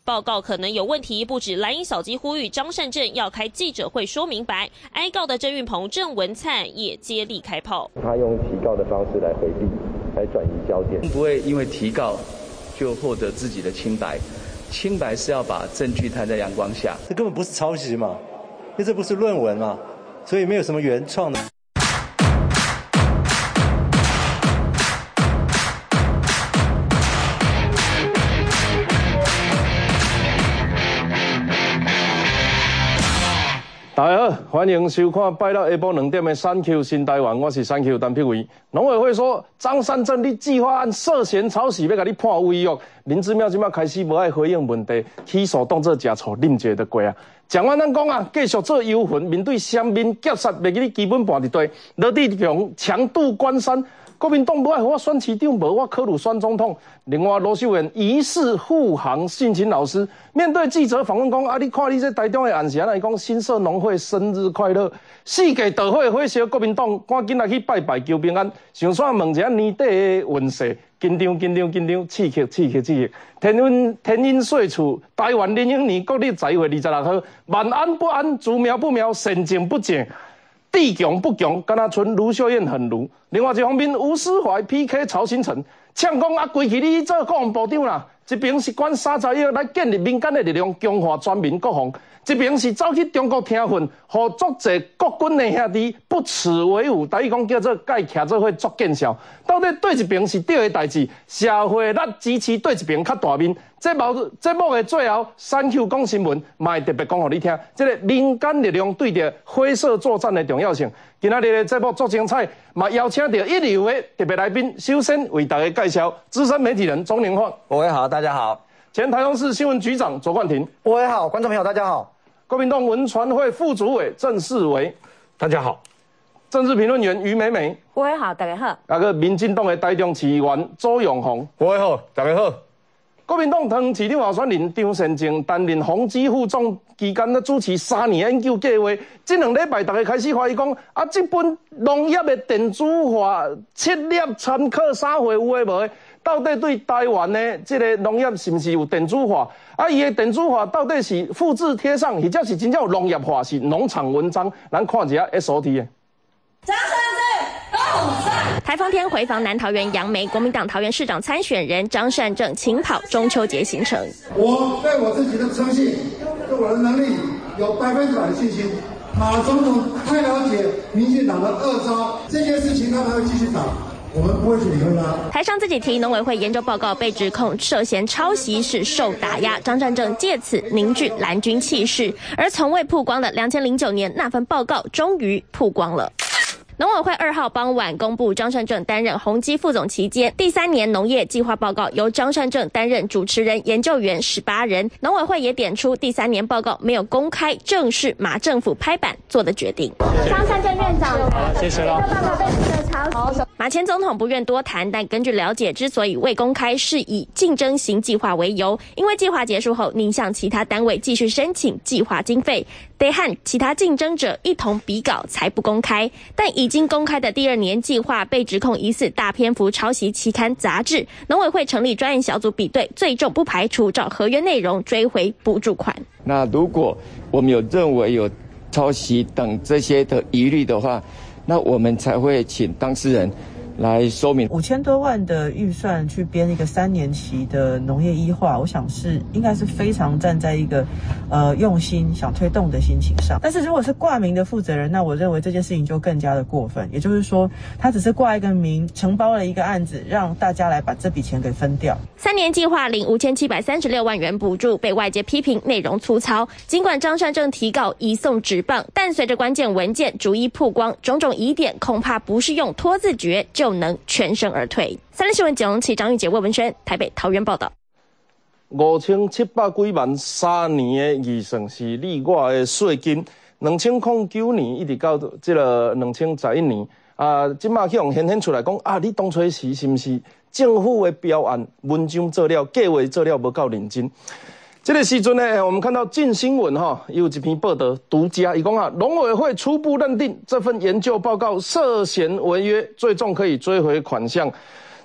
报告可能有问题，不止蓝营小鸡呼吁张善政要开记者会说明白，挨告的郑运鹏、郑文灿也接力开炮。 他用提告的方式来回避，来转移焦点， 不会因为提告就获得自己的清白。清白是要把证据摊在阳光下， 这根本不是抄袭嘛，因为这不是论文嘛，所以没有什么原创的。 大家好，欢迎收看拜六下晡2点的《三 Q 新台湾》，我是3 Q 陈碧维。农委会说张善政你计划案涉嫌抄袭，要给你判违约。林姿妙今麦开始无爱回应问题，起诉当作假错，任罪就过啊。蒋万安讲啊，继续做游魂，面对乡民劫杀，袂记你基本盘一堆，罗志祥强渡关山。国民党不爱我选市长，无我考虑选总统。另外，罗秀燕疑似护航性侵老师，面对记者访问讲啊，你看你这台中的案是安尼讲，新社农会生日快乐，世界大会火烧国民党，赶紧来去拜拜求平安。想煞问一下年底的运势，紧张，刺激！天运岁处，台湾林永年国历11月26号，万安不安，诸苗不苗，善静不静。地强不强，敢若剩卢秀燕很卢。另外一方面，吴思怀 PK 曹新成，呛讲啊，规气你做国防部长啦。一边是管30亿来建立民间的力量，强化全民国防；一边是走去中国听训，和足济国军的兄弟不耻为伍，等于讲叫做该徛做伙作见效。到底对一边是对的代志，社会力支持对一边较大面。节目的最后，3 Q 讲新闻，嘛会特别讲给你听，这个民间力量对着灰色作战的重要性。今仔日的节目足精彩，嘛邀请到一流的特别来宾，首先为大家介绍资深媒体人钟年焕。 各位好，大家好。 前台中市新闻局长左冠廷。 各位好，观众朋友大家好。 国民党文传会副主委郑世维。 大家好。 政治评论员于美美。 各位好，大家好。 那个民进党的台中市议员周永宏。 各位好，大家好。 国民党党市长候选人张善政担任宏基副总期间咧主持3年研究计划，这2礼拜大家开始怀疑讲啊，这本农业的电子化测验参考啥货有诶无诶？到底对台湾的这个农业是不是有电子化？啊，伊的电子化到底是复制贴上，或者是真正有农业化，是农场文章？咱看一下 SOT 的。 张善政共赛。 台风天回访南桃园杨梅，国民党桃园市长参选人张善政请跑中秋节行程。 我对我自己的诚信，对我的能力有100%的信心。马总统太了解民进党的恶招，这件事情他们会继续打。我们不会去理会他。 台上自己提农委会研究报告被指控涉嫌抄袭是受打压，张善政借此凝聚蓝军气势，而从未曝光的2009年那份报告终于曝光了。农委会2号傍晚公布，张善政担任宏基副总期间第3年农业计划报告由张善政担任主持人、研究员18人。农委会也点出第3年报告没有公开，正是马政府拍板做的决定。 张善政院长， 谢谢了。 报告被抄袭。 马前总统不愿多谈，但根据了解，之所以未公开，是以竞争型计划为由，因为计划结束后，宁向其他单位继续申请计划经费，得和其他竞争者一同比稿才不公开。但已经公开的第2年计划被指控疑似大篇幅抄袭期刊杂志，农委会成立专案小组比对，最终不排除照合约内容追回补助款。 那如果我们有认为有抄袭等这些的疑虑的话，那我们才会请当事人来说明。 5000多万的预算去编一个3年期的农业医化，我想应该是非常站在一个用心想推动的心情上。但是如果是挂名的负责人，那我认为这件事情就更加的过分。也就是说，他只是挂一个名，承包了一个案子，让大家来把这笔钱给分掉。 3年计划领5736万元补助，被外界批评内容粗糙。尽管张善政提告移送职棒，但随着关键文件逐一曝光，种种疑点恐怕不是用拖字诀就能全身而退。3立新闻总期张玉杰、魏文轩，台北、桃园报道。 5700几万3年的预算是里外的税金，2009年一直到这个2011年啊，即马去用显出来讲啊，你当初时是不是政府的标案文章做了，计划做了无够认真？这个时阵呢，我们看到《镜新闻》有一篇报道独家，伊讲啊，农委会初步认定这份研究报告涉嫌违约，最终可以追回款项。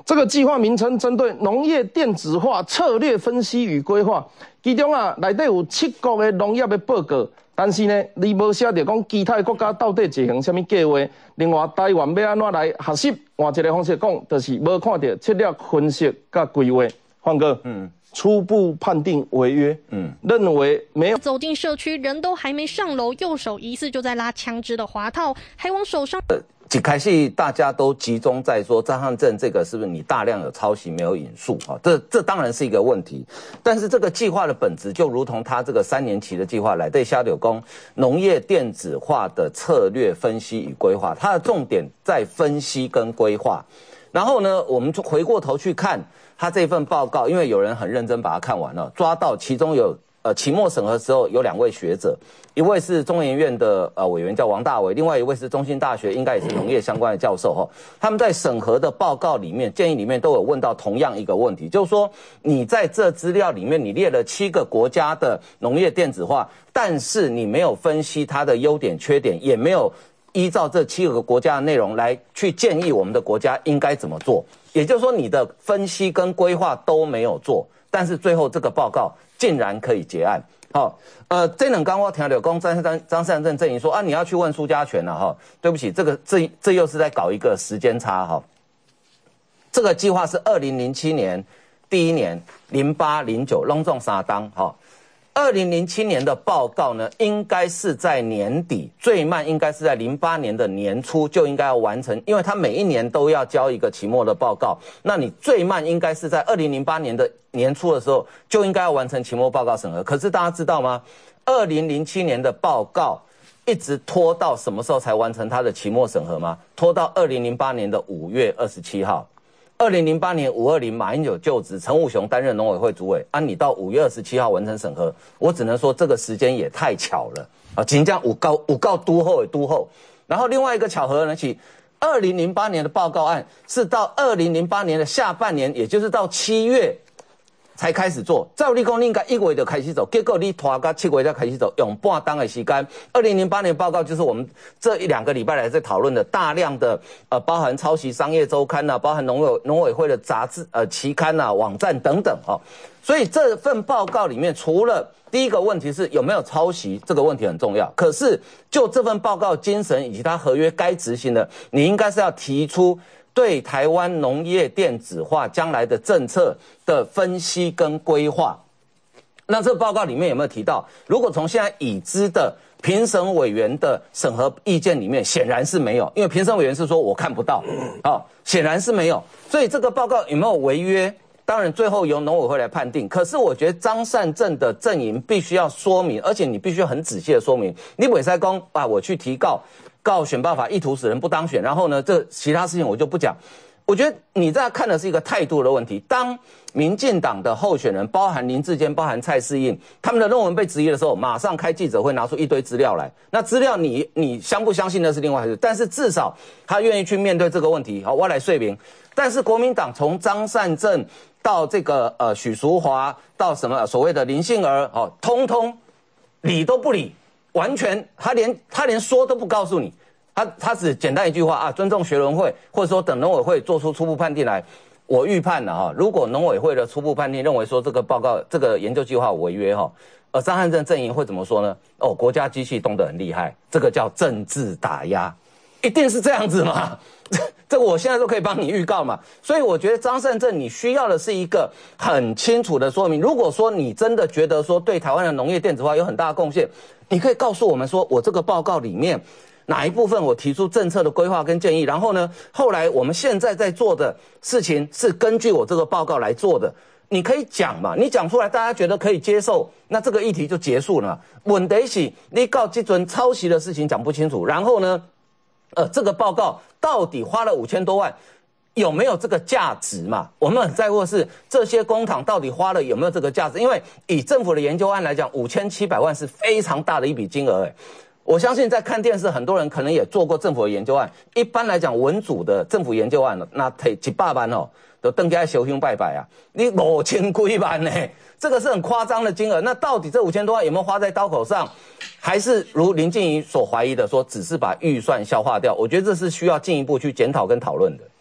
这个计划名称针对农业电子化策略分析与规划，其中内底有7国的农业的报告，但是呢，你无写着讲其他国家到底执行什么计划。另外，台湾要安怎来学习？换一个方式讲，就是无看到策略分析甲规划。换哥，初步判定违约，认为没有走进社区，人都还没上楼，右手疑似就在拉枪支的滑套，还往手上。 一开始大家都集中在说张汉正这个是不是你大量有抄袭没有引述啊？这当然是一个问题，但是这个计划的本质就如同他这个3年期的计划来对下柳工农业电子化的策略分析与规划，它的重点在分析跟规划。然后呢，我们就回过头去看他这份报告，因为有人很认真把它看完了，抓到其中有期末审核的时候有2位学者，一位是中研院的委员叫王大为，另外一位是中兴大学应该也是农业相关的教授哈。他们在审核的报告里面建议里面都有问到同样一个问题，就是说你在这资料里面你列了7个国家的农业电子化，但是你没有分析它的优点缺点，也没有依照这7个国家的内容来去建议我们的国家应该怎么做，也就是说你的分析跟规划都没有做，但是最后这个报告竟然可以结案。好，这两刚我听到张善政阵营说啊，你要去问苏家全了哈，对不起，这又是在搞一个时间差哈。这个计划是2007年第1年，08、09拢总3档哈。2007年的报告呢，应该是在年底，最慢应该是在08年的年初就应该要完成，因为他每一年都要交一个期末的报告，那你最慢应该是在2008年的年初的时候就应该要完成期末报告审核。可是大家知道吗？2007年的报告一直拖到什么时候才完成它的期末审核吗？拖到2008年的5月27号。2008年520马英九就职，陈武雄担任农委会主委，你到5月27号完成审核，我只能说这个时间也太巧了啊！真正有够都后也都后。然后另外一个巧合呢，是2008年的报告案是到2008年的下半年，也就是到7月才开始做。照理讲你应该1月就开始走，结果你拖到7月才开始走，用半当的时间。2008年报告就是我们这1-2个礼拜来在讨论的大量的包含抄袭商业周刊啊，包含农委会的杂志期刊啊、网站等等啊。所以这份报告里面，除了第一个问题是有没有抄袭这个问题很重要，可是就这份报告精神以及它合约该执行的，你应该是要提出对台湾农业电子化将来的政策的分析跟规划。那这个报告里面有没有提到，如果从现在已知的评审委员的审核意见里面，显然是没有，因为评审委员是说我看不到，显然是没有。所以这个报告有没有违约，当然最后由农委会来判定。可是我觉得张善政的阵营必须要说明，而且你必须很仔细的说明，你不可以说我去提告选罢法意图使人不当选，然后呢，这其他事情我就不讲。我觉得你在看的是一个态度的问题。当民进党的候选人，包含林智坚、包含蔡适应，他们的论文被质疑的时候，马上开记者会，拿出一堆资料来。那资料你相不相信那是另外一回事，但是至少他愿意去面对这个问题。好，我来说明。但是国民党从张善政到这个许淑华，到什么所谓的林杏儿，通通理都不理，完全他连说都不告诉你。他只简单一句话啊，尊重学伦会，或者说等农委会做出初步判定来。我预判了哈，如果农委会的初步判定认为说这个报告、这个研究计划违约哈，张汉正阵营会怎么说呢？国家机器动得很厉害，这个叫政治打压，一定是这样子嘛？这个我现在都可以帮你预告嘛。所以我觉得张善政你需要的是一个很清楚的说明。如果说你真的觉得说对台湾的农业电子化有很大的贡献，你可以告诉我们说，我这个报告里面哪一部分我提出政策的规划跟建议，然后呢，后来我们现在在做的事情是根据我这个报告来做的，你可以讲嘛，你讲出来大家觉得可以接受，那这个议题就结束了。问题是你告这准抄袭的事情讲不清楚，然后呢这个报告到底花了5000多万有没有这个价值嘛？我们很在乎的是这些公帑到底花了有没有这个价值，因为以政府的研究案来讲，5700万是非常大的一笔金额我相信在看电视，很多人可能也做过政府的研究案。一般来讲，文组的政府研究案，那提100万都登记在烧香拜拜啊，你5000几万呢，这个是很夸张的金额。那到底这5000多万有没有花在刀口上，还是如林静怡所怀疑的说，只是把预算消化掉？我觉得这是需要进一步去检讨跟讨论的。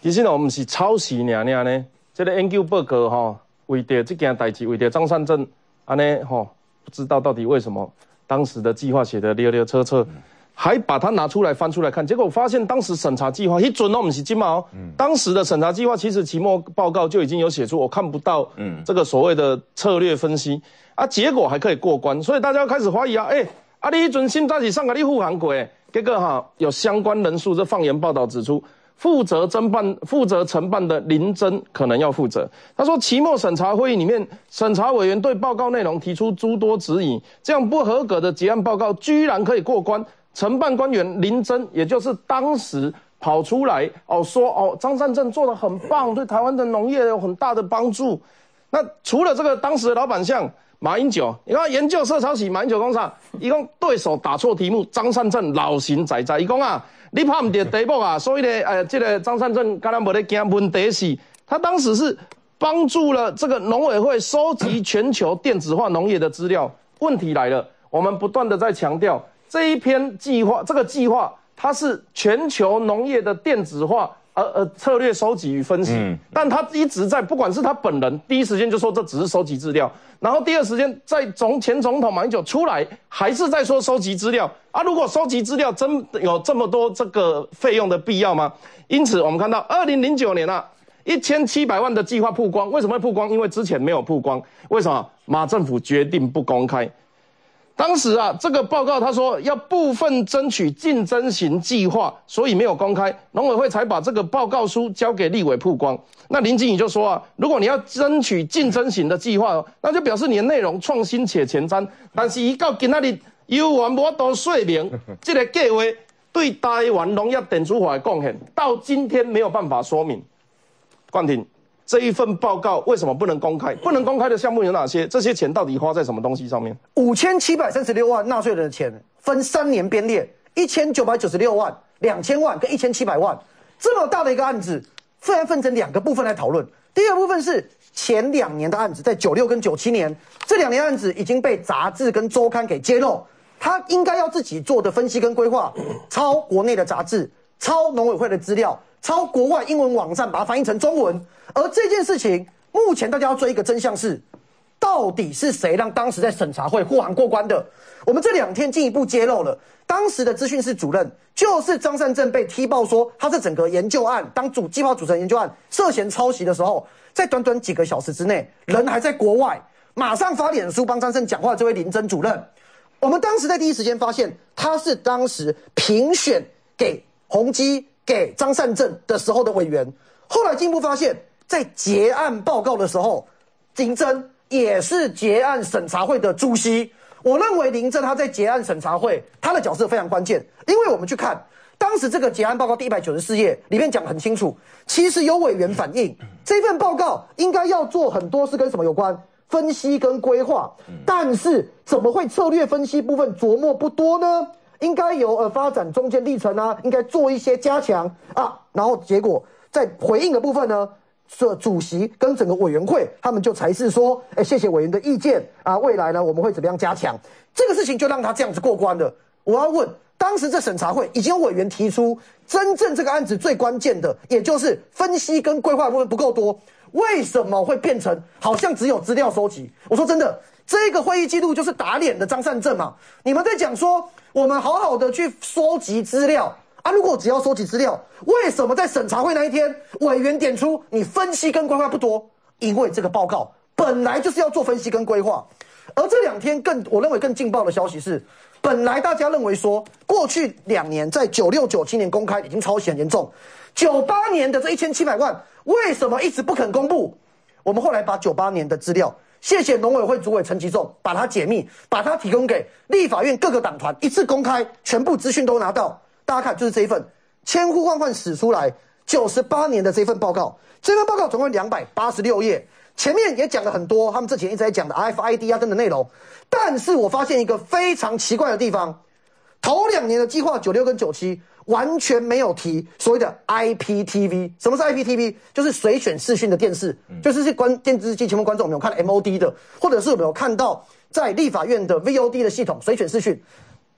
其实我们是抄袭呢。这个研究报告吼，为着这件代志，为着张善政安尼吼，不知道到底为什么当时的计划写得溜溜车车，还把它拿出来翻出来看，结果发现当时审查计划一准不是今嘛哦，当时的审查计划其实期末报告就已经有写出，我看不到这个所谓的策略分析啊，结果还可以过关，所以大家开始怀疑啊，你迄阵现在是上给你护航过，结果有相关人数这放言报道指出。负责承办的林真可能要负责。他说，期末审查会议里面，审查委员对报告内容提出诸多质疑，这样不合格的结案报告居然可以过关。承办官员林真，也就是当时跑出来说张善政做得很棒，对台湾的农业有很大的帮助。那除了这个当时的老板像马英九，你看研究社抄袭，马英九讲啥？伊讲对手打错题目，张善政老神在在，伊讲啊。你拍唔到题目啊，所以呢，这个张善政刚刚没得惊，问题是，他当时是帮助了这个农委会收集全球电子化农业的资料。问题来了，我们不断的在强调这一篇计划，这个计划它是全球农业的电子化策略收集与分析，但他一直在，不管是他本人第一时间就说这只是收集资料，然后第二时间在前总统马英九出来还是在说收集资料啊。如果收集资料真有这么多这个费用的必要吗？因此我们看到2009年啊，1700万的计划曝光，为什么会曝光？因为之前没有曝光，为什么？马政府决定不公开。当时啊，这个报告他说要部分争取竞争型计划，所以没有公开，农委会才把这个报告书交给立委曝光。那林经理就说啊，如果你要争取竞争型的计划，那就表示你的内容创新且前瞻。但是伊到今仔日又完无都说明这个计划对台湾农业电子化的贡献，到今天没有办法说明。冠廷。这一份报告为什么不能公开？不能公开的项目有哪些？这些钱到底花在什么东西上面 ？5736万纳税人的钱分3年编列，1996万、2000万跟1700万，这么大的一个案子，虽然分成2个部分来讨论。第二部分是前2年的案子，在96跟97年，这2年案子已经被杂志跟周刊给揭露，他应该要自己做的分析跟规划，抄国内的杂志，抄农委会的资料，抄国外英文网站，把它翻译成中文。而这件事情，目前大家要追一个真相是，到底是谁让当时在审查会护航过关的？我们这2天进一步揭露了，当时的资讯室主任就是张善政被踢爆说他这整个研究案当计划组成研究案涉嫌抄袭的时候，在短短几个小时之内，人还在国外，马上发脸书帮张善政讲话的这位林真主任，我们当时在第一时间发现他是当时评选给宏基给张善政的时候的委员，后来进一步发现。在结案报告的时候，林真也是结案审查会的主席。我认为林真他在结案审查会他的角色非常关键，因为我们去看当时这个结案报告第194页里面讲得很清楚，其实有委员反映这份报告应该要做很多是跟什么有关，分析跟规划，但是怎么会策略分析部分琢磨不多呢？应该有发展中间历程啊，应该做一些加强啊，然后结果在回应的部分呢？主席跟整个委员会，他们就才是说，谢谢委员的意见啊，未来呢我们会怎么样加强？这个事情就让他这样子过关了。我要问，当时这审查会已经有委员提出，真正这个案子最关键的，也就是分析跟规划的部分不够多，为什么会变成好像只有资料收集？我说真的，这个会议记录就是打脸的张善政嘛。你们在讲说，我们好好的去收集资料。啊！如果只要收集资料，为什么在审查会那一天，委员点出你分析跟规划不多？因为这个报告本来就是要做分析跟规划。而这2天我认为更劲爆的消息是，本来大家认为说，过去2年在96、97年公开已经抄袭很严重，98年的这1700万为什么一直不肯公布？我们后来把98年的资料，谢谢农委会主委陈其仲把它解密，把它提供给立法院各个党团，一次公开，全部资讯都拿到。大家看，就是这一份千呼万唤始出来98年的这份报告，这份报告总共286页，前面也讲了很多他们之前一直在讲的 RFID 啊等等内容，但是我发现一个非常奇怪的地方，头2年的计划96跟97完全没有提所谓的 IPTV。什么是 IPTV？ 就是随选视讯的电视，就是电视机前面观众有没有看 MOD 的，或者是有没有看到在立法院的 VOD 的系统随选视讯。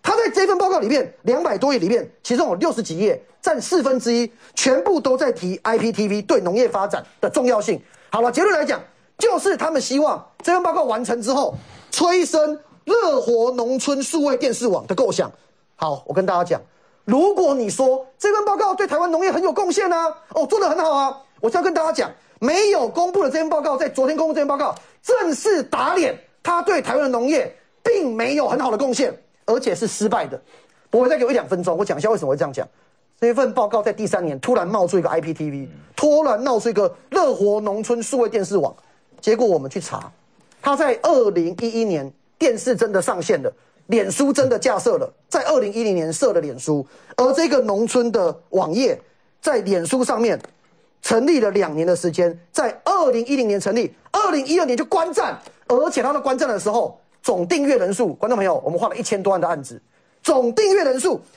他在这份报告里面200多页里面，其中有60几页，占1/4，全部都在提 IPTV 对农业发展的重要性。好了，结论来讲，就是他们希望这份报告完成之后，催生乐活农村数位电视网的构想。好，我跟大家讲，如果你说这份报告对台湾农业很有贡献啊，做得很好啊，我是要跟大家讲，没有公布的这份报告，在昨天公布这份报告，正式打脸他对台湾的农业并没有很好的贡献，而且是失败的。不会再给我1-2分钟，我讲一下为什么会这样讲。这份报告在第3年突然冒出一个 IPTV， 突然闹出一个乐活农村数位电视网，结果我们去查，他在2011年电视真的上线了，脸书真的架设了，在2010年设了脸书，而这个农村的网页在脸书上面成立了2年的时间，在2010年成立，2012年就关站，而且他在关站的时候，总订阅人数，观众朋友，我们花了1000多万的案子，总订阅人数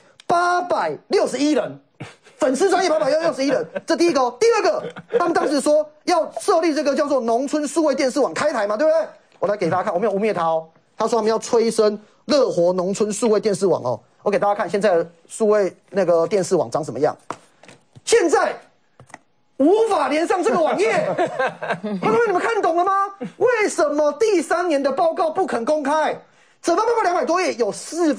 861人，粉丝专页861人，这第一个。第二个，他们当时说要设立这个叫做农村数位电视网开台嘛，对不对？我来给大家看，我没有污蔑他哦。他说他们要催生乐活农村数位电视网哦。我给大家看现在的数位那个电视网长什么样。现在无法连上这个网页，观众们你们看懂了吗？为什么第3年的报告不肯公开？整份报告200多页，有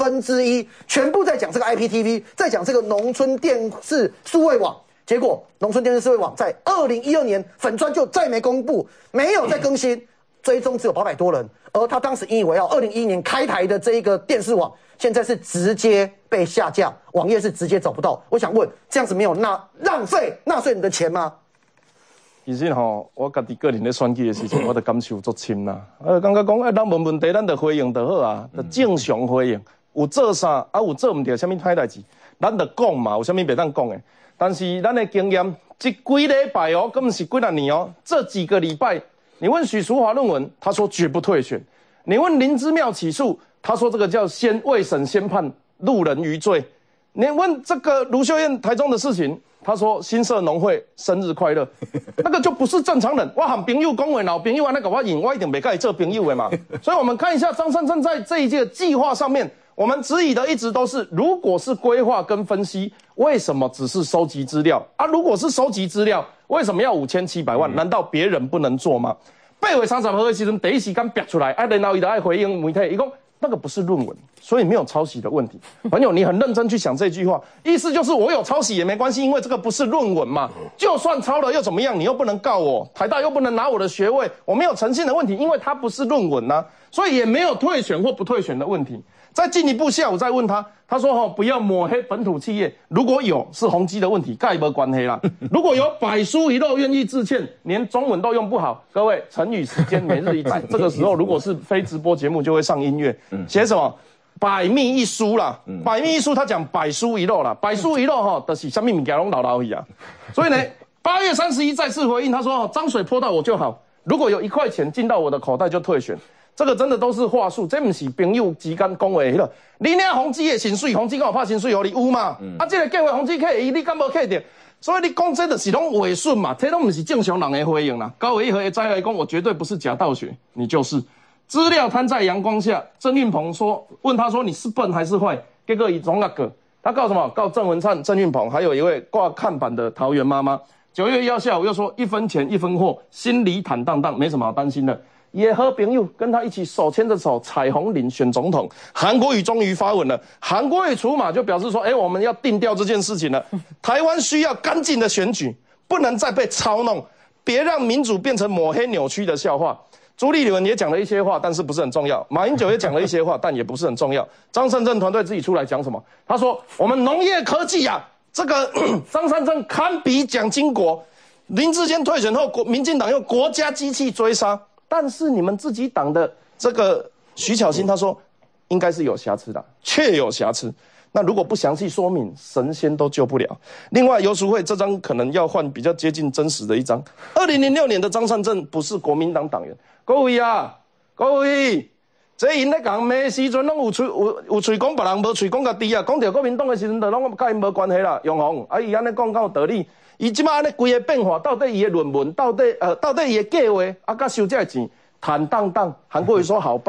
1/4全部在讲这个 IPTV， 在讲这个农村电视数位网。结果农村电视数位网在2012年粉专就再没公布，没有再更新，追踪只有800多人。而他当时引以为傲2011年开台的这一个电视网，现在是直接被下架，网页是直接找不到。我想问，这样子没有浪费纳税人的钱吗？ 其实我家己个人咧选举的事情，我就感受足深啦。感觉讲，咱问问题，咱就回应就好啊，就正常回应。有做啥有做唔对啥物歹代志，咱就讲嘛，有啥物袂当讲的。但是咱的经验，这几礼拜哦，根本是几啊年哦，这几个礼拜，你问许淑华论文，他说绝不退选；你问林之妙起诉，他说这个叫未审先判，路人余罪。你问这个卢秀燕台中的事情。他说新社农会生日快乐，那个就不是正常人。我和朋友讲话，老朋友那个我引，我一定没跟你做朋友的嘛。所以我们看一下张善政在这一届计划上面，我们质疑的一直都是，如果是规划跟分析，为什么只是收集资料啊？如果是收集资料，为什么要5700万？难道别人不能做吗？8月30号的时候，第一时间逼出来，然后他爱回应媒体，他说那个不是论文，所以没有抄袭的问题。朋友，你很认真去想这句话，意思就是我有抄袭也没关系，因为这个不是论文嘛。就算抄了又怎么样？你又不能告我，台大又不能拿我的学位，我没有诚信的问题，因为它不是论文啊，所以也没有退选或不退选的问题。再进一步，下午再问他，他说不要抹黑本土企业，如果有是宏基的问题，跟他没关系啦。如果有百书一漏愿意致歉，连中文都用不好，各位成语时间每日一载，这个时候如果是非直播节目就会上音乐，写什么百密一疏啦，百密一疏他讲百书一漏啦，百书一漏就是什么物件拢老去啊。所以呢，8月31再次回应，他说脏水泼到我就好，如果有1块钱进到我的口袋就退选。这个真的都是话术，这不是朋友之间讲话的。你领宏基的薪水，宏基敢有拍薪水给你有嘛？这个计划宏基客伊，你敢无客着？所以你讲这就是拢伪顺嘛，这拢不是正常人的回应啦。高伟一和再来讲，我绝对不是假道学，你就是资料摊在阳光下。郑运鹏说，问他说你是笨还是坏？结果以总那个，他告什么？告郑文灿、郑运鹏，还有一位挂看板的桃园妈妈。9月1号下午又说1分钱1分货，心里坦荡荡，没什么好担心的。也和朋友跟他一起手牵着手彩虹领选总统。韩国瑜终于发文了，韩国瑜出马就表示说，我们要定调这件事情了。台湾需要干净的选举，不能再被操弄，别让民主变成抹黑扭曲的笑话。朱立伦也讲了一些话，但是不是很重要。马英九也讲了一些话，但也不是很重要。张善政团队自己出来讲什么？他说我们农业科技啊，这个张善政堪比蒋经国。林智坚退选后，民进党用国家机器追杀。但是你们自己党的这个徐巧芯他说应该是有瑕疵的，确有瑕疵。那如果不详细说明，神仙都救不了。另外，游淑慧这张可能要换比较接近真实的一张。2006年的张善政不是国民党党员。各位啊，各位，这因咧讲骂时阵，拢有嘴讲别人，无嘴讲家己啊。讲到国民党的时阵，就拢甲因无关系啦。永红啊，伊安尼讲敢有道理？伊即马安尼规个变化，到底伊的论文，到底伊的计划，啊，甲收这钱，坦荡荡。韩国瑜说好棒，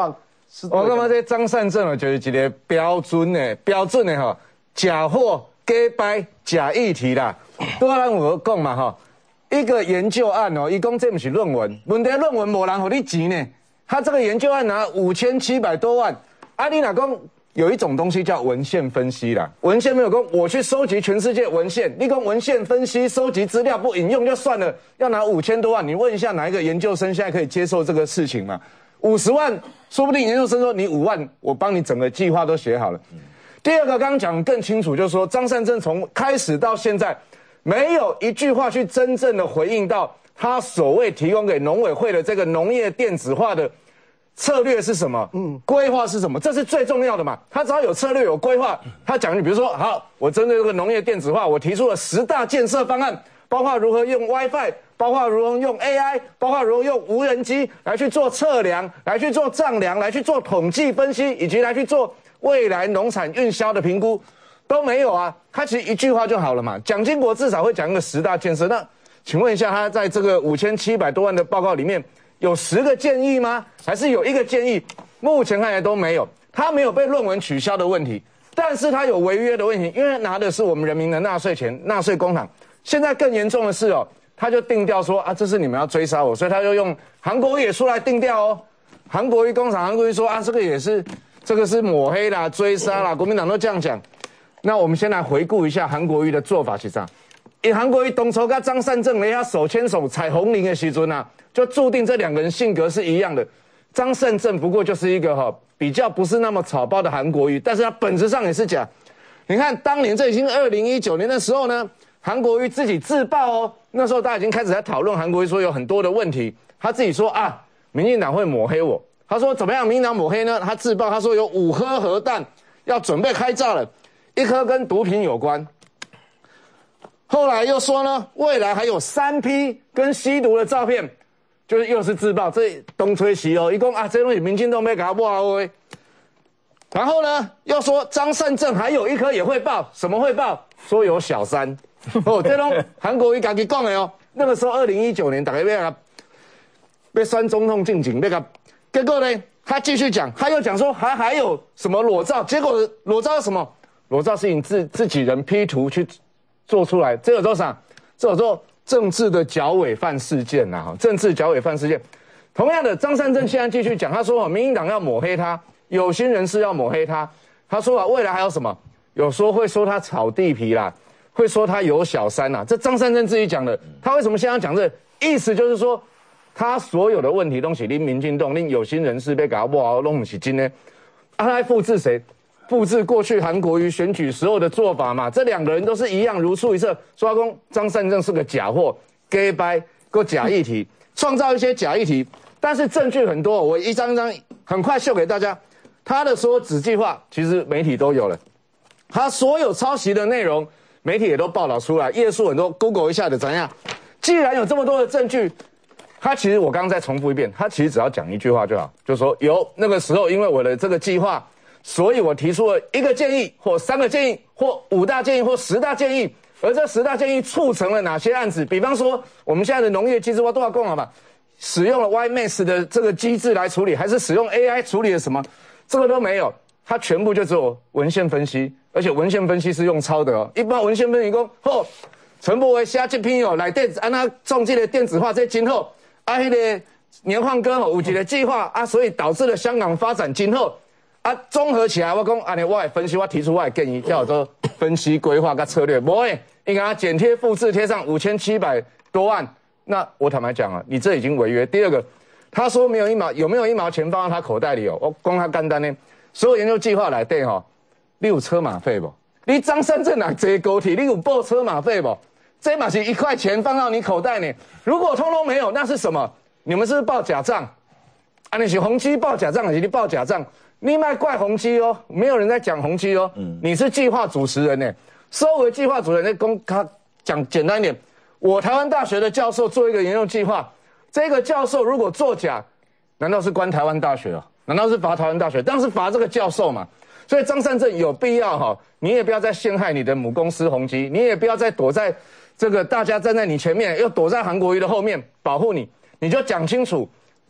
我感觉这张善政哦，就是一个标准的哈，假货、假掰、假议题啦。都咱有讲嘛哈，一个研究案哦，伊讲这不是论文，问题论文没人给你钱呢。他这个研究案拿5700多万，啊，你哪讲有一种东西叫文献分析啦，文献没有讲，我去收集全世界文献，你讲文献分析、收集资料不引用就算了，要拿5000多万，你问一下哪一个研究生现在可以接受这个事情嘛？50万，说不定研究生说你5万，我帮你整个计划都写好了。第二个刚刚讲更清楚，就是说张善政从开始到现在，没有一句话去真正的回应到他所谓提供给农委会的这个农业电子化的策略是什么？规划是什么？这是最重要的嘛。他只要有策略、有规划，他讲，你比如说，好，我针对这个农业电子化，我提出了10大建设方案，包括如何用 WiFi， 包括如何用 AI， 包括如何用无人机来去做测量，来去做丈量，来去做统计分析，以及来去做未来农产运销的评估，都没有啊。他其实一句话就好了嘛。蒋经国至少会讲一个10大建设。那请问一下，他在这个5700多万的报告里面，有10个建议吗？还是有1个建议？目前看来都没有。他没有被论文取消的问题，但是他有违约的问题，因为拿的是我们人民的纳税钱、纳税公帑。现在更严重的是哦，他就定调说啊，这是你们要追杀我，所以他就用韩国瑜也出来定调哦。韩国瑜工厂，韩国瑜说啊，这个是抹黑啦、追杀啦，国民党都这样讲。那我们先来回顾一下韩国瑜的做法是这样。以韩国瑜当初跟张善政人家手牵手踩红领的时阵啊，就注定这2个人性格是一样的。张善政不过就是一个比较不是那么草包的韩国瑜，但是他本质上也是假。你看当年这已经2019年的时候呢，韩国瑜自己自爆哦，那时候大家已经开始在讨论韩国瑜说有很多的问题，他自己说啊，民进党会抹黑我。他说怎么样民进党抹黑呢？他自爆他说有5颗核弹要准备开炸了，1颗跟毒品有关。后来又说呢，未来还有3批跟吸毒的照片，就是又是自爆，这东吹西哦，一共啊，这东西民进党没给他报哦。然后呢，又说张善政还有1颗也会报，什么会报？说有小三哦，这种韩国瑜自己讲的哦。那个时候2019年，大家被酸总统进警那个，结果呢，他继续讲，他又讲说还有什么裸照，结果裸照是什么？裸照是你自己人 P 图去做出来，这有多少？这有做政治的剿伪犯事件呐，政治剿伪犯事件。同样的，张善政现在继续讲，他说民进党要抹黑他，有心人士要抹黑他。他说未来还有什么？有说会说他炒地皮啦，会说他有小三啦。这张善政自己讲的。他为什么现在讲这？意思就是说，他所有的问题都是令民进党、令有心人士被搞不好弄不起劲呢。他来复制谁？复制过去韩国瑜选举时候的做法嘛，这2个人都是一样如出一辙。说他张善政是个假货，假掰个假议题，创造一些假议题，但是证据很多，我一张一张很快秀给大家。他的所有子计划其实媒体都有了，他所有抄袭的内容媒体也都报道出来，页数很多 ，Google 一下的怎样？既然有这么多的证据，他其实我刚刚再重复一遍，他其实只要讲一句话就好，就说有那个时候因为我的这个计划。所以我提出了1个建议，或3个建议，或5大建议，或10大建议。而这10大建议促成了哪些案子？比方说，我们现在的农业机制化都要共好吧？使用了 YMAS 的这个机制来处理，还是使用 AI 处理了什么？这个都没有，它全部就只有文献分析，而且文献分析是用抄的哦。一般文献分析说，陈柏惟写这篇哦，内底按他种这个电子化这今后，那个年换歌有一个计划啊，所以导致了香港发展今后。综合起来，我讲，我来分析，我提出我的建议，叫做分析规划跟策略。不会，你给他剪贴复制贴上5700多万，那我坦白讲啊，你这已经违约。第二个，他说没有1毛钱放到他口袋里哦，我讲他简单呢，所有研究计划来对哈，你有车马费不？你张善政哪坐高铁，你有报车马费不？这嘛是1块钱放到你口袋呢。如果通通没有，那是什么？你们是不是报假账？你是宏基报假账，还是你报假账？你卖怪宏基哦，没有人在讲宏基哦。你是计划主持人呢，收为计划主任，他讲简单一点，我台湾大学的教授做一个研究计划，这个教授如果作假，难道是关台湾大学啊？难道是罚台湾大学？当然是罚这个教授嘛。所以张善政有必要你也不要再陷害你的母公司宏基，你也不要再躲在这个大家站在你前面，又躲在韩国瑜的后面保护你，你就讲清楚。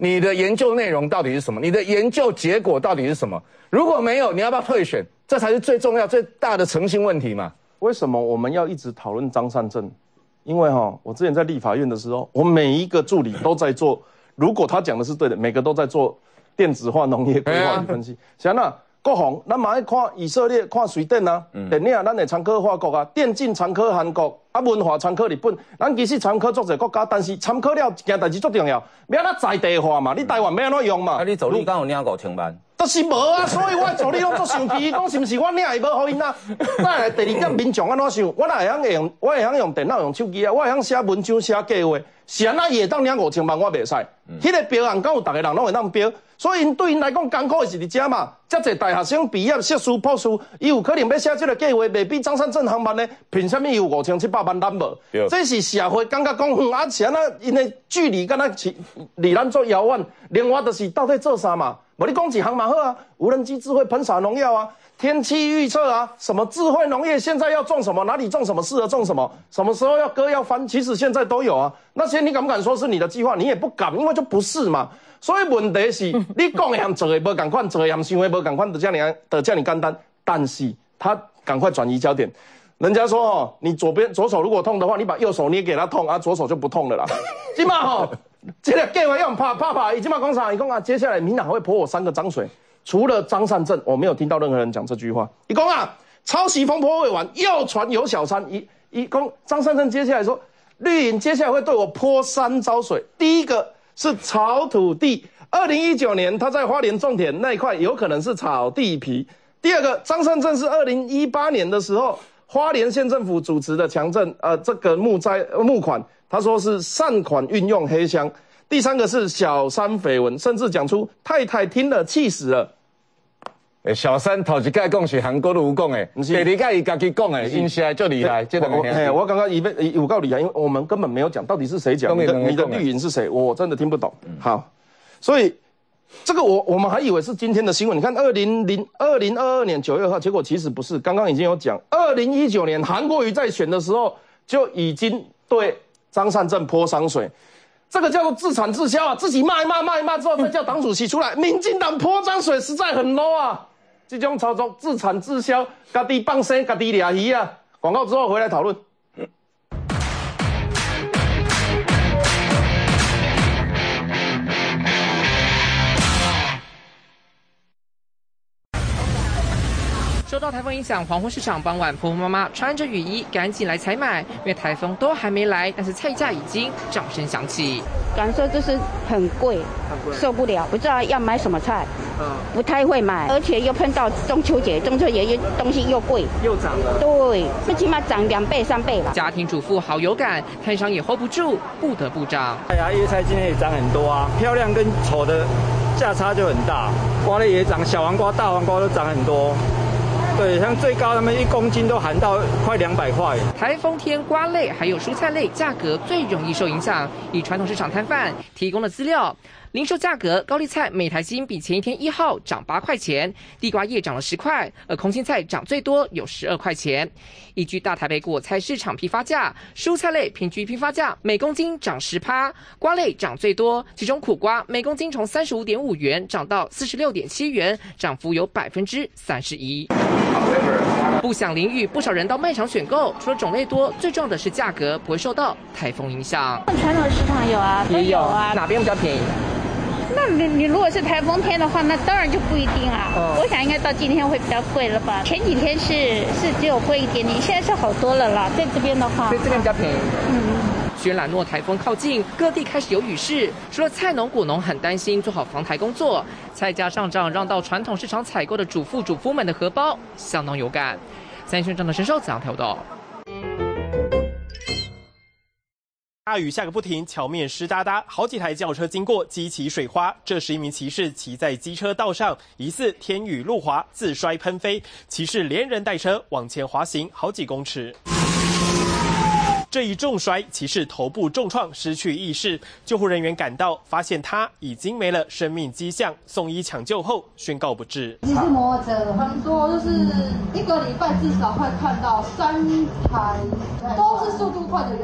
你的研究内容到底是什么？你的研究结果到底是什么？如果没有，你要不要退选？这才是最重要、最大的诚信问题嘛。 为什么我们要一直讨论张善政？因为我之前在立法院的时候，我每一个助理都在做，如果他讲的是对的，每个都在做电子化农业规划的分析。像那国防，咱嘛爱看以色列、看瑞典啊，电影咱会参考法国啊，电竞参考韩国，文化参考日本。咱其实参考足侪国家，但是参考了一件代志最重要，要咱在地化嘛，你台湾要安怎用嘛？ 你助理敢有领5000万？ 就是无啊，所以我助理拢做生气，讲是不是我领会无互因啊？再来第二点，民众安怎想？我哪会用？我会晓用电脑、用手机啊，我会晓写文章、写计划，是安那伊会当领5000万，我袂使。迄个标案敢有逐个人拢会当标，所以因对因来讲艰苦的是伫遮嘛。遮侪大学生毕业、硕士、博士，伊有可能要写这个计划，未比张善政行慢呢？凭什么伊有5700万咱无？这是社会感觉讲，是安那因的距离敢若是离咱足遥远。另外就是到底做啥嘛？我你讲几行嘛好啊，无人机智慧喷洒农药啊，天气预测啊，什么智慧农业现在要种什么，哪里种什么适合种什么，什么时候要割要翻，其实现在都有啊。那些你敢不敢说是你的计划？你也不敢，因为就不是嘛。所以问题是，你讲的和做的无同款，做的和想的无同款，就这样简单。但是他赶快转移焦点。人家说你左手如果痛的话，你把右手捏给他痛啊，左手就不痛了啦。今嘛这个计划要怕，已经嘛讲啥？伊讲啊，接下来民党还会泼我3个脏水。除了张善政，我没有听到任何人讲这句话。伊讲啊，抄袭风波未完，又传有小三。伊讲张善政接下来说，绿营接下来会对我泼3招水。第一个是炒土地，2019年他在花莲种田那一块有可能是炒地皮。第二个，张善政是2018年的时候，花莲县政府主持的强震，这个募款，他说是善款运用黑箱。第三个是小三绯闻，甚至讲出太太听了气死了。 小三头一届讲是韩国有讲的，第二届伊家己讲的，因实在就厉害。 我刚刚有够厉害，因为我们根本没有讲到底是谁讲，你的绿营是谁，我真的听不懂。好，所以这个我们还以为是今天的新闻。你看2022年9月2号，结果其实不是。刚刚已经有讲，2019年韩国瑜在选的时候就已经对张善政泼脏水。这个叫做自产自销啊，自己骂一骂之后再叫党主席出来，民进党泼脏水实在很 low 啊！这种操作自产自销，家己放生，家己抓鱼啊！广告之后回来讨论。 受到台风影响，黄昏市场傍晚，婆婆妈妈穿着雨衣赶紧来采买，因为台风都还没来，但是菜价已经掌声响起。 感受就是很贵，受不了，不知道要买什么菜，不太会买，而且又碰到中秋节东西又贵， 又涨了， 对，最起码涨2倍3倍吧。 家庭主妇好有感，摊商也 hold 不住，不得不涨。 哎呀，叶菜今天也涨很多啊，漂亮跟丑的价差就很大，瓜类也涨，小黄瓜、大黄瓜都涨很多。对，像最高他们1公斤都含到快200块。 台风天瓜类还有蔬菜类价格最容易受影响。以传统市场摊贩提供的资料，零售价格高丽菜每台斤比前一天1号涨8块钱，地瓜叶涨了10块，而空心菜涨最多有12块钱。依据大台北果菜市场批发价，蔬菜类平均批发价每公斤涨10%，瓜类涨最多，其中苦瓜每公斤从35.5元涨到46.7元，涨幅有31%。不想淋雨，不少人到卖场选购，除了种类多，最重要的是价格不会受到台风影响。 传统市场有啊，也有啊， 哪边比较便宜？ 那你如果是台风天的话，那当然就不一定啊。我想应该到今天会比较贵了吧？前几天是只有贵一点点，现在是好多了啦。在这边的话， 所以这边比较便宜。轩岚诺台风靠近，各地开始有雨势。除了菜农、果农很担心做好防台工作，菜价上涨让到传统市场采购的主妇们的荷包相当有感。三轩正的深受怎样调动？ 大雨下个不停，桥面湿哒哒，好几台轿车经过，激起水花。这时一名骑士骑在机车道上，疑似天雨路滑，自摔喷飞，骑士连人带车往前滑行好几公尺。这一重摔，骑士头部重创，失去意识。救护人员赶到，发现他已经没了生命迹象，送医抢救后宣告不治。 骑士摩托车很多，就是1个礼拜至少会看到3台，都是速度快的原因。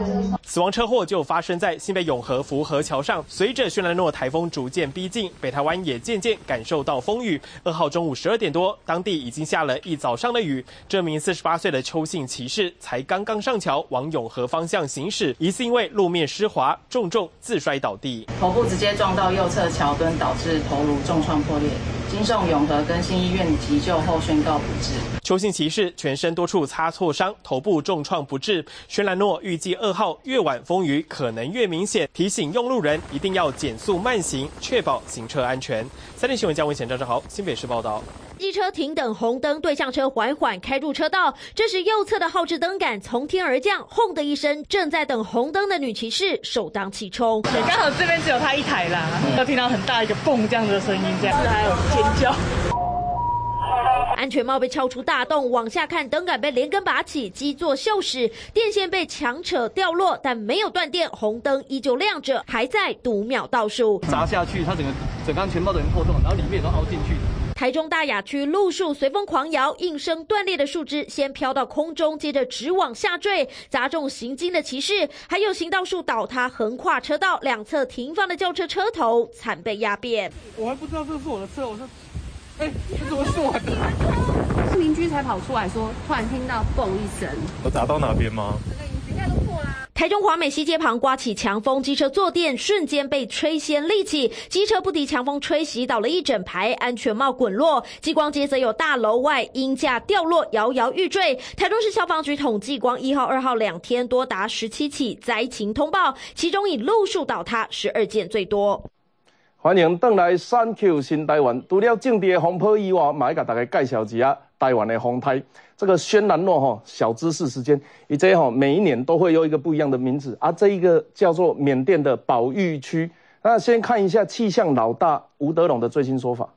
死亡车祸就发生在新北永和福和桥上。随着轩岚诺台风逐渐逼近，北台湾也渐渐感受到风雨。2号中午12点多，当地已经下了一早上的雨。这名48岁的邱姓骑士才刚刚上桥往永和方向行驶，疑似因为路面湿滑，重自摔倒地， 头部直接撞到右侧桥墩，导致头颅重创破裂。经送永和更新医院急救后宣告不治。 邱姓骑士全身多处擦挫伤，头部重创不治。轩岚诺预计2号越晚风雨可能越明显，提醒用路人一定要减速慢行，确保行车安全。3立新闻江文贤、张正豪，新北市报道。 机车停等红灯，对向车缓缓开入车道。这时右侧的后置灯杆从天而降，轰的一声，正在等红灯的女骑士首当其冲。 刚好这边只有她一台啦，有听到很大一个蹦这样的声音，这样还有尖叫。 安全帽被敲出大洞，往下看，灯杆被连根拔起，基座锈蚀，电线被强扯掉落，但没有断电，红灯依旧亮着，还在读秒倒数。 砸下去，它整个安全帽都已经破洞，然后里面都凹进去。 台中大雅区路树随风狂摇，应声断裂的树枝先飘到空中，接着直往下坠，砸中行经的骑士，还有行道树倒塌横跨车道，两侧停放的轿车车头惨被压扁。 我还不知道这是我的车，我说，这怎么是我的？ 是邻居才跑出来说，突然听到嘣一声。 有砸到哪边吗？ 应该都破啦。 台中华美西街旁刮起强风，机车坐垫瞬间被吹掀立起，机车不敌强风吹袭，倒了一整排，安全帽滚落。激光街则有大楼外鹰架掉落，摇摇欲坠。台中市消防局统计，光1号、2号2天多达17起灾情通报，其中以路树倒塌12件最多。 欢迎回来3 Q 新台湾。除了政治的风波以外，嘛要给大家介绍一下台湾的风态。这个轩岚诺小知识时间，这每一年都会有一个不一样的名字啊。这一个叫做缅甸的保育区。那先看一下气象老大吴德龙的最新说法。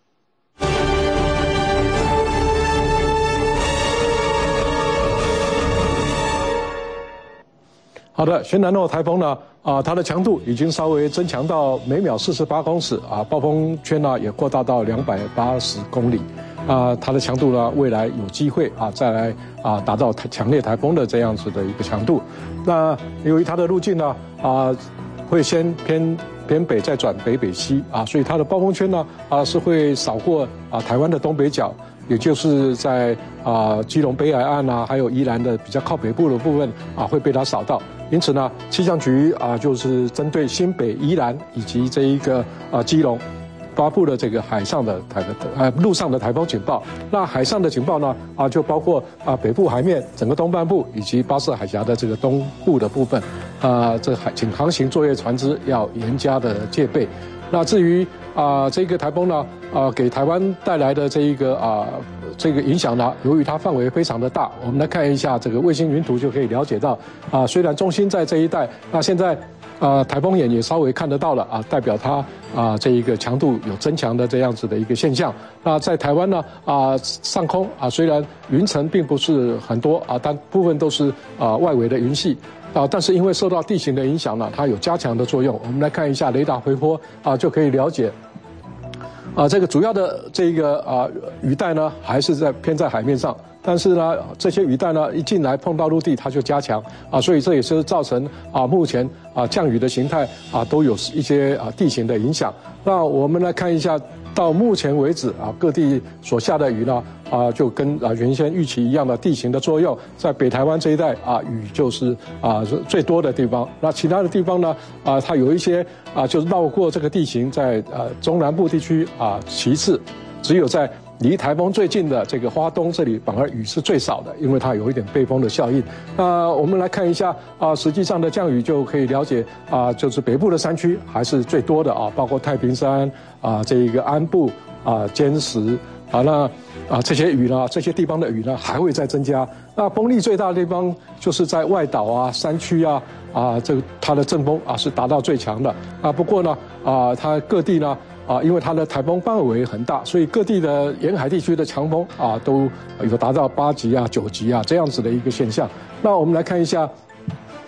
好的，轩岚诺台风呢，它的强度已经稍微增强到每秒48公尺啊，暴风圈呢也扩大到280公里。它的强度呢，未来有机会再来达到强烈台风的这样子的一个强度。那由于它的路径呢会先偏北，再转北西所以它的暴风圈呢是会扫过台湾的东北角，也就是在基隆北海岸还有宜兰的比较靠北部的部分会被它扫到。因此呢，气象局就是针对新北、宜兰以及这一个基隆。发布了这个海上的陆上的台风警报。那海上的警报呢就包括北部海面整个东半部以及巴士海峡的这个东部的部分，这请航行作业船只要严加的戒备。那至于这个台风呢给台湾带来的这个影响呢，由于它范围非常的大，我们来看一下这个卫星云图就可以了解到虽然中心在这一带，那现在台风眼也稍微看得到了代表它这一个强度有增强的这样子的一个现象。那在台湾呢上空虽然云层并不是很多但部分都是外围的云系但是因为受到地形的影响呢，它有加强的作用。我们来看一下雷达回波就可以了解。这个主要的这个雨带呢，还是偏在海面上，但是呢，这些雨带呢一进来碰到陆地，它就加强所以这也是造成目前降雨的形态都有一些地形的影响。那我们来看一下，到目前为止各地所下的雨呢就跟原先预期一样的地形的作用，在北台湾这一带雨就是最多的地方。那其他的地方呢它有一些就是绕过这个地形，在中南部地区其次，只有在离台风最近的这个花东这里反而雨是最少的，因为它有一点背风的效应。那我们来看一下实际上的降雨就可以了解就是北部的山区还是最多的包括太平山这一个安部尖石那这些雨呢，这些地方的雨呢还会再增加。那风力最大的地方就是在外岛山区它的阵风是达到最强的不过呢它各地呢因为它的台风范围很大，所以各地的沿海地区的强风都有达到8级9级这样子的一个现象。那我们来看一下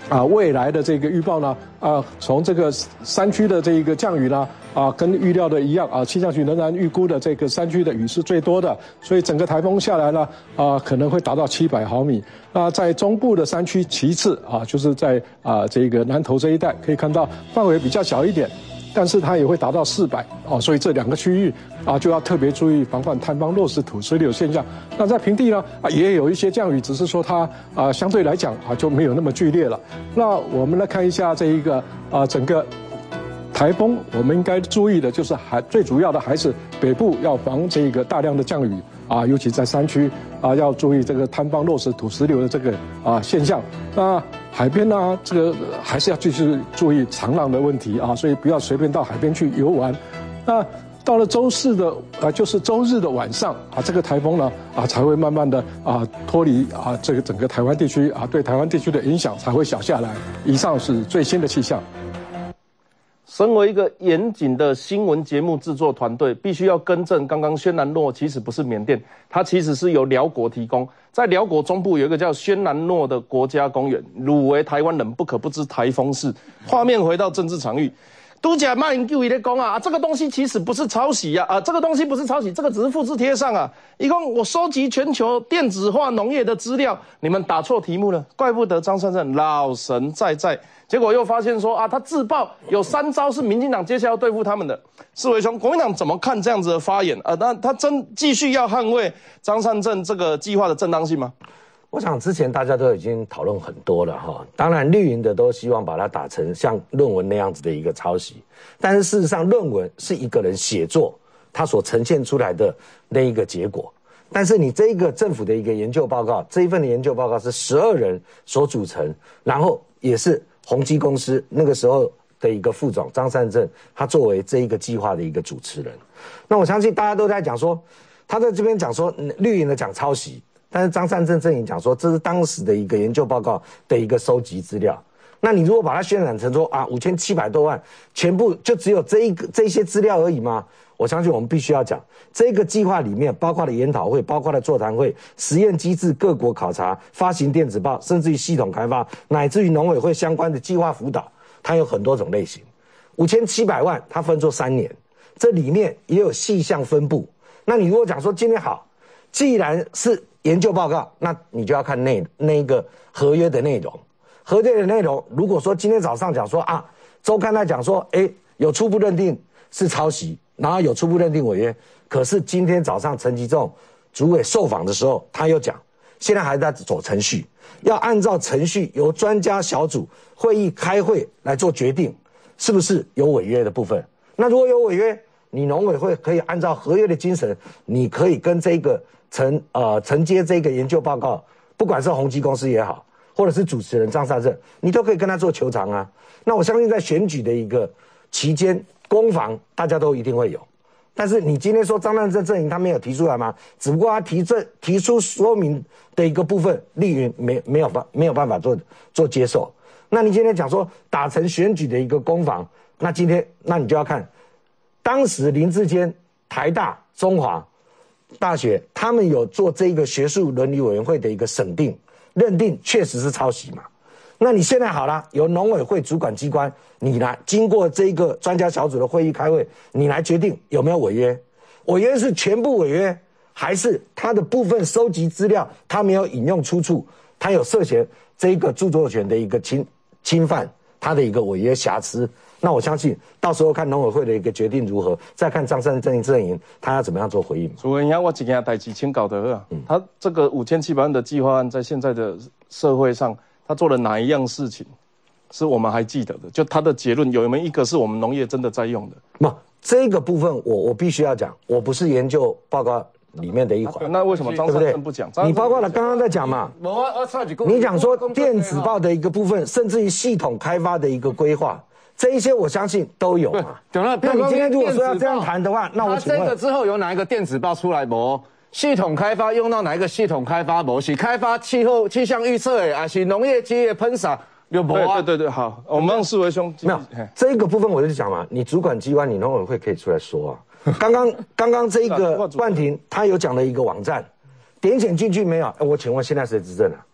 未来的这个预报呢，从这个山区的这个降雨呢，跟预料的一样气象局仍然预估的这个山区的雨是最多的，所以整个台风下来呢，可能会达到700毫米。在中部的山区其次就是在这个南投这一带，可以看到范围比较小一点。但是它也会达到400所以这2个区域就要特别注意防范坍方落石土石流现象。那在平地呢也有一些降雨，只是说它相对来讲就没有那么剧烈了。那我们来看一下这一个整个台风，我们应该注意的就是最主要的还是北部要防这个大量的降雨尤其在山区要注意这个坍方落石土石流的这个现象。那海边呢，这个还是要继续注意长浪的问题所以不要随便到海边去游玩。那到了周4的就是周日的晚上这个台风呢才会慢慢的脱离这个整个台湾地区对台湾地区的影响才会小下来。以上是最新的气象。 身为一个严谨的新闻节目制作团队，必须要更正刚刚轩南诺其实不是缅甸，它其实是由辽国提供。在辽国中部有一个叫轩南诺的国家公园，汝为台湾人不可不知台风市。画面回到政治场域，都讲马英九在讲这个东西其实不是抄袭这个东西不是抄袭，这个只是复制贴上一共我收集全球电子化农业的资料，你们打错题目了，怪不得张善政老神在在。结果又发现说他自曝有3招是民进党接下来要对付他们的。世维兄，国民党怎么看这样子的发言那他真继续要捍卫张善政这个计划的正当性吗？ 我想之前大家都已经讨论很多了当然绿营的都希望把它打成像论文那样子的一个抄袭，但是事实上论文是一个人写作他所呈现出来的那一个结果，但是你这一个政府的一个研究报告，这一份的研究报告是12人所组成，然后也是宏基公司那个时候的一个副总张善政，他作为这一个计划的一个主持人。那我相信大家都在讲说，他在这边讲说绿营的讲抄袭，但是张善政阵营讲说这是当时的一个研究报告的一个收集资料。那你如果把它渲染成说5700多万全部就只有这些资料而已吗？我相信我们必须要讲，这个计划里面包括了研讨会，包括了座谈会、实验机制、各国考察、发行电子报，甚至于系统开发，乃至于农委会相关的计划辅导，它有很多种类型。5700万它分作3年，这里面也有细项分布。那你如果讲说今天好，既然是研究报告，那你就要看那个合约的内容。合约的内容，如果说今天早上讲说周刊在讲说有初步认定是抄袭，然后有初步认定违约，可是今天早上陈吉仲主委受访的时候，他又讲现在还在走程序，要按照程序由专家小组会议开会来做决定是不是有违约的部分。那如果有违约，你农委会可以按照合约的精神，你可以跟这个承接这个研究报告，不管是宏基公司也好，或者是主持人张善政，你都可以跟他做求偿那我相信在选举的一个期间，攻防大家都一定会有。但是你今天说张善政阵营他没有提出来吗？只不过他提出说明的一个部分，绿营没有办法做接受。那你今天讲说打成选举的一个攻防，那你就要看当时林智坚、台大、中华大学他们有做这个学术伦理委员会的一个审定，认定确实是抄袭嘛。那你现在好了，由农委会主管机关，你来经过这个专家小组的会议开会，你来决定有没有违约。违约是全部违约，还是他的部分收集资料他没有引用出处，他有涉嫌这个著作权的一个侵犯，他的一个违约瑕疵。那我相信到时候看农委会的一个决定如何，再看张善政阵营他要怎么样做回应。 主任，我一件代志请搞得他这个5700万的计划案，在现在的社会上，他做了哪一样事情是我们还记得的？就他的结论有没有一个是我们农业真的在用的？ 这个部分我必须要讲，我不是研究报告里面的一环。 那为什么张善政不讲？ 你包括了刚刚在讲嘛，你讲说电子报的一个部分，甚至于系统开发的一个规划，这一些我相信都有嘛。那你今天如果说要这样谈的话，那我请问这个之后有哪一个电子报出来没？系统开发用到哪一个系统开发没？是开发气象预测的，还是农业机械喷洒？有没有？ 对，好，我们让世维兄没有这个部分，我就讲嘛，你主管机关，你农委会可以出来说刚刚这一个冠廷他有讲了一个网站，点选进去没有？我请问现在谁执政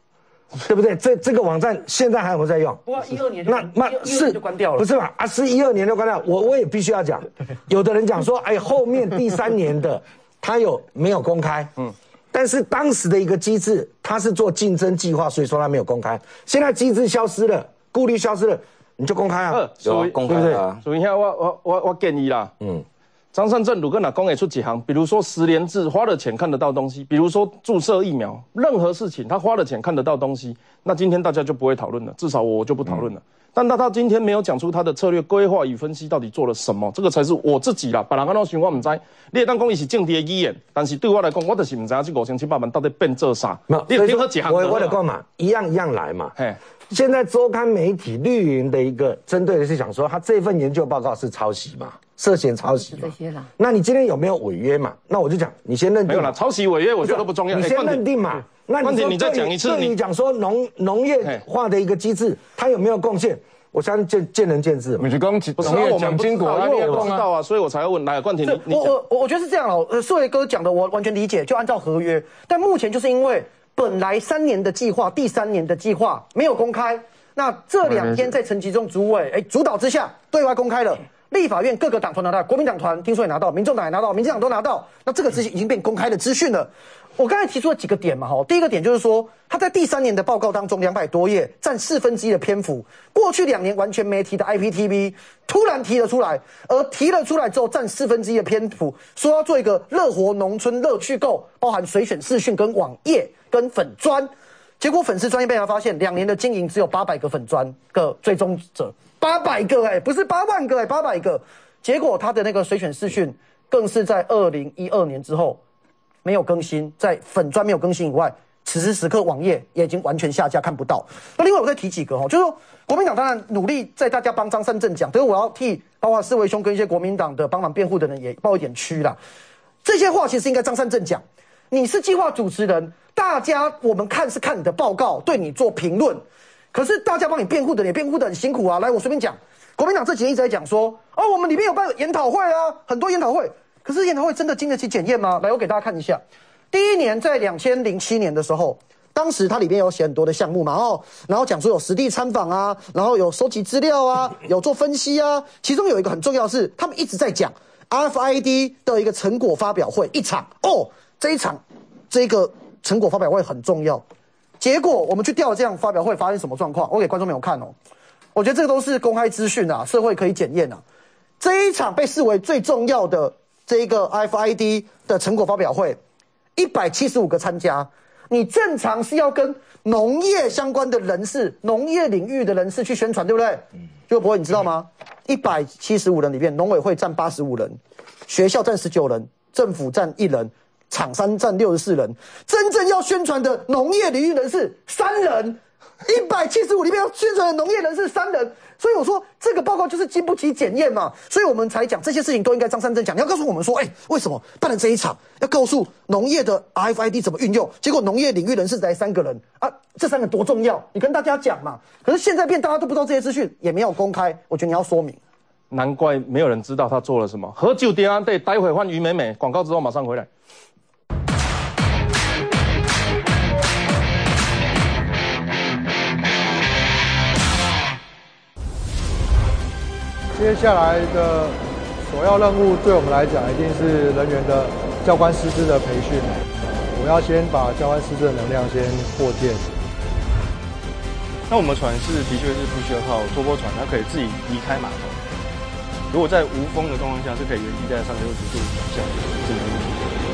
对不对？这个网站现在还有没有在用？ 不过12年是就关掉了， 不是嘛？啊，是12年就关掉。我也必须要讲，有的人讲说，哎，后面第3年的他没有公开？但是当时的一个机制，他是做竞争计划，所以说他没有公开。现在机制消失了，顾虑消失了，你就公开啊， 公开啊。 所以现在我建议啦，张善政如果哪讲得出几行，比如说10连制花了钱看得到东西，比如说注射疫苗，任何事情他花了钱看得到东西，那今天大家就不会讨论了，至少我就不讨论了。但他今天没有讲出他的策略规划与分析到底做了什么，这个才是我自己啦。别人安怎想我唔知，你会当讲伊是政治的语言，但是对我来讲，我就是唔知这5700万到底变做啥。你听好几行我的讲嘛，一样来嘛。现在周刊媒体绿营的一个针对的是想说，他这份研究报告是抄袭嘛，涉嫌抄袭嘛。这些啦。那你今天有没有违约嘛？那我就讲，你先认定。 没有啦，抄袭违约我觉得都不重要。 你先认定嘛。那你再讲一次， 你讲说农业化的一个机制，它有没有贡献？我相信见仁见智。 你去讲农业奖金国， 因为我不知道啊，所以我才会问来冠廷。 我觉得是这样哦，硕伟哥讲的我完全理解，就按照合约。但目前就是因为本来3年的计划，第3年的计划没有公开，那这2天在陈其中主委主导之下对外公开了。立法院各个党团拿到，国民党团听说也拿到，民众党也拿到，民进党都拿到，那这个资讯已经变公开的资讯了。我刚才提出了几个点嘛，第一个点就是说，他在第3年的报告当中200多页，占1/4的篇幅，过去2年完全没提的 IPTV 突然提了出来，而提了出来之后占1/4的篇幅，说要做一个乐活农村乐趣购，包含随选视讯跟网页跟粉专，结果粉丝专页被人发现2年的经营只有800个粉专个追踪者。800个不是8万个800个，结果他的那个随选视讯更是在2012年之后没有更新，在粉专没有更新以外，此时此刻网页也已经完全下架，看不到。那另外我再提几个就是说国民党当然努力在大家帮张善政讲，所以我要替包括四维兄跟一些国民党的帮忙辩护的人也抱一点屈啦。这些话其实应该张善政讲，你是计划主持人，大家我们看是看你的报告，对你做评论。可是大家帮你辩护的，也辩护的很辛苦啊。来，我随便讲，国民党这几年一直在讲说，我们里面有办研讨会啊，很多研讨会。可是研讨会真的经得起检验吗？来，我给大家看一下。第一年在2007年的时候，当时它里面有写很多的项目嘛，然后讲说有实地参访啊，然后有收集资料啊，有做分析啊。其中有一个很重要的是，他们一直在讲 RFID 的一个成果发表会一场这一场这个成果发表会很重要。结果我们去调这样发表会，发现什么状况？我给观众朋友看我觉得这个都是公开资讯啊，社会可以检验啊。这一场被视为最重要的这一个 RFID 的成果发表会，175个参加，你正常是要跟农业相关的人士、农业领域的人士去宣传，对不对？就不会，你知道吗？175人里面，农委会占85人，学校占19人，政府占1人。厂商占64人，真正要宣传的农业领域人士3人，175里面要宣传的农业人士3人，所以我说这个报告就是经不起检验嘛，所以我们才讲这些事情都应该张善政讲，你要告诉我们说，为什么办了这一场，要告诉农业的 RFID 怎么运用，结果农业领域人士才3个人啊，这3个多重要，你跟大家讲嘛，可是现在变大家都不知道这些资讯，也没有公开，我觉得你要说明。 难怪没有人知道他做了什么。喝酒点啊，对，待会换于美美，广告之后马上回来。 接下来的首要任务对我们来讲，一定是人员的教官师资的培训。我要先把教官师资的能量先扩建。 那我们船是的确是不需要靠拖波船，它可以自己离开码头。如果在无风的状况下，是可以原地在360度转向，这没问题。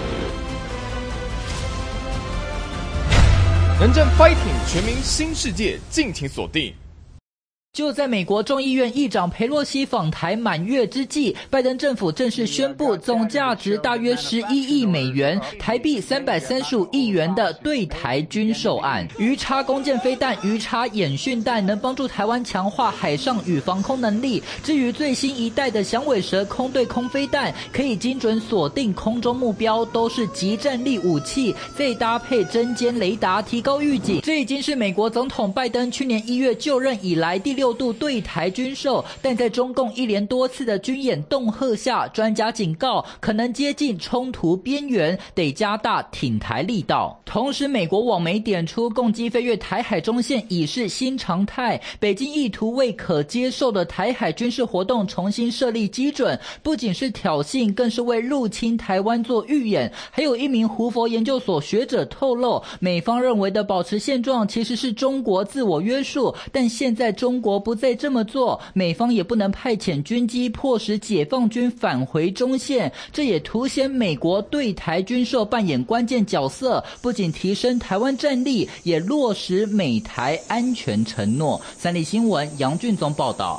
能战 Fighting 全民新世界，敬请锁定。 就在美国众议院议长裴洛西访台满月之际，拜登政府正式宣布总价值大约11亿美元，台币335亿元的对台军售案。鱼叉弓箭飞弹、鱼叉演训弹能帮助台湾强化海上与防空能力。至于最新一代的响尾蛇空对空飞弹，可以精准锁定空中目标，都是极战力武器，再搭配针尖雷达，提高预警。这已经是美国总统拜登去年1月就任以来第6 6度对台军售，但在中共一连多次的军演恫吓下，专家警告可能接近冲突边缘，得加大挺台力道。同时，美国网媒点出，共机飞越台海中线已是新常态，北京意图为可接受的台海军事活动重新设立基准，不仅是挑衅，更是为入侵台湾做预演。还有一名胡佛研究所学者透露，美方认为的保持现状其实是中国自我约束，但现在中国不再这么做，美方也不能派遣军机迫使解放军返回中线，这也凸显美国对台军售扮演关键角色，不仅提升台湾战力，也落实美台安全承诺。三立新闻杨俊宗报道。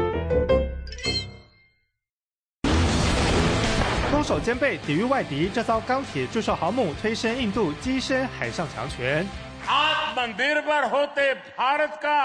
攻守兼备，抵御外敌，这艘钢铁祝寿航母推升印度跻身海上强权。 मंदिर पर होते भारत का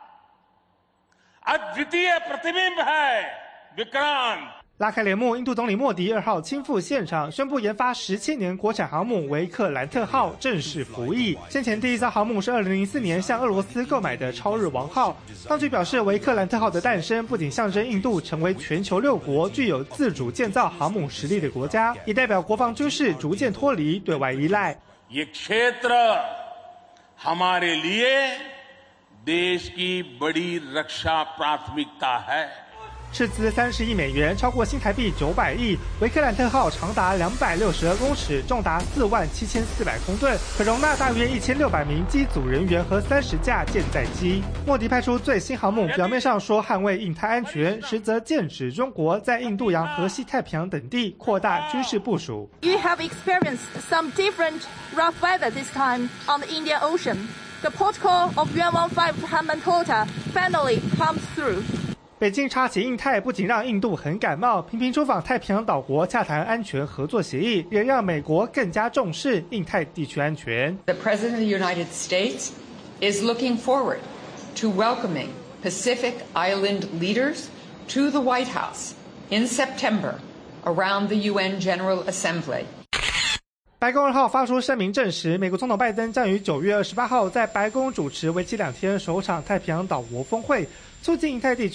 अद्वितीय प्रतिबिंब है विक्रांत。 拉开帘幕，印度总理莫迪2号亲赴现场，宣布研发17年国产航母维克兰特号正式服役。先前第一艘航母是2004年向俄罗斯购买的超日王号。当局表示，维克兰特号的诞生不仅象征印度成为全球6国具有自主建造航母实力的国家，也代表国防军事逐渐脱离对外依赖。 ये क्षेत्र हमारे लिए देश की बड़ी रक्षा प्राथमिकता है。 斥资30亿美元，超过新台币900亿。维克兰特号长达262公尺，重达47400公吨，可容纳大约1600名机组人员和30架舰载机。莫迪派出最新航母，表面上说捍卫印太安全，实则剑指中国在印度洋和西太平洋等地扩大军事部署。 You have experienced some different rough weather this time on the Indian Ocean. The protocol of UN-15 Hambantota finally comes through. 北京插旗印太，不仅让印度很感冒，频频出访太平洋岛国洽谈安全合作协议，也让美国更加重视印太地区安全。 The President of the United States is looking forward to welcoming Pacific Island leaders to the White House in September around the UN General Assembly. 白宫2号发出声明证实，美国总统拜登将于9月28号在白宫主持为期2天首场太平洋岛国峰会，促进印太地区。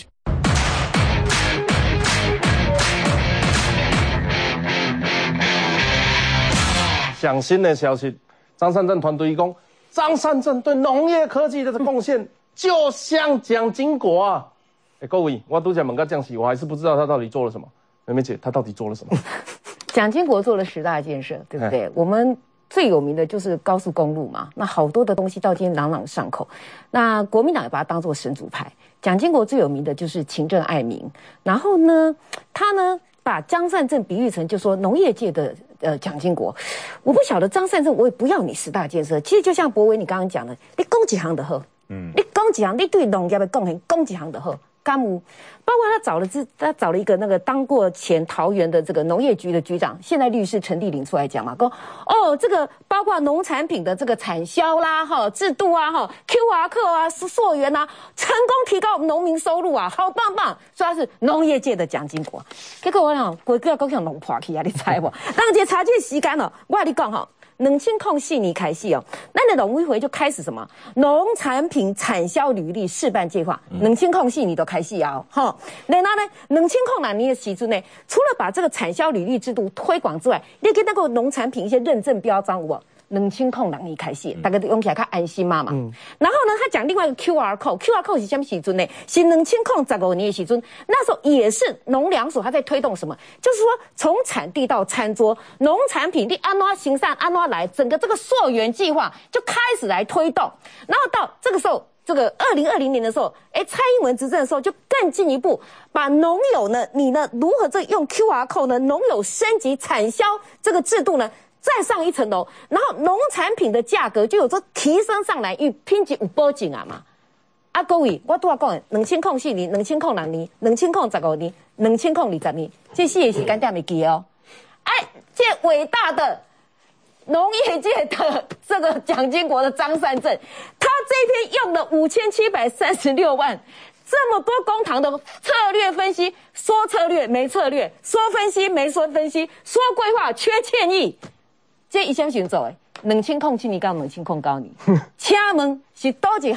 上新的消息，张善政团队讲，张善政对农业科技的贡献就像蒋经国啊！各位，我都想问个这样子，我还是不知道他到底做了什么。妹妹姐，他到底做了什么？ 蒋经国做了10大建设，对不对？我们最有名的就是高速公路嘛，那好多的东西到今天朗朗上口。那国民党也把它当作神主牌。蒋经国最有名的就是勤政爱民，然后呢，他呢把张善政比喻成就说农业界的蒋经国。我不晓得张善政，我也不要你10大建设。其实就像博维你刚刚讲的，你讲几行就好，你讲几行，你对农业的贡献讲几行就好。干部，包括他找了一个那个当过前桃园的这个农业局的局长，现在律师陈地林出来讲嘛，说这个包括农产品的这个产销啦，制度啊，QR code 啊，溯源啊，成功提高我们农民收入啊，好棒棒，说他是农业界的蒋经国。结果我讲，规个高雄弄破去啊，你知不？当这查这时间我跟你讲2004年开始咱的农委会就开始什么农产品产销履历示范计划，2004年就开始然后呢，2006年的时阵呢，除了把这个产销履历制度推广之外，你给那个农产品一些认证标章有无？2006年开始，大家都用起来较安心嘛。然后呢，他讲另外一个 QR code，QR code 是什么时阵呢？是2015年的时阵，那时候也是农粮署他在推动什么？就是说从产地到餐桌，农产品你安怎行善安怎来，整个这个溯源计划就开始来推动。然后到这个时候，这个2020年的时候，蔡英文执政的时候就更进一步把农友呢，你呢如何这用 QR code 呢？农友升级产销这个制度呢？再上一层楼，然后农产品的价格就有这提升上来，因为品质有保证啊嘛。各位，我都要讲，2004年、2006年、2015年、2020年，这4个时间点没记哦。这伟大的农业界的这个蒋经国的张善政，他这篇用了5736万。这么多公堂的策略分析，说策略没策略，说分析没说分析，说规划缺歉意。这一项行走2007年到2009年，请问是多一项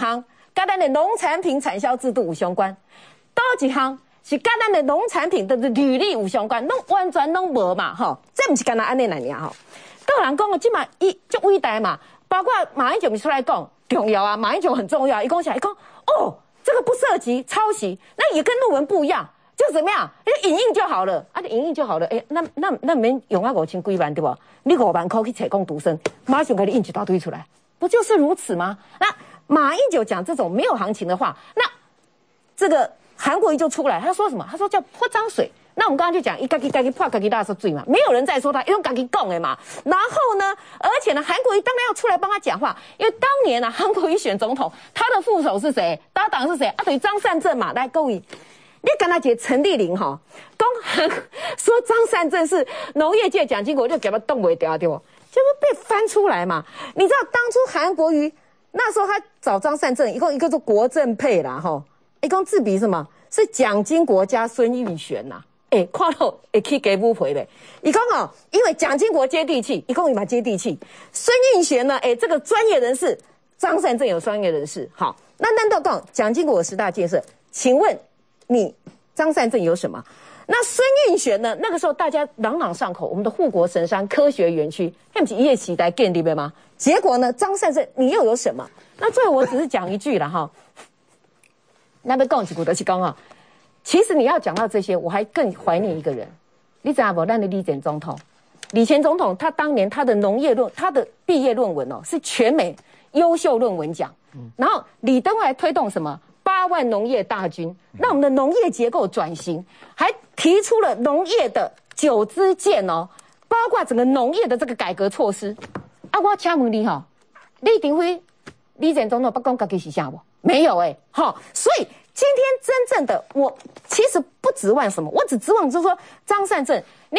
跟咱的农产品产销制度有相关，倒一项是跟咱的农产品的履历有相关，拢完全拢无嘛，吼，这不是干那安尼来尔吼。都有人讲，即嘛伊足伟大嘛，包括马英九出来讲重要啊，马英九很重要，伊讲啥？伊讲哦，这个不涉及抄袭，那也跟论文不一样。就怎么样？影印就好了啊！影印就好了。那免用啊5000几万对不？你5万块去采共读生，马上给你印一大堆出来，不就是如此吗？那马英九讲这种没有行情的话，那这个韩国瑜就出来，他说什么？他说叫泼脏水。那我们刚刚就讲，自己泼自己大水嘛，没有人在说他，因为自己讲的嘛。然后呢，而且呢，韩国瑜当然要出来帮他讲话，因为当年啊，韩国瑜选总统，他的副手是谁？搭档是谁？啊，等于张善政嘛。来，各位。你跟他姐陈丽玲哈，说张善政是农业界蒋经国，就给他动不掉对不？就是被翻出来嘛。你知道当初韩国瑜那时候他找张善政，一个做国政配啦哈，一共自比什么？是蒋经国加孙运璇呐。看到也可以给不回嘞。一共哦，因为蒋经国接地气，一共也蛮接地气。孙运璇呢，这个专业人士，张善政有专业人士。好，那难道讲蒋经国有10大建设？请问？你张善政有什么？那孙运璇呢？那个时候大家朗朗上口，我们的护国神山科学园区，他们是一夜期待建立吗？结果呢，张善政你又有什么？那最后我只是讲一句了哈。那边讲几股的是讲啊，其实你要讲到这些，我还更怀念一个人，你知道不？咱的李前总统，李前总统他当年他的他的毕业论文哦是全美优秀论文奖，然后李登辉推动什么？8万农业大军，让我们的农业结构转型，还提出了农业的9支箭哦，包括整个农业的这个改革措施。啊，我请问你哈，李登辉、李前总统不讲自己是啥不？没有所以今天真正的我其实不指望什么，我只指望就是说张善政，你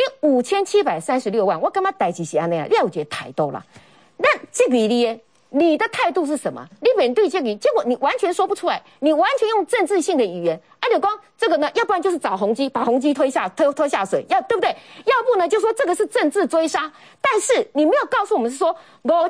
5736万，我干嘛代志是安那样？了解态度啦，那这个你的态度是什么？你面对这个，结果你完全说不出来，你完全用政治性的语言，就光这个呢，要不然就是找宏基，把宏基推下水，对不对？要不呢就说这个是政治追杀，但是你没有告诉我们是说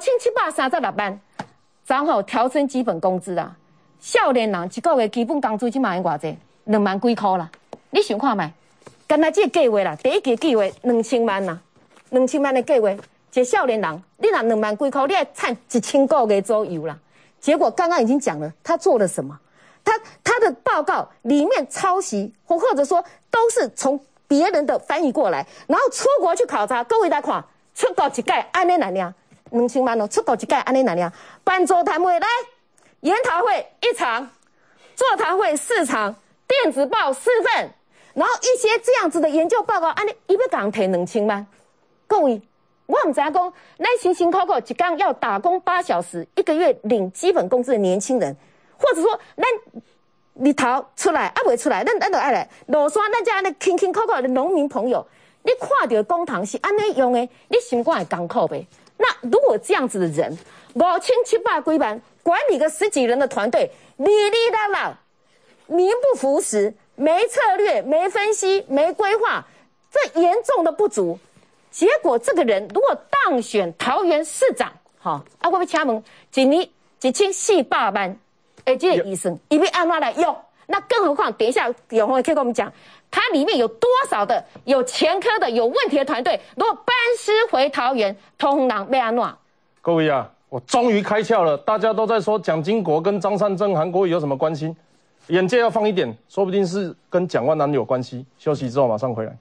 5736万，然后调升基本工资啦，少年人一个月基本工资现在要多少？2万几块啦，你想看没？刚才这个计划啦，第一个计划2000万啦，2000万的计划。一个少年人，你拿2万几块，你还产1000个月左右啦。结果刚刚已经讲了，他做了什么？他的报告里面抄袭，或者说都是从别人的翻译过来，然后出国去考察。各位来看，出国一届安尼哪样？2000万哦，出国一届安尼哪样？办座谈会来，研讨会1场，座谈会4场，电子报4份，然后一些这样子的研究报告，安尼伊要讲提2000万，各位。我们知道讲，咱辛辛苦苦一天要打工8小时，1个月领基本工资的年轻人，或者说咱日头出来未出来，咱就爱来路山，咱这安尼辛辛苦苦的农民朋友，你看到公堂是安尼用的，你心肝会艰苦呗？那如果这样子的人，5700几万管理个10几人的团队，哩哩啦啦，名不符实，没策略，没分析，没规划，这严重的不足。结果这个人如果当选桃园市长，我要请问，一年1400万，这个医生，他要按哪来用？那更何况，等一下永红也可以跟我们讲，它里面有多少的有前科的有问题的团队，如果班师回桃园，通人要安怎？ 各位啊，我终于开窍了，大家都在说蒋经国跟张善政、韩国瑜有什么关系？眼界要放一点，说不定是跟蒋万安有关系。休息之后马上回来。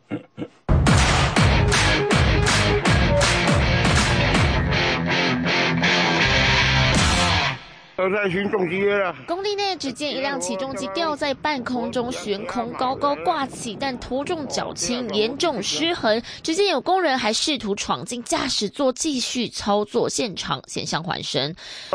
工地内只见一辆起重机吊在半空中悬空，高高挂起，但头重脚轻，严重失衡。只见有工人还试图闯进驾驶座继续操作，现场险象环生。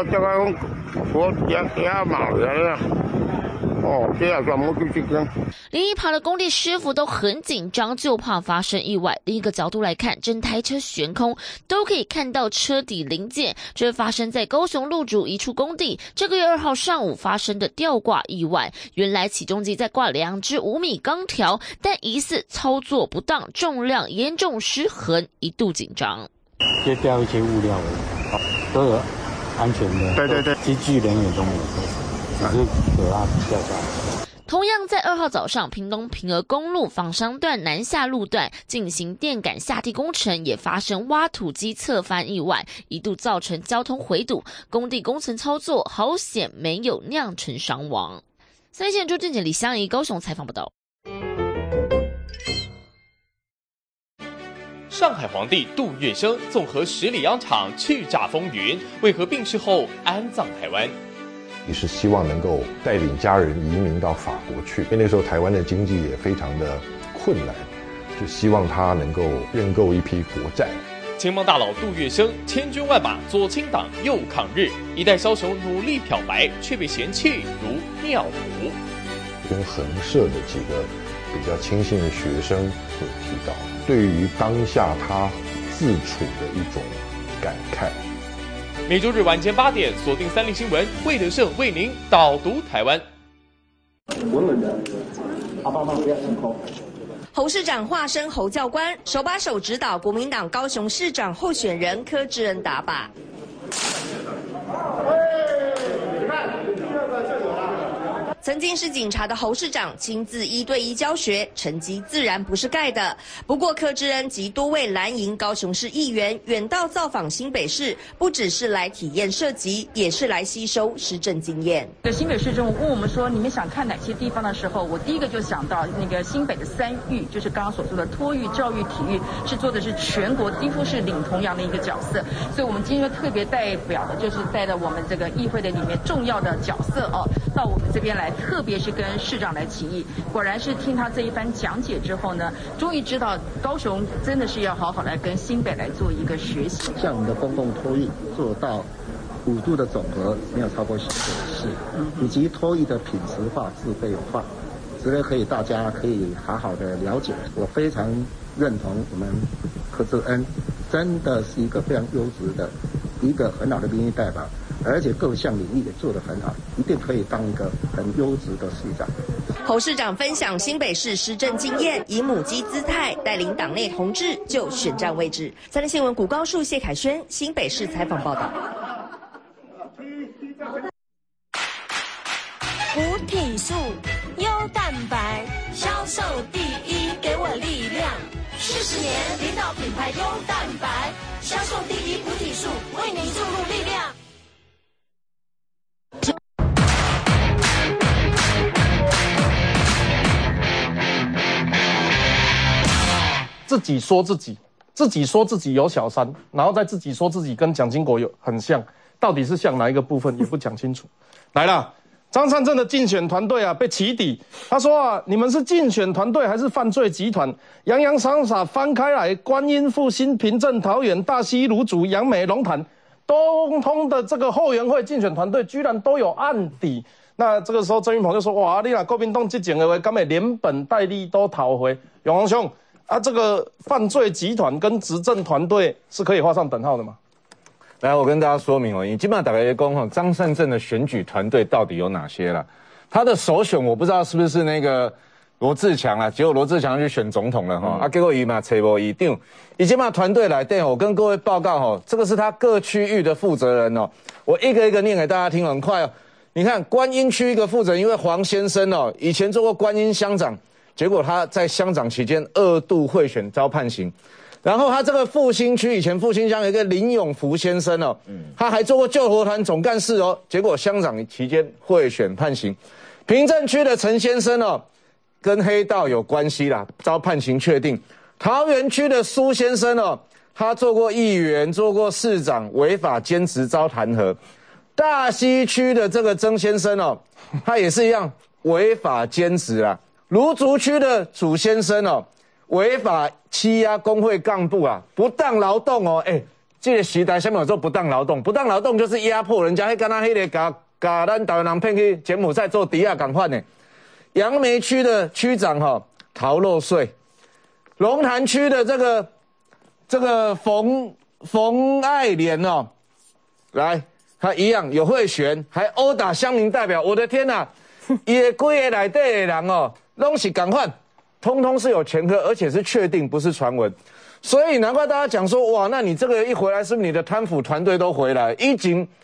连一旁的工地师傅都很紧张，就怕发生意外。另一个角度来看，整台车悬空，都可以看到车底零件。这发生在高雄路竹一处工地，这个月2号上午发生的吊挂意外。原来起重机在挂2支5米钢条，但疑似操作不当，重量严重失衡，一度紧张。 接掉一些物料而已，都有安全的，对，机具人员都没有受伤。 只是给它掉下来。 同样在2号早上，屏东屏儿公路枋商段南下路段进行电杆下地工程，也发生挖土机侧翻意外，一度造成交通回堵。工地工程操作好险没有酿成伤亡。3立新闻朱俊杰、李香怡高雄采访报道。 上海皇帝杜月笙综合十里洋场去炸风云，为何病逝后安葬台湾？ 也是希望能够带领家人移民到法国去，因为那时候台湾的经济也非常的困难，就希望他能够认购一批国债。 青帮大佬杜月笙千军万马，左倾党右抗日，一代枭雄努力漂白，却被嫌弃如尿壶。 跟横社的几个比较亲信的学生有提到，对于当下他自处的一种感慨。 每周日晚间8点，锁定3立新闻，魏德胜为您导读台湾。 稳稳的，好棒棒，不要升空。 侯市长化身侯教官，手把手指导国民党高雄市长候选人柯志恩打靶。曾经是警察的侯市长亲自1对1教学，成绩自然不是盖的。不过柯志恩及多位蓝营高雄市议员远道造访新北市，不只是来体验射击，也是来吸收施政经验。 新北市政府问我们说，你们想看哪些地方的时候，我第一个就想到那个新北的3育，就是刚刚所说的托育、教育、体育，是做的是全国几乎是领头羊的一个角色。所以我们今天特别代表的就是带着我们这个议会的里面重要的角色到我们这边来。特别是跟市长来起义，果然是听他这一番讲解之后呢，终于知道高雄真的是要好好来跟新北来做一个学习。 像我们的公共托育做到5度的总和没有超过新北市，以及托育的品质化、自费化，这个可以大家可以好好的了解。我非常认同我们柯志恩真的是一个非常优质的一个很好的民意代表。而且各项领域也做得很好，一定可以当一个很优质的市长。 侯市长分享新北市施政经验，以母鸡姿态带领党内同志就选战位置。3立新闻古高树、谢凯轩新北市采访报道。 补体素、优蛋白，销售第一，给我力量。40年领导品牌优蛋白，销售第一，补体素为您注入力量。 自己说自己，自己说自己有小三，然后再自己说自己跟蒋经国有很像，到底是像哪一个部分也不讲清楚。来了，张善政的竞选团队被起底，他说你们是竞选团队还是犯罪集团？洋洋洒洒翻开来，观音、复兴、平镇、桃园、大溪、芦竹、杨梅、龙潭，通通的这个后援会竞选团队居然都有案底。那这个时候郑运鹏就说：哇，你国民党这种的话，敢会连本带利都讨回？永宏兄。这个犯罪集团跟执政团队是可以画上等号的吗？ 来，我跟大家说明你基本上打开讲张善政的选举团队到底有哪些啦？他的首选我不知道是不是那个罗志强结果罗志强去选总统了结果伊嘛找无议长，以及嘛团队来电，我跟各位报告这个是他各区域的负责人我一个一个念给大家听，很快你看观音区一个负责人，因为黄先生以前做过观音乡长。结果他在乡长期间2度贿选遭判刑，然后他这个复兴区以前复兴乡有一个林永福先生他还做过救国团总干事结果乡长期间贿选判刑。平镇区的陈先生跟黑道有关系啦，遭判刑确定。桃园区的苏先生他做过议员，做过市长，违法兼职遭弹劾。大溪区的这个曾先生他也是一样违法兼职啦。芦竹区的祖先生违法欺压工会干部不当劳动这个时代下面有做不当劳动，不当劳动就是压迫人家，跟他那个把咱台湾人骗去柬埔寨做抵押港换的。杨梅区的区长逃漏税，龙潭区的这个冯爱莲来，他一样有贿选，还殴打乡民代表，我的天哪！也规个内底的人拢是同款，通通是有前科，而且是确定，不是传闻。所以难怪大家讲说，哇，那你这个一回来，是不是你的贪腐团队都回来？以前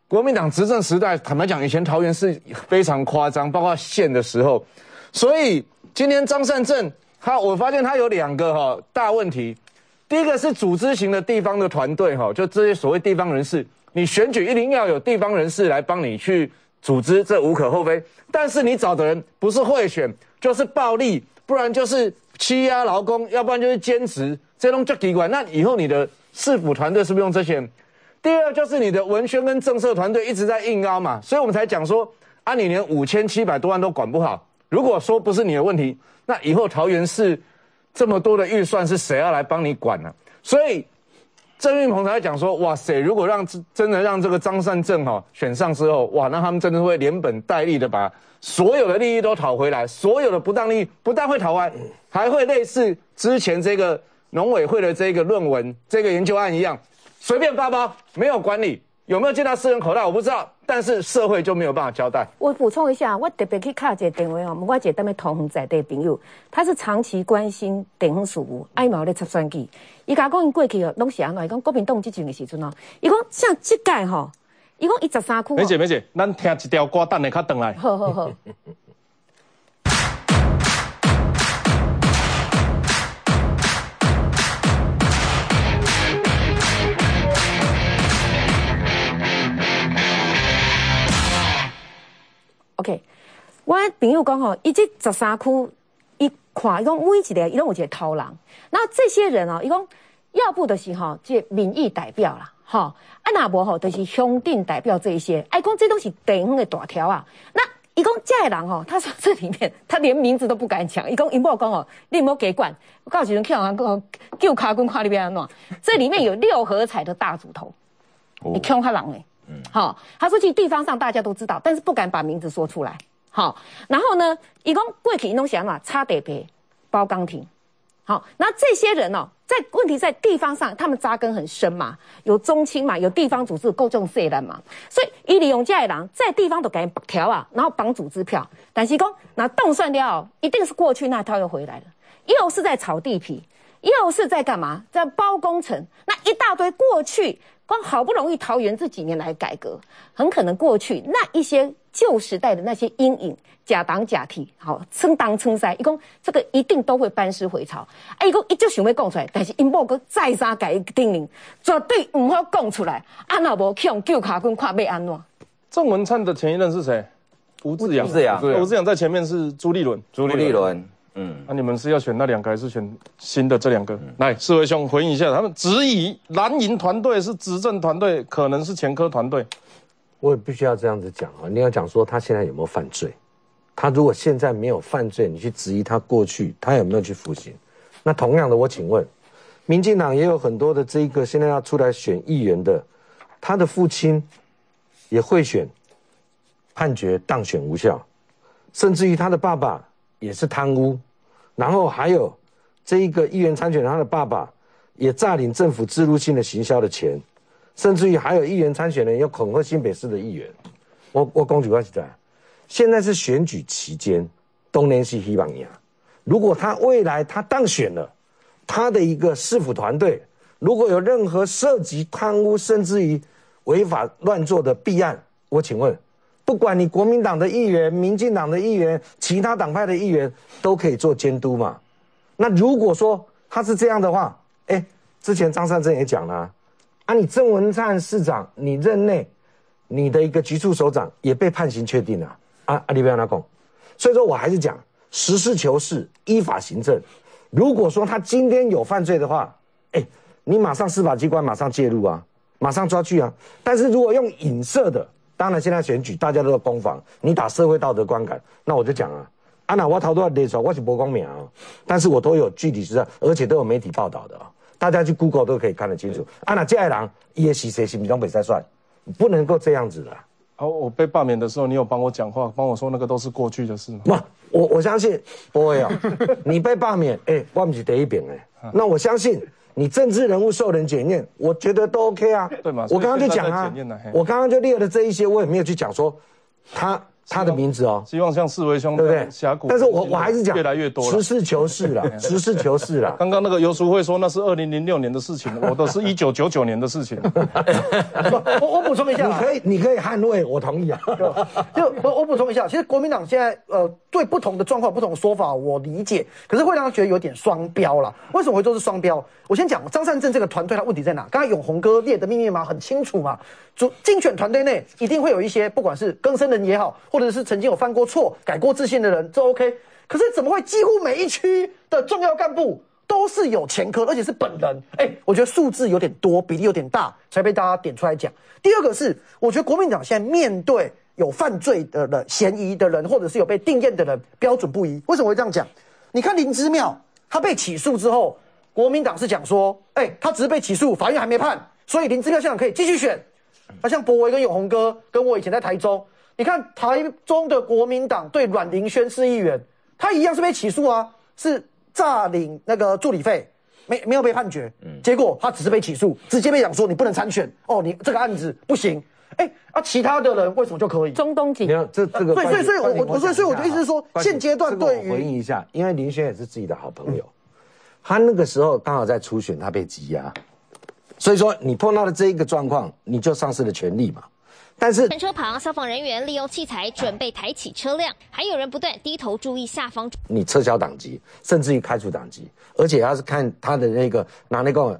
国民党执政时代，坦白讲，以前桃园是非常夸张，包括县的时候。所以今天张善政，我发现他有2个大问题。第一个是组织型的地方的团队就这些所谓地方人士，你选举一定要有地方人士来帮你去组织，这无可厚非。但是你找的人不是贿选，就是暴力，不然就是欺压劳工，要不然就是兼职，这种就奇怪。那以后你的市府团队是不是用这些人？第二就是你的文宣跟政策团队一直在硬凹嘛，所以我们才讲说你连5700多万都管不好。如果说不是你的问题，那以后桃园市这么多的预算是谁要来帮你管呢？所以郑运鹏才讲说，哇塞，如果真的让这个张善政选上之后，哇，那他们真的会连本带利的把所有的利益都讨回来，所有的不当利益不但会讨回来，还会类似之前这个农委会的这个论文、这个研究案一样，随便发包，没有管理，有没有进到私人口袋我不知道，但是社会就没有办法交代。 我补充一下，我特别去打一个电话我一个咱们同行在地朋友，他是长期关心地方事务，爱毛咧插选举。伊甲讲，伊过去拢是安怎？伊讲国民党执政的时阵伊讲像这届伊讲伊13区。 梅姐，咱听一条歌，等下较回来。 好。OK， 我朋友讲伊这13区，伊看伊讲每一个伊拢有一个头人，然后这些人伊讲要不就是这民意代表啦，若无就是乡镇代表这一些，讲这都是地方的大条啊。那伊讲这个人他说这里面他连名字都不敢讲，伊讲因某讲你莫给管，我到时阵叫人叫卡棍看你要安怎？这里面有6合彩的大主头，你恐吓人诶。他说其实地方上大家都知道，但是不敢把名字说出来。然后呢，伊讲过去弄啥嘛，插地皮、包钢艇。那这些人问题在地方上，他们扎根很深嘛，有中青嘛，有地方组织够重势力嘛，所以伊利用这些人在地方都给人绑条然后绑组织票，但是讲那动算了，一定是过去那套又回来了，又是在炒地皮，又是在干嘛？在包工程，那一大堆过去。光好不容易桃园这几年来改革，很可能过去那一些旧时代的那些阴影，假党假体，称当称塞，伊讲这个一定都会班师回朝。伊讲伊就想要讲出来，但是因某个再三改叮咛，绝对唔好讲出来。若无去用叫卡棍看要安怎？ 郑文灿的前一任是谁？吴志阳。吴志阳在前面是朱立伦。那你们是要选那2个，还是选新的这2个？来，四位兄回应一下，他们质疑蓝营团队是执政团队，可能是前科团队。 我也必须要这样子讲你要讲说他现在有没有犯罪？他如果现在没有犯罪，你去质疑他过去他有没有去服刑？那同样的，我请问，民进党也有很多的这个现在要出来选议员的，他的父亲也贿选，判决当选无效，甚至于他的爸爸也是贪污。然后还有这一个议员参选人，他的爸爸也诈领政府置入性的行销的钱，甚至于还有议员参选人要恐吓新北市的议员。我讲句话实在，现在是选举期间，当然是希望赢。如果他未来他当选了，他的一个市府团队如果有任何涉及贪污甚至于违法乱做的弊案，我请问，不管你国民党的议员、民进党的议员、其他党派的议员，都可以做监督嘛？那如果说他是这样的话，之前张善政也讲了你郑文灿市长，你任内，你的一个局处首长也被判刑确定了你不要拿讲。所以说我还是讲实事求是，依法行政。如果说他今天有犯罪的话，你马上司法机关马上介入马上抓去但是如果用影射的，当然现在选举大家都在攻防，你打社会道德观感，那我就讲那我头都列出来，我是不讲名但是我都有具体实在，而且都有媒体报道的大家去 Google 都可以看得清楚。那这些人也是谁是不是比赛算，不能够这样子的。 我被罢免的时候，你有帮我讲话，帮我说那个都是过去的事吗？ 我相信不会你被罢免，我不是第一遍那我相信你政治人物受人检验，我觉得都 OK 对嘛？ 我刚刚就讲我刚刚就列了这一些，我也没有去讲说他他的名字哦， 希望像四维兄对不对？ 峡谷， 但是我还是讲越来越多了， 实事求是啦，实事求是啦。 刚刚那个游淑慧说那是2006年的事情，我的是1999年的事情。 我补充一下， 你可以捍卫，我同意啊。 就我补充一下，其实国民党现在对不同的状况、不同的说法，我理解，可是会让他觉得有点双标啦。为什么会说是双标？我先讲张善政这个团队，他问题在哪？刚才永宏哥列的密密麻麻很清楚嘛。竞选团队内一定会有一些，不管是更生人也好，或者是曾经有犯过错、改过自新的人，这 OK。可是怎么会几乎每一区的重要干部都是有前科，而且是本人？我觉得数字有点多，比例有点大，才被大家点出来讲。第二个是，我觉得国民党现在面对有犯罪的人、嫌疑的人，或者是有被定验的人，标准不一。为什么会这样讲？你看林之妙，他被起诉之后，国民党是讲说，他只是被起诉，法院还没判，所以林之妙现在可以继续选。那像博维跟永宏哥，跟我以前在台中，你看台中的国民党对阮玲轩市议员，他一样是被起诉啊，是诈领那个助理费，没有被判决，结果他只是被起诉，直接被讲说你不能参选哦，你这个案子不行。其他的人为什么就可以？ 中东锦， 你看这个， 所以我就意思是说，现阶段对于回应一下，因为林轩也是自己的好朋友，他那个时候刚好在初选，他被羁押。所以说，你碰到了这一个状况，你就丧失了权利嘛。但是车旁，消防人员利用器材准备抬起车辆，还有人不断低头注意下方。 你撤销党籍，甚至于开除党籍，而且要是看他的那个拿那个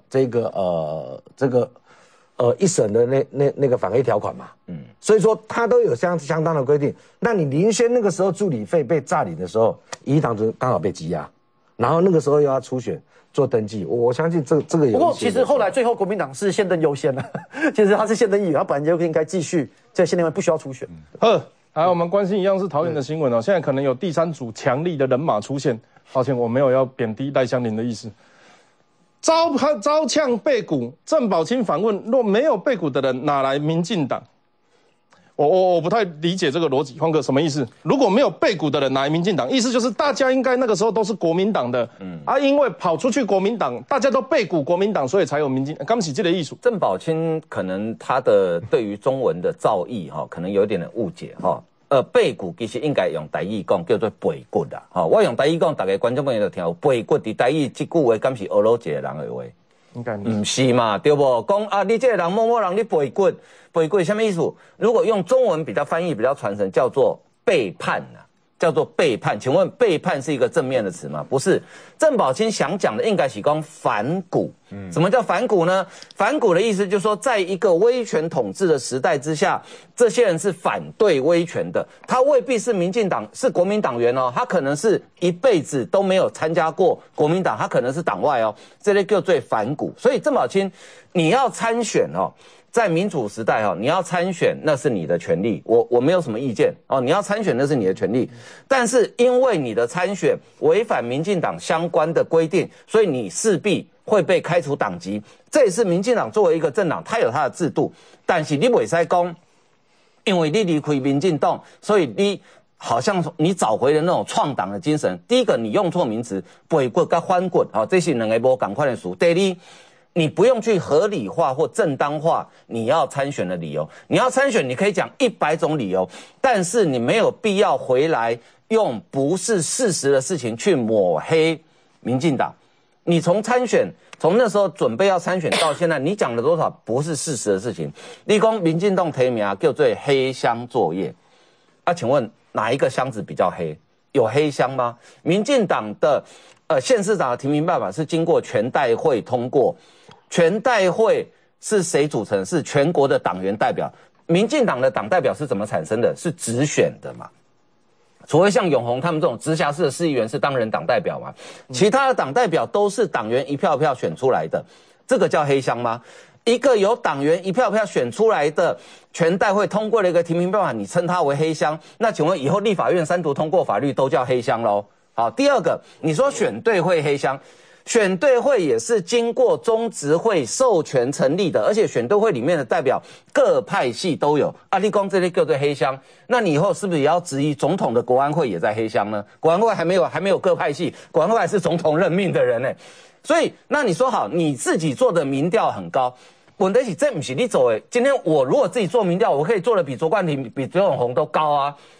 一审的那个反黑条款嘛。所以说他都有相当的规定。那你林轩那个时候助理费被诈领的时候，一党就刚好被羁押，然后那个时候又要初选。做登记，我相信这个有。 不过其实后来最后国民党是现任优先了，其实他是现任议员，他本来就应该继续在现任会不需要初选。 还有我们关心一样是桃园的新闻哦，现在可能有第三组强力的人马出现。抱歉，我没有要贬低赖香伶的意思。遭呛背骨，郑宝清反问：若没有背骨的人，哪来民进党？我不太理解这个逻辑，方哥什么意思？如果没有背骨的人哪来民进党？意思就是大家应该那个时候都是国民党的，因为跑出去国民党，大家都背骨国民党，所以才有民进。刚起这个艺术， 郑宝清可能他的对于中文的造诣可能有一点的误解背骨其实应该用台语讲叫做背骨啦，我用台语讲，大家观众朋友就听有背骨伫台语这句话，敢是俄罗斯人的话？ 应该不是嘛，对不？讲你这个人某某人你背骨，背骨什么意思？如果用中文比较翻译比较传神，叫做背叛叫做背叛。请问背叛是一个正面的词吗？不是。郑宝清想讲的应该是讲反骨。什么叫反骨呢？反骨的意思就是说，在一个威权统治的时代之下，这些人是反对威权的。他未必是民进党，是国民党员他可能是一辈子都没有参加过国民党，他可能是党外这类叫做反骨。所以郑宝清，你要参选在民主时代你要参选那是你的权利，我没有什么意见你要参选那是你的权利，但是因为你的参选违反民进党相关的规定，所以你势必会被开除党籍。这也是民进党作为一个政党，它有它的制度，但是你不可以说因为你离开民进党，所以你好像你找回了那种创党的精神。第一个，你用错名词，背骨跟反骨这是两个不同的词。第二，你不用去合理化或正当化你要参选的理由。你要参选，你可以讲100种理由，但是你没有必要回来用不是事实的事情去抹黑民进党。你从那时候准备要参选到现在，你讲了多少不是事实的事情？你说民进党提名叫做黑箱作业请问哪一个箱子比较黑？有黑箱吗？民进党的县市长的提名办法是经过全代会通过。全代会是谁组成？是全国的党员代表。民进党的党代表是怎么产生的？是直选的嘛？除非像永宏他们这种直辖市的市议员是当人党代表嘛？其他的党代表都是党员一票一票选出来的，这个叫黑箱吗？一个由党员一票一票选出来的全代会通过了一个提名办法，你称它为黑箱，那请问以后立法院3读通过法律都叫黑箱咯？好，第二个，你说选对会黑箱。选对会也是经过中执会授权成立的，而且选对会里面的代表各派系都有。你说这类叫做黑箱，那你以后是不是也要质疑总统的国安会也在黑箱呢？国安会还没有各派系，国安会还是总统任命的人呢。所以，那你说好，你自己做的民调很高，问题是这不是你做的。今天我如果自己做民调，我可以做的比卓冠廷、比周永宏都高啊。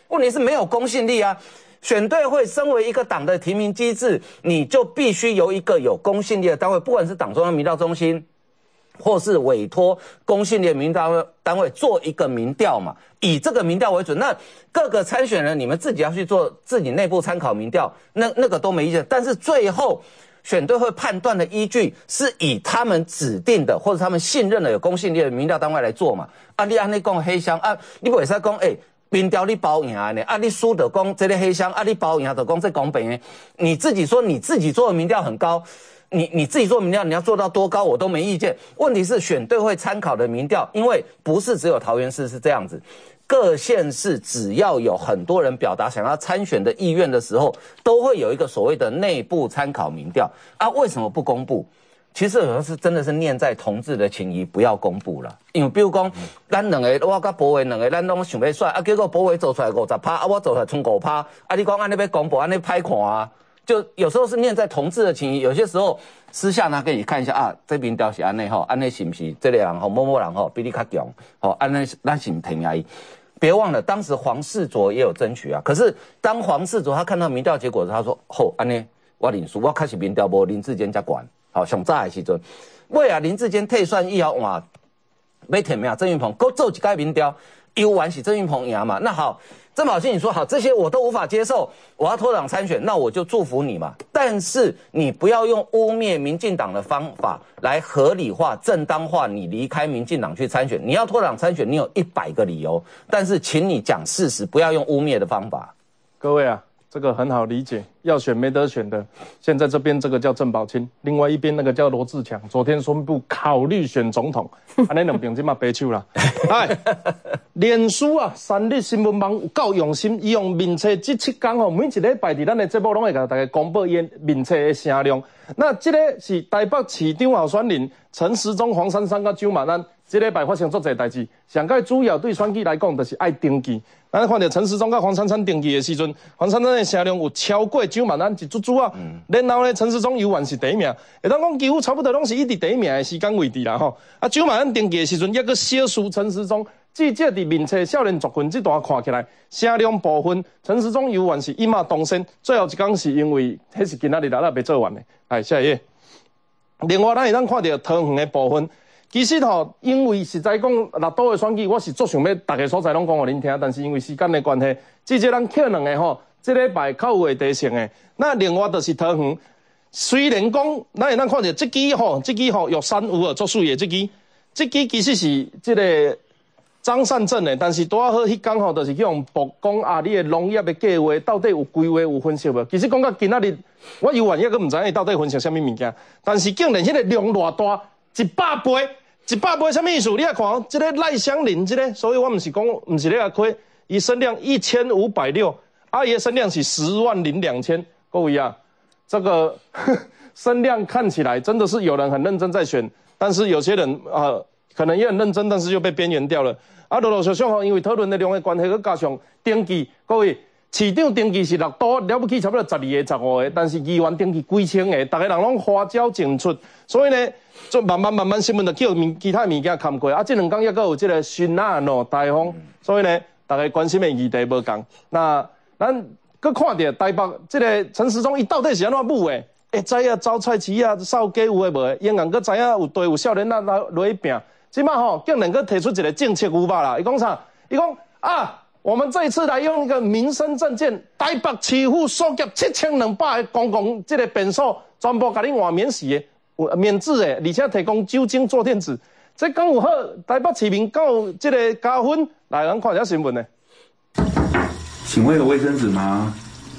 问题是没有公信力啊。选对会身为一个党的提名机制，你就必须由一个有公信力的单位，不管是党中央民调中心，或是委托公信力的民调单位做一个民调嘛，以这个民调为准。那各个参选人你们自己要去做自己内部参考民调，那个都没意见。但是最后选对会判断的依据是以他们指定的或者他们信任的有公信力的民调单位来做嘛。啊，你按你讲黑箱啊，你不会使讲民调你包赢呢？啊，你输的讲这个黑箱啊，你包赢的讲这公平。你自己说你自己做的民调很高，你自己做民调你要做到多高我都没意见。问题是选对会参考的民调，因为不是只有桃园市是这样子，各县市只要有很多人表达想要参选的意愿的时候，都会有一个所谓的内部参考民调啊。为什么不公布？其实有时候是真的是念在同志的情谊，不要公布了。因为比如讲，咱两个我甲博伟两个，咱拢想要选啊，结果博伟做出来50%，啊，我做出来剩5%，啊，你讲安尼要公布，安尼歹看啊。就有时候是念在同志的情谊，有些时候私下拿给你看一下啊，这民调是安尼吼，安尼是不是这个人吼某某人吼比你较强，吼安尼咱是不提名伊。别忘了，当时黄世卓也有争取啊。可是当黄世卓他看到民调结果的时候，他说：“吼，安尼我认输，我开始民调无林智坚才悬。”好，上早的时阵，尾啊林智坚退选以后，哇，要提名郑运鹏，搁做一届民调，又完是郑运鹏赢嘛。那好，郑宝清你说好，这些我都无法接受，我要脱党参选，那我就祝福你嘛。但是你不要用污蔑民进党的方法来合理化、正当化你离开民进党去参选。你要脱党参选，你有100个理由，但是请你讲事实，不要用污蔑的方法。 各位啊，这个很好理解，要选没得选的。现在这边这个叫郑宝清，另外一边那个叫罗志强，昨天宣布考虑选总统，安尼两边即马白手啦。哎，脸书啊，三立新闻网有够用心，伊用面册这7天吼，每一礼拜伫咱的节目拢会甲大家公布伊面册的声量。那这个是台北市长候选人陈时中、黄珊珊甲蒋万安。这礼拜发生足侪代志，上届主要对选举来讲，就是爱登记。咱看到陈时中甲黄珊珊登记的时阵，黄珊珊的声量有超过蒋万安一足啊。然后呢，陈时中犹原是第一名，会当讲几乎差不多拢是一直第一名的时间位置啦吼。啊，蒋万安登记的时阵，抑个小输陈时中。记者伫面册少年族群这段看起来，声量部分陈时中犹原是一马当先。最后一天是因为迄是今仔日未做完的。哎，下一页。另外，咱会当看到桃园的部分。其实吼，因为实在讲六都的选举，我是足想要大家所在拢讲互恁听，但是因为时间的关系，即个咱可能的吼，这礼拜较有地性的。那另外就是桃园，虽然讲咱会当看到这支吼玉山有啊足水的这支其实是这个张善政的，但是拄好迄天吼，就是去用曝光啊，你的农业的计划到底有规划有分析无？其实讲到今仔日，我犹原抑个唔知影到底分析啥物物件，但是竟然迄个量偌大。100倍什么意思？你来看，这个赖香林，这个，所以我唔是讲，唔是咧个亏，伊声量1560，阿姨的声量是102000，各位啊，这个声量看起来真的是有人很认真在选，但是有些人可能也很认真，但是就被边缘掉了。啊，陆陆续续吼，因为讨论的量的关系，佮加上登记，各位。市长登记是6都了不起，差不多12个、15个，但是议员登记几千个，大家人拢花招尽出，所以呢，就慢慢新闻就叫其他物件看过啊。这2天也有这个孙阿诺台风，所以呢，大家关心的议题无同。那咱搁看到台北这个陈时中，伊到底是安怎舞的？会知影招菜市啊、扫街有诶无诶？因人搁知影有队有少年啊落去拼，即摆吼竟然搁提出一个政策牛肉啦！伊讲啥？伊讲啊。我们这一次来用一个民生政见，台北市府所给7200个公共这个便所，全部给你换免洗的、免治的，而且提供酒精坐垫子。这刚有好，台北市民够这个加分。来，咱看一下新闻呢。 请问有卫生纸吗？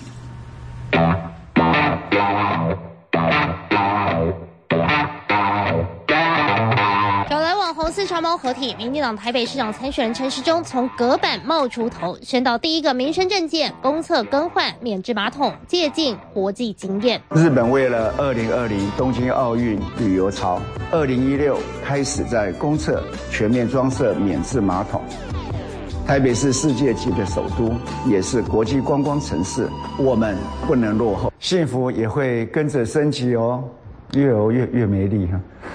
4长毛合体，民进党台北市长参选人陈时中从隔板冒出头，宣导第一个民生政见，公厕更换免治马桶，借鉴国际经验。 日本为了2020东京奥运旅游潮，2016开始在公厕全面装设免治马桶。台北是世界级的首都，也是国际观光城市，我们不能落后，幸福也会跟着升级哦，越游越美丽哈。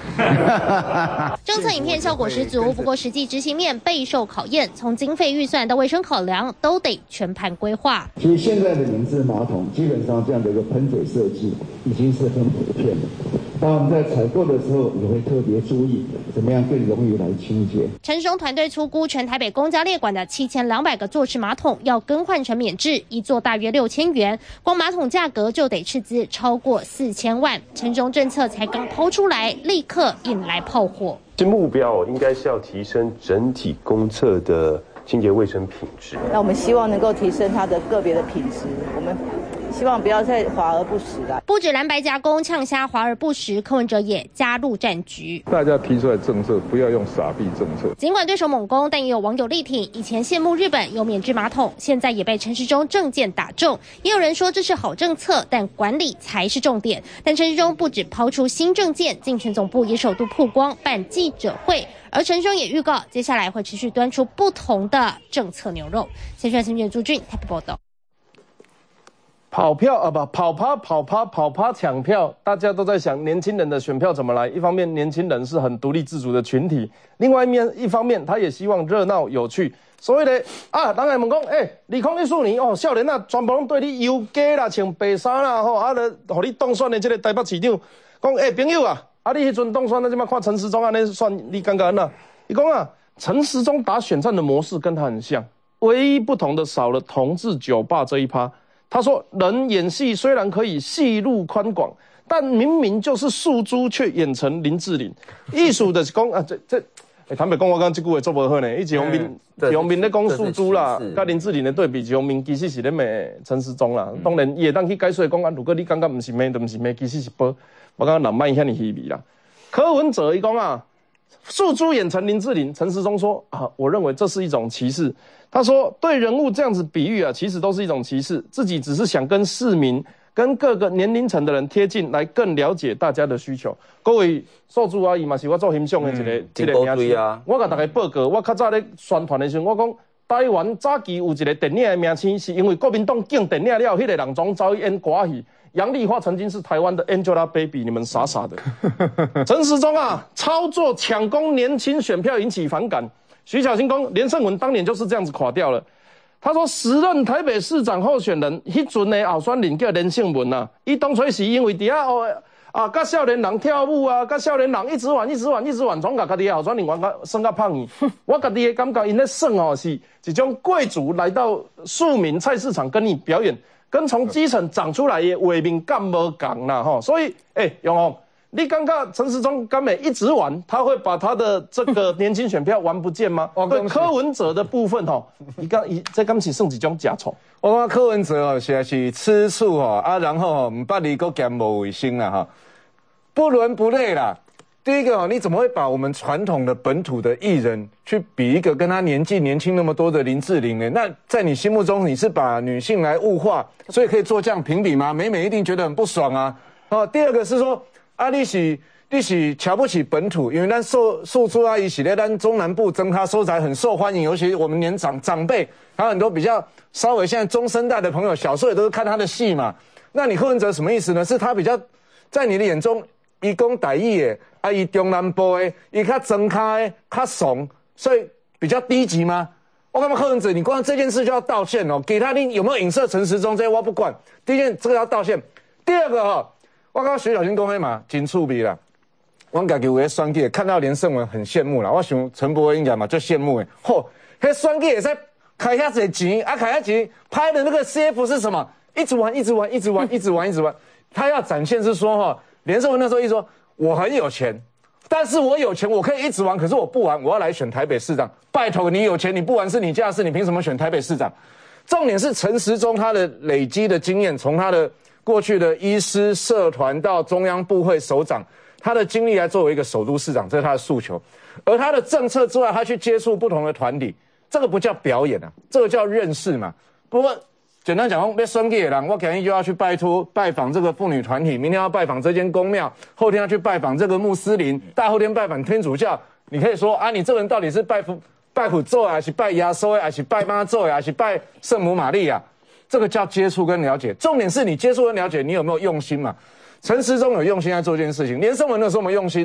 政策影片效果十足，不过实际执行面备受考验，从经费预算到卫生考量，都得全盘规划。 其实现在的淋智马桶基本上这样的一个喷嘴设计已经是很普遍的。当我们在采购的时候，也会特别注意怎么样更容易来清洁。 陈时中团队粗估，全台北公家列管的7200个坐式马桶要更换成免治，一座大约6000元，光马桶价格就得斥资超过4000万。陈时中政策才刚抛出来，立刻引来炮火。 这目标应该是要提升整体公厕的清洁卫生品质。 那我们希望能够提升它的个别的品质，我们希望不要再华而不实啦。 不止蓝白夹攻呛虾华而不实，柯文哲也加入战局。 大家提出来政策，不要用傻逼政策。 尽管对手猛攻，但也有网友力挺。以前羡慕日本有免治马桶，现在也被陈时中政见打中。也有人说这是好政策，但管理才是重点。但陈时中不止抛出新政见，竞选总部也首度曝光办记者会。而陈时中也预告，接下来会持续端出不同的政策牛肉。先选新闻朱俊台北报道。 跑趴抢票，大家都在想年轻人的选票怎么来。一方面，年轻人是很独立自主的群体；另外一方面，他也希望热闹有趣。所以呢，人来问讲，2014年哦，少年啊，全部拢对你游街啦，穿白衫啦，互你当选的这个台北市长，讲朋友啊，你迄阵当选，那即摆看陈时中安尼选，你感觉安怎？伊讲啊，陈时中打选战的模式跟他很像，唯一不同的少了同志酒吧这一趴。他说：“人演戏虽然可以戏路宽广，但明明就是素猪，却演成林志玲。艺术的是讲啊，坦白讲，我刚这句话做不好呢。一洪明咧讲素猪啦，跟林志玲的对比，一洪明其实是咧骂陈时中啦。当然，也当去解说讲啊，如果你感觉不是骂，就不是骂，其实是报。我感觉人卖遐尼虚伪啦。柯文哲伊讲啊，素猪演成林志玲，陈时中说啊，我认为这是一种歧视。”他说：“对人物这样子比喻啊，其实都是一种歧视。自己只是想跟市民、跟各个年龄层的人贴近，来更了解大家的需求。各位素珠阿姨嘛，是我做欣赏的一个名词。我甲大家报告，我较早咧宣传的时候，我讲台湾早期有一个电影的名称，是因为国民党禁电影了，迄个人总走去演歌戏。杨丽花曾经是台湾的 Angelababy， 你们傻傻的。陈时中啊，操作抢攻年轻选票，引起反感。”徐小新讲，连胜文当年就是这样子垮掉了。他说，时任台北市长候选人，迄阵的候选人叫连胜文啊，伊当初是因为底下甲少年人跳舞啊，甲少年人一直玩，总甲家己的候选人玩甲耍甲胖去。我家己的感觉，因咧耍哦是一种贵族来到庶民菜市场跟你表演，跟从基层长出来的画面感无共啦吼。所以，永宏。你感觉陈时中敢会一直玩，他会把他的这个年轻选票玩不见吗？对柯文哲的部分这敢是算一种假错。 我讲柯文哲实在是吃醋然后唔捌你个兼无卫生啦不伦不类啦。第一个你怎么会把我们传统的本土的艺人去比一个跟他年纪年轻那么多的林志玲呢？那在你心目中你是把女性来物化，所以可以做这样评比吗？美美一定觉得很不爽啊。第二个是说。你是瞧不起本土，因为咱素珠阿姨是在咱中南部增咖收宅很受欢迎，尤其我们年长辈，还有很多比较稍微现在中生代的朋友，小时候也都是看他的戏嘛。那你柯文哲什么意思呢？是他比较在你的眼中，伊讲台语的，伊中南部的，伊较增咖的，较怂，所以比较低级吗？我感觉柯文哲，你光这件事就要道歉哦，给他你有没有影射陈时中这些我不管。第一件这个要道歉，第二个我刚刚徐小新讲的嘛，真趣味啦。我自己有个选举，看到连胜文很羡慕啦。我想陈柏惟应该嘛就羡慕诶。那选举也在开下子钱，开下钱拍的那个 CF 是什么？一直玩。他要展现是说连胜文那时候一说我很有钱，但是我有钱我可以一直玩，可是我不玩，我要来选台北市长。拜托你有钱你不玩是你家的事，你凭什么选台北市长？重点是陈时中他的累积的经验，从他的过去的医师社团到中央部会首长，他的经历来作为一个首都市长，这是他的诉求。而他的政策之外，他去接触不同的团体，这个不叫表演啊，这个叫认识嘛。不过简单讲，要选举的人，我今天就要去拜访这个妇女团体，明天要拜访这间公庙，后天要去拜访这个穆斯林，大后天拜访天主教。你可以说你这个人到底是拜佛祖还是拜耶稣还是拜妈祖还是拜圣母玛利亚？这个叫接触跟了解，重点是你接触跟了解，你有没有用心嘛？陈时中有用心在做这件事情，连胜文那时候没用心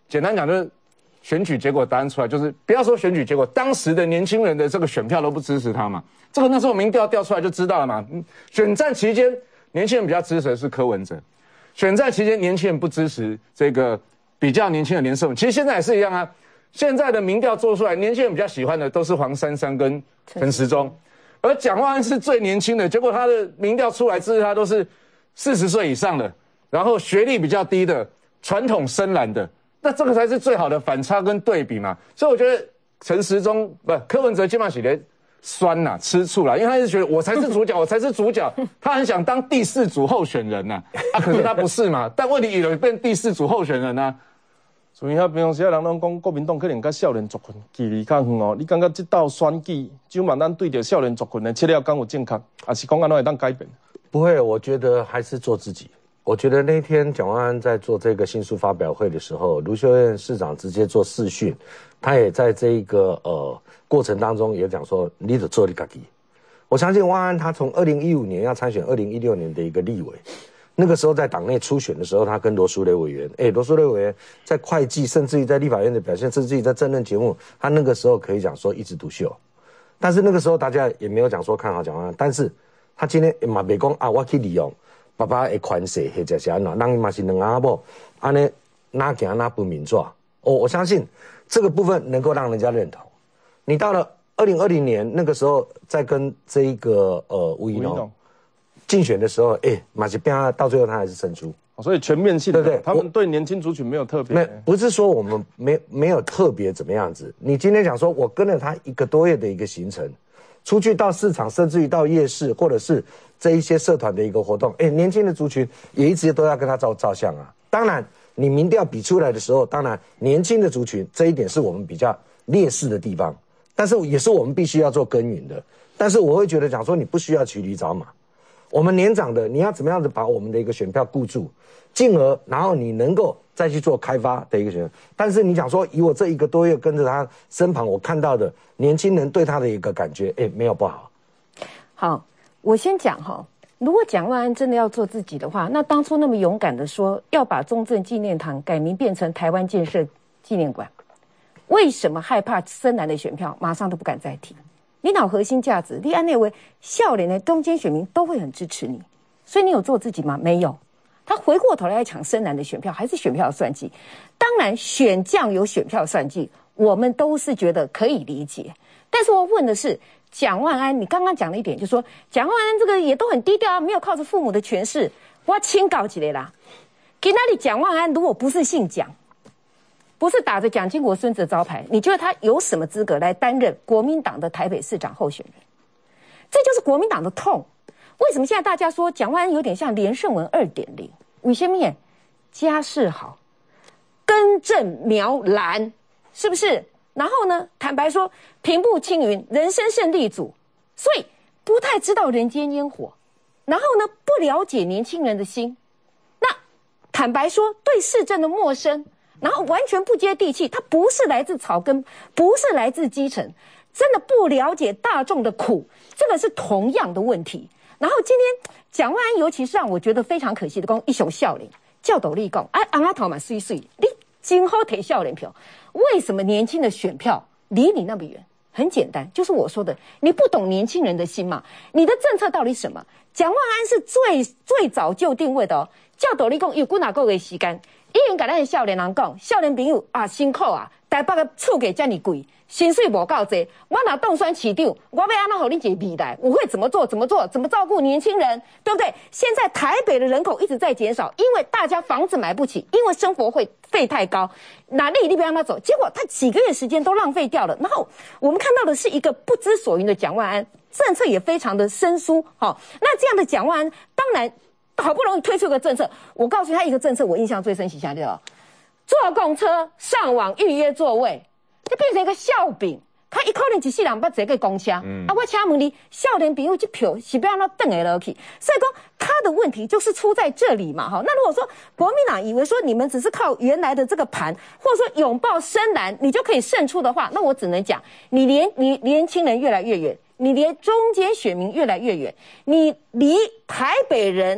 简单讲就是选举结果答案出来，就是不要说选举结果，当时的年轻人的这个选票都不支持他嘛。这个那时候民调调出来就知道了嘛。选战期间，年轻人比较支持的是柯文哲；选战期间，年轻人不支持这个比较年轻的连胜文。其实现在也是一样啊。现在的民调做出来，年轻人比较喜欢的都是黄珊珊跟陈时中，而蒋万安是最年轻的，结果他的民调出来支持他都是40岁以上的，然后学历比较低的，传统深蓝的。那这个才是最好的反差跟对比嘛。所以我觉得陈时中柯文哲基本上是在酸呐、吃醋啦，因为他一直觉得我才是主角，我才是主角，他很想当第4组候选人呐、可是他不是嘛。但问题有变第4组候选人啊。 所以遐平时人拢讲国民党可能甲少年族群距离较远哦。你感觉这道选举，就嘛咱对着少年族群的切了敢有正确，还是讲安怎会当改变？ 不会，我觉得还是做自己。我觉得那天蒋万安在做这个新书发表会的时候，卢秀燕市长直接做视讯，他也在这一个过程当中也讲说，你得做你自己。我相信万安他从2015年要参选2016年的一个立委。那个时候在党内初选的时候，他跟罗淑蕾委员，罗淑蕾委员在会计，甚至于在立法院的表现，甚至于在政论节目，他那个时候可以讲说一枝独秀。但是那个时候大家也没有讲说看好蒋万安，但是他今天嘛别讲啊，我去利用爸爸的权势或者是安怎，让伊嘛是两阿某，安尼哪行哪不民主。我相信这个部分能够让人家认同。你到了2020年那个时候，在跟这一个吴怡农竞选的时候，马其边到最后他还是胜出， 所以全面性的， 对不对？ 他们对年轻族群没有特别， 不是说我们没有特别怎么样子。你今天讲说我跟了他1个多月的一个行程，出去到市场，甚至于到夜市，或者是这一些社团的一个活动，年轻的族群也一直都要跟他照相啊。当然，你民调比出来的时候，当然年轻的族群这一点是我们比较劣势的地方，但是也是我们必须要做耕耘的。但是我会觉得讲说，你不需要骑驴找马。我们年长的，你要怎么样子把我们的一个选票固住，进而然后你能够再去做开发的一个选票。但是你讲说，以我这1个多月跟着他身旁，我看到的年轻人对他的一个感觉，没有不好。 好，我先讲哈，如果蒋万安真的要做自己的话，那当初那么勇敢的说要把中正纪念堂改名变成台湾建设纪念馆，为什么害怕深蓝的选票，马上都不敢再提？你脑核心价值，你按认为少年的中间选民都会很支持你，所以你有做自己吗？没有。他回过头来抢深蓝的选票，还是选票的算计。当然，选将有选票算计，我们都是觉得可以理解。但是我问的是，蒋万安，你刚刚讲了一点，就是说蒋万安这个也都很低调啊，没有靠着父母的权势。我请教一下啦，今天你蒋万安如果不是姓蒋，不是打着蒋经国孙子的招牌，你觉得他有什么资格来担任国民党的台北市长候选人？这就是国民党的痛。为什么现在大家说蒋万安有点像连胜文2.0？为什么？家世好，根正苗蓝，是不是？然后呢，坦白说，平步青云，人生胜利组，所以不太知道人间烟火，然后呢，不了解年轻人的心。那坦白说，对市政的陌生。然后完全不接地气，他不是来自草根，不是来自基层，真的不了解大众的苦，这个是同样的问题。然后今天蒋万安，尤其是让我觉得非常可惜的，讲一雄笑脸，叫斗立功，昂阿头嘛碎碎，你今后提笑脸票，为什么年轻的选票离你那么远？很简单，就是我说的，你不懂年轻人的心嘛。你的政策到底什么？蒋万安是最早就定位的哦，叫斗立功有几哪个月时间？已经跟咱的少年人讲，少年朋友啊，辛苦啊，台北的厝价这么贵，薪水无够多，我若当选市长，我要安怎给你一个未来？我会怎么做？怎么照顾年轻人，对不对？现在台北的人口一直在减少，因为大家房子买不起，因为生活费太高，哪里你不让他走？结果他几个月时间都浪费掉了。然后我们看到的是一个不知所云的蒋万安，政策也非常的生疏。好，那这样的蒋万安，当然。好不容易推出个政策，我告诉他一个政策，我印象最深刻，叫坐公车上网预约座位，这变成一个笑柄。他一可能一世人捌坐过公车，我请问你，少年朋友这票是不要让他等下去？所以说他的问题就是出在这里嘛，哈。那如果说国民党以为说你们只是靠原来的这个盘，或者说拥抱深蓝，你就可以胜出的话，那我只能讲，你年轻人越来越远，你离中间选民越来越远，你离台北人。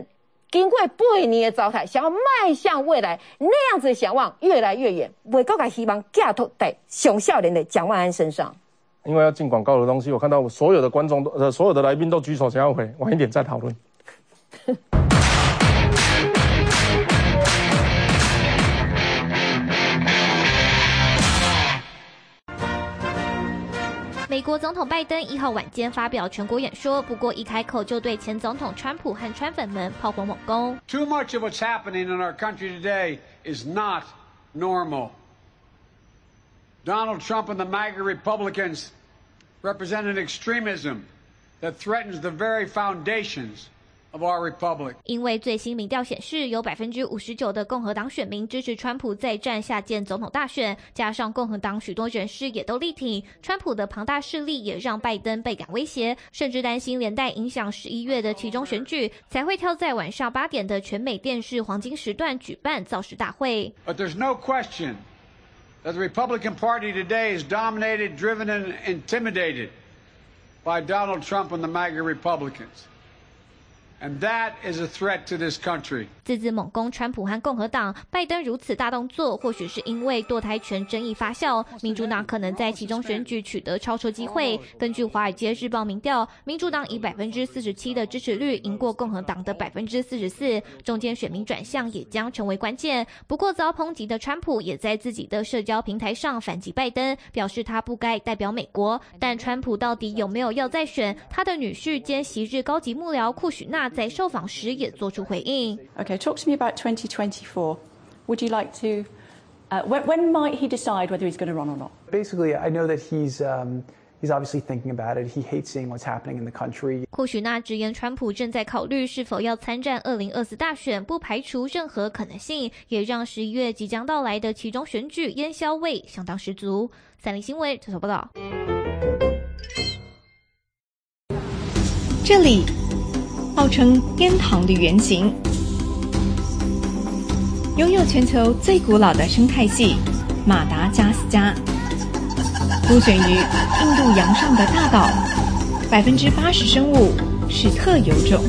经过8年的糟蹋，想要迈向未来那样子的想望越来越远，袂够个希望寄托在上少年的蒋万安身上。 因为要进广告的东西，我看到所有的观众都所有的来宾都举手想要回，晚一点再讨论。 美国总统拜登1号晚间发表全国演说，不过一开口就对前总统川普和川粉们炮火猛攻。 Too much of what's happening in our country today is not normal. Donald Trump and the MAGA Republicans represent an extremism that threatens the very foundations of our republic. 因为最新民调显示，有59%的共和党选民支持川普再战下届总统大选，加上共和党许多人士也都力挺川普的庞大势力，也让拜登倍感威胁，甚至担心连带影响11月的期中选举，才会挑在晚上8点的全美电视黄金时段举办造势大会。 But there's no question that the Republican Party today is dominated, driven, and intimidated by Donald Trump and the MAGA Republicans.And that is a threat to this country. 自自猛攻川普和共和党，拜登如此大动作，或许是因为堕胎权争议发酵，民主党可能在其中选举取得超车机会。根据《华尔街日报》民调，民主党以47%的支持率赢过共和党的44%，中间选民转向也将成为关键。不过遭抨击的川普也在自己的社交平台上反击拜登，表示他不该代表美国。但川普到底有没有要再选？他的女婿兼昔日高级幕僚库许纳在受访时也做出回应。 Okay, talk to me about 2024. Would you like to? When might he decide whether he's going to run or not? Basically, I know that he's obviously thinking about it. He hates seeing what's happening in the country. 库许纳直言，川普正在考虑是否要参战2024大选，不排除任何可能性，也让11月即将到来的期中选举烟硝味相当十足。30新闻特别报道。 这里号称天堂的原型，拥有全球最古老的生态系马达加斯加，孤悬于印度洋上的大岛，80%生物是特有种。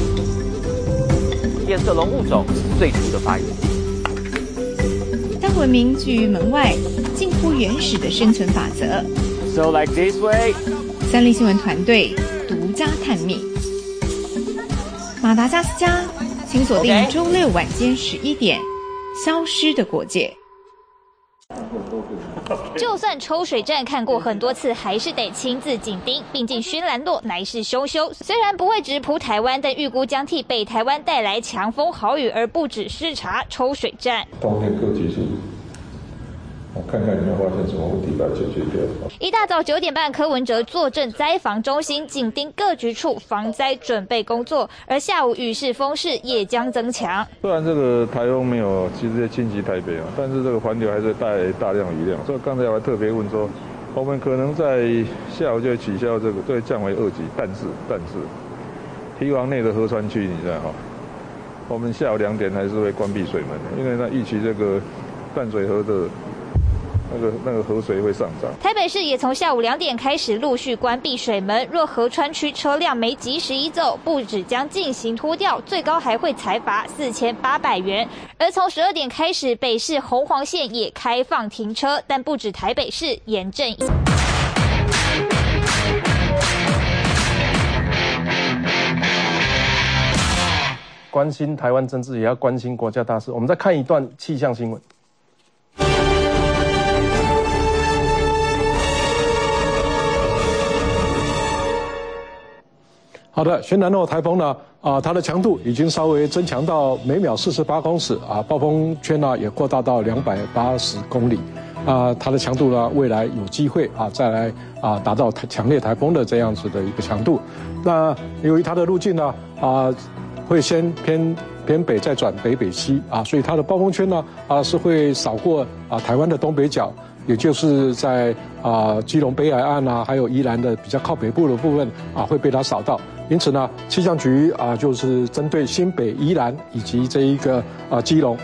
变色龙物种最初的发源地。 当文明拒于门外，近乎原始的生存法则。 So like this way。 三立新闻团队独家探秘。马达加斯加，请锁定周六晚间11点，《消失的国界》。 就算抽水站看过很多次，还是得亲自紧盯。毕竟熏兰洛乃是羞羞，虽然不会直扑台湾，但预估将替北台湾带来强风豪雨，而不止视察抽水站。 冬天各技术，我看看有没有发现什么问题，把它解决掉。 一大早9点半，柯文哲坐镇灾防中心，紧盯各局处防灾准备工作。而下午雨势风势也将增强。 虽然这个台风没有直接侵袭台北啊，但是这个环流还是带来大量雨量。所以刚才我还特别问说，我们可能在下午就取消这个，对，降为2级。但是堤防内的河川区，你知道哈，我们下午2点还是会关闭水门的，因为那预期这个淡水河的。那个河水会上涨。 台北市也从下午2点开始陆续关闭水门，若河川区车辆没及时移走，不止将进行拖吊，最高还会裁罚4800元。而从12点开始，北市红黄线也开放停车，但不止台北市，严正。 关心台湾政治，也要关心国家大事。我们再看一段气象新闻。好的，轩南诺台风呢，它的强度已经稍微增强到每秒48公尺，暴风圈呢也扩大到280公里，它的强度呢未来有机会再来达到强烈台风的这样子的一个强度。那由于它的路径呢会先偏北再转北西所以它的暴风圈呢是会扫过台湾的东北角。也就是在基隆北海岸还有宜兰的比较靠北部的部分会被它扫到，因此呢，气象局就是针对新北、宜兰以及这一个基隆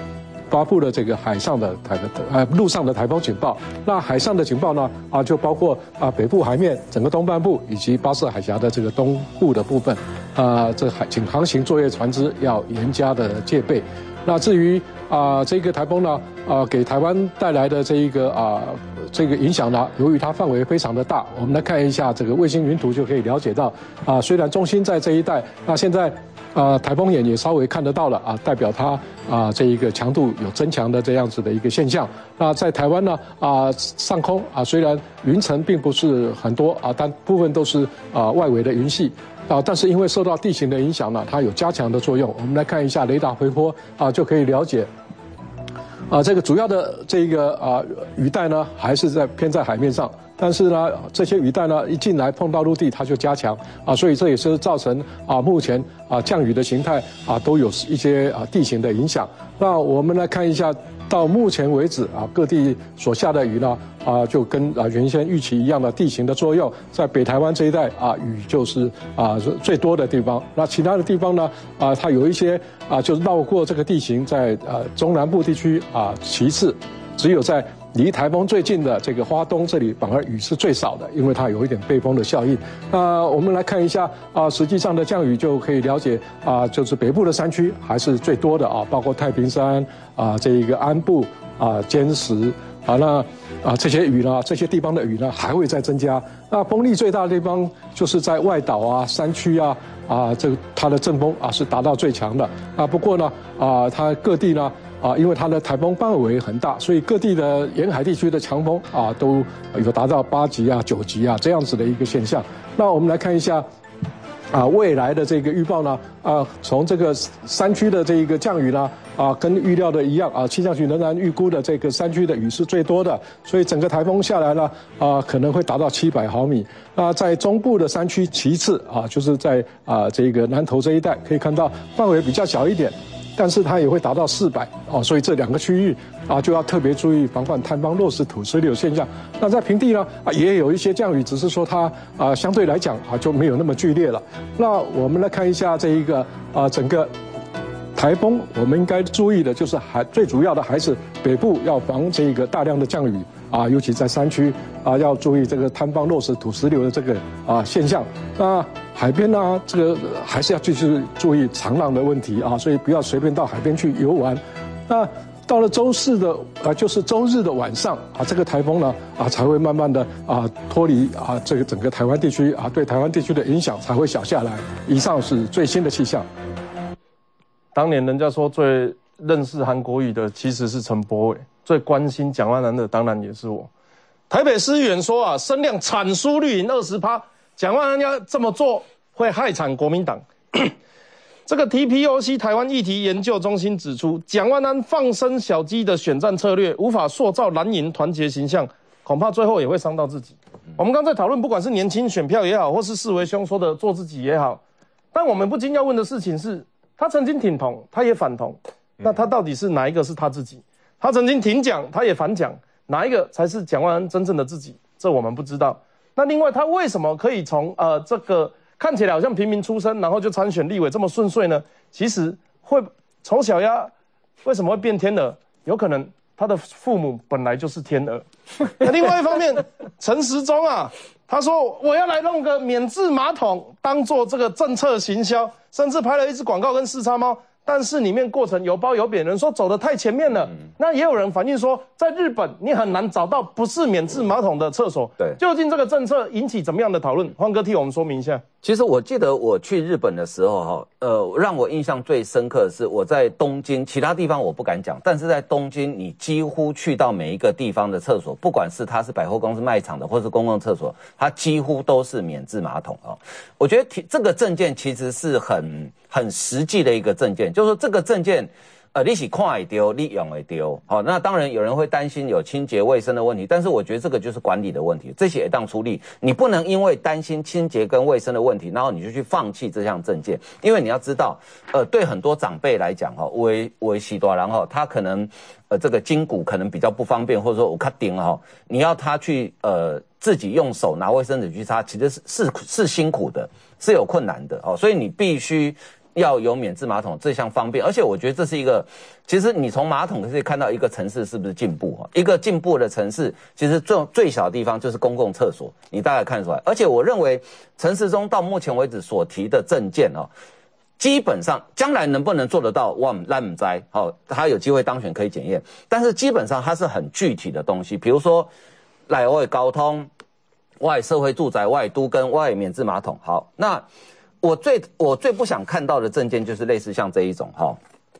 发布了这个陆上的台风警报。那海上的警报呢就包括北部海面、整个东半部以及巴士海峡的这个东部的部分，这请航行作业船只要严加的戒备。那至于这个台风呢给台湾带来的这个影响呢，由于它范围非常的大，我们来看一下这个卫星云图就可以了解到虽然中心在这一带，那现在台风眼也稍微看得到了代表它这一个强度有增强的这样子的一个现象。那在台湾呢上空虽然云层并不是很多但部分都是外围的云系但是因为受到地形的影响呢，它有加强的作用。我们来看一下雷达回波就可以了解这个主要的这个雨带呢还是偏在海面上，但是呢这些雨带呢一进来碰到陆地它就加强所以这也是造成目前降雨的形态都有一些地形的影响。那我们来看一下到目前为止各地所下的雨呢就跟原先预期一样的地形的作用，在北台湾这一带雨就是最多的地方。那其他的地方呢它有一些就是绕过这个地形，在中南部地区其次，只有在离台风最近的这个花东这里反而雨是最少的，因为它有一点背风的效应。我们来看一下实际上的降雨就可以了解就是北部的山区还是最多的包括太平山这一个安部尖石那这些雨呢，这些地方的雨呢还会再增加。那风力最大的地方就是在外岛山区这个它的阵风是达到最强的不过呢它各地呢因为它的台风范围很大，所以各地的沿海地区的强风都有达到8级9级这样子的一个现象。那我们来看一下未来的这个预报呢从这个山区的这一个降雨呢跟预料的一样气象局仍然预估的这个山区的雨是最多的，所以整个台风下来呢可能会达到700毫米。那在中部的山区其次就是在这个南投这一带可以看到范围比较小一点，但是它也会达到400所以这2个区域就要特别注意防范坍方落石土石流现象。那在平地呢也有一些降雨，只是说它相对来讲就没有那么剧烈了。那我们来看一下这一个整个台风，我们应该注意的就是最主要的还是北部要防这个大量的降雨尤其在山区要注意这个坍方落石土石流的这个现象。那海边呢这个还是要继续注意长浪的问题所以不要随便到海边去游玩。那到了周四的就是周日的晚上这个台风呢才会慢慢的脱离这个整个台湾地区对台湾地区的影响才会小下来。以上是最新的气象。 当年人家说最认识韩国瑜的其实是陈柏惟，最关心蒋万安的当然也是我。台北市议员说声量惨输绿营20%，蒋万安要这么做会害惨国民党。这个 TPOC 台湾议题研究中心指出，蒋万安放生小鸡的选战策略无法塑造蓝营团结形象，恐怕最后也会伤到自己。我们刚才讨论，不管是年轻选票也好，或是四维兄说的做自己也好，但我们不禁要问的事情是，他曾经挺同，他也反同，那他到底是哪一个是他自己？他曾经挺蒋，他也反蒋，哪一个才是蒋万安真正的自己？这我们不知道。那另外，他为什么可以从这个看起来好像平民出身，然后就参选立委这么顺遂呢？其实会丑小鸭为什么会变天鹅？有可能他的父母本来就是天鹅。那另外一方面，陈时中他说我要来弄个免治马桶当做这个政策行销，甚至拍了一支广告跟四叉猫，但是里面过程有褒有贬，人说走得太前面了。那也有人反映说，在日本你很难找到不是免治马桶的厕所。对，究竟这个政策引起怎么样的讨论？欢哥替我们说明一下。 其实我记得我去日本的时候让我印象最深刻的是我在东京，其他地方我不敢讲，但是在东京你几乎去到每一个地方的厕所，不管是它是百货公司卖场的或是公共厕所，它几乎都是免治马桶我觉得这个政见其实是很实际的一个政见，就是说这个政见你是看会到，你用会到。那当然有人会担心有清洁卫生的问题，但是我觉得这个就是管理的问题，这些也当处理。你不能因为担心清洁跟卫生的问题，然后你就去放弃这项政见。因为你要知道，对很多长辈来讲为时大人他可能这个筋骨可能比较不方便，或者说有较顶你要他去自己用手拿卫生纸去擦，其实是辛苦的，是有困难的所以你必须要有免治马桶这项方便，而且我觉得这是一个，其实你从马桶可以看到一个城市是不是进步哈？一个进步的城市，其实最小的地方就是公共厕所，你大概看出来。而且我认为陈时中到目前为止所提的政见哦，基本上将来能不能做得到，我们不知道，好，他有机会当选可以检验，但是基本上它是很具体的东西，比如说来我的交通、我的社会住宅、我的都更、我的免治马桶。好，那我最不想看到的政见就是类似像这一种哈，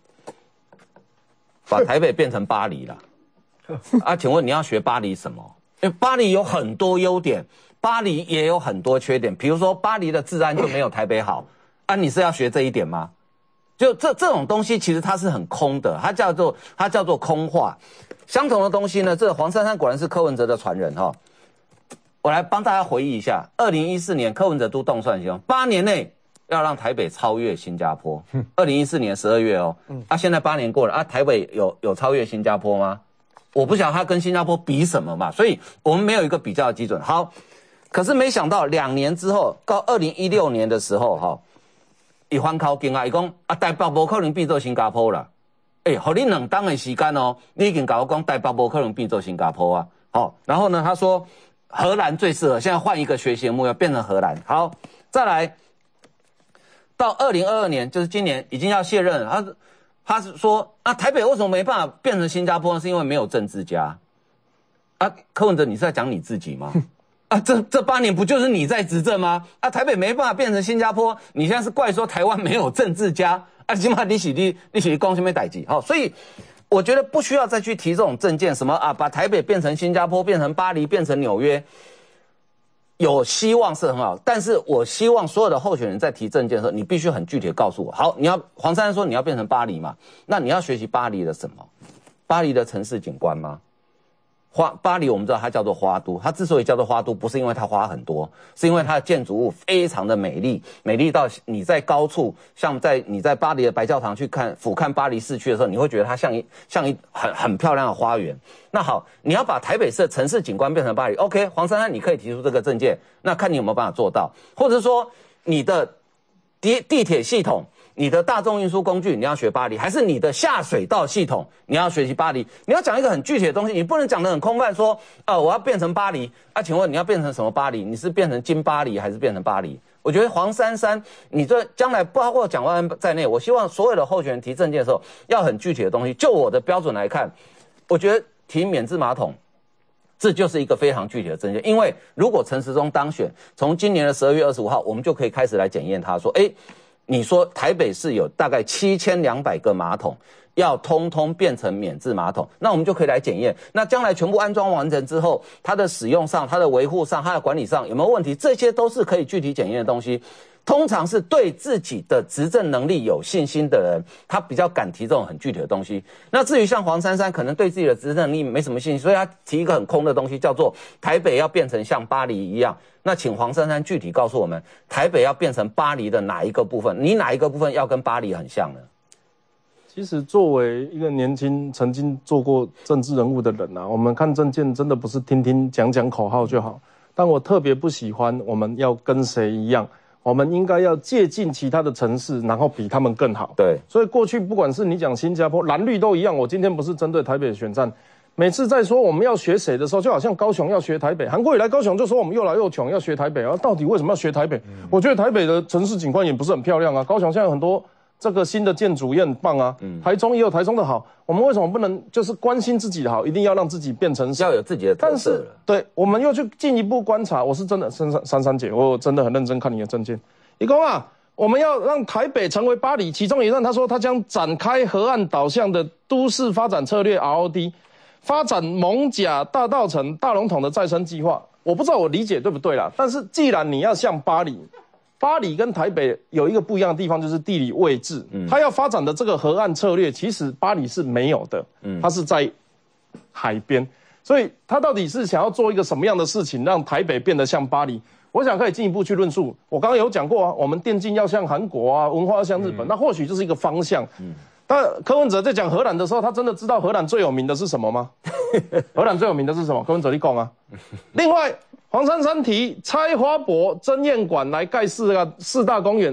把台北变成巴黎了。啊，请问你要学巴黎什么？因为巴黎有很多优点，巴黎也有很多缺点，比如说巴黎的治安就没有台北好。啊，你是要学这一点吗？就这种东西其实它是很空的，它叫做空话。相同的东西呢，这个黄珊珊果然是柯文哲的传人哈。我来帮大家回忆一下，2014年柯文哲都动算型，8年内要让台北超越新加坡。2014年12月哦，现在8年过了啊，台北有超越新加坡吗？我不晓得他跟新加坡比什么嘛，所以我们没有一个比较的基准。好，可是没想到2年之后，到2016年的时候哈。伊反口径啊，伊讲啊，台北无可能变做新加坡啦。互你2档的时间哦，你已经跟我讲台北无可能变做新加坡啊。好，然后呢，他说荷兰最适合，现在换一个学习的目标，变成荷兰。好，再来到2022年，就是今年已经要卸任了。他是说啊，台北为什么没办法变成新加坡？是因为没有政治家啊。柯文哲，你是在讲你自己吗？啊，这8年不就是你在执政吗？啊，台北没办法变成新加坡，你现在是怪说台湾没有政治家啊？起码你是讲什么代志？好，所以我觉得不需要再去提这种政见，什么啊，把台北变成新加坡，变成巴黎，变成纽约，有希望是很好，但是我希望所有的候选人在提政见的时候，你必须很具体的告诉我，好，你要黄珊珊说你要变成巴黎嘛，那你要学习巴黎的什么？巴黎的城市景观吗？巴黎我们知道它叫做花都，它之所以叫做花都，不是因为它花很多，是因为它的建筑物非常的美丽，美丽到你在高处，像你在巴黎的白教堂去俯瞰巴黎市区的时候，你会觉得它像一很漂亮的花园。那好，你要把台北市的城市景观变成巴黎 ，OK， 黄珊珊你可以提出这个政见，那看你有没有办法做到，或者说你的地铁系统。你的大众运输工具你要学巴黎，还是你的下水道系统你要学习巴黎？你要讲一个很具体的东西，你不能讲得很空泛说，我要变成巴黎啊？请问你要变成什么巴黎？你是变成金巴黎还是变成巴黎？我觉得黄珊珊，你这将来包括蒋万安在内，我希望所有的候选人提政见的时候要很具体的东西。就我的标准来看，我觉得提免治马桶。这就是一个非常具体的政见，因为如果陈时中当选，从今年的12月25号，我们就可以开始来检验他说，你说台北市有大概7200个马桶，要通通变成免治马桶，那我们就可以来检验。那将来全部安装完成之后，它的使用上、它的维护上、它的管理上有没有问题？这些都是可以具体检验的东西。通常是对自己的执政能力有信心的人，他比较敢提这种很具体的东西。那至于像黄珊珊，可能对自己的执政能力没什么信心，所以他提一个很空的东西，叫做台北要变成像巴黎一样。那请黄珊珊具体告诉我们，台北要变成巴黎的哪一个部分？你哪一个部分要跟巴黎很像呢？ 其实作为一个年轻曾经做过政治人物的人啊，我们看政见真的不是听听讲口号就好。但我特别不喜欢我们要跟谁一样。我们应该要借鉴其他的城市，然后比他们更好。 对， 所以过去不管是你讲新加坡、蓝绿都一样。我今天不是针对台北的选战，每次在说我们要学谁的时候，就好像高雄要学台北，韩国瑜来高雄就说我们又老又穷，要学台北啊。到底为什么要学台北？我觉得台北的城市景观也不是很漂亮啊。高雄现在有很多这个新的建筑也很棒啊。台中也有台中的好，我们为什么不能就是关心自己的好，一定要让自己变成要有自己的特色了？ 对，我们又去进一步观察。我是真的珊珊姐，我真的很认真看你的政见。一公啊，我们要让台北成为巴黎，其中一段他说他将展开河岸导向的都市发展策略 ROD， 发展艋舺大稻埕大龙峒的再生计划。我不知道我理解对不对啦，但是既然你要像巴黎，巴黎跟台北有一个不一样的地方，就是地理位置。它要发展的这个河岸策略，其实巴黎是没有的，它是在海边，所以他到底是想要做一个什么样的事情，让台北变得像巴黎？我想可以进一步去论述。我刚刚有讲过啊，我们电竞要像韩国啊，文化要像日本，那或许就是一个方向。但柯文哲在讲荷兰的时候，他真的知道荷兰最有名的是什么吗？荷兰最有名的是什么？柯文哲你讲啊。另外，黄珊珊提拆花博、珍宴馆来盖四大公园，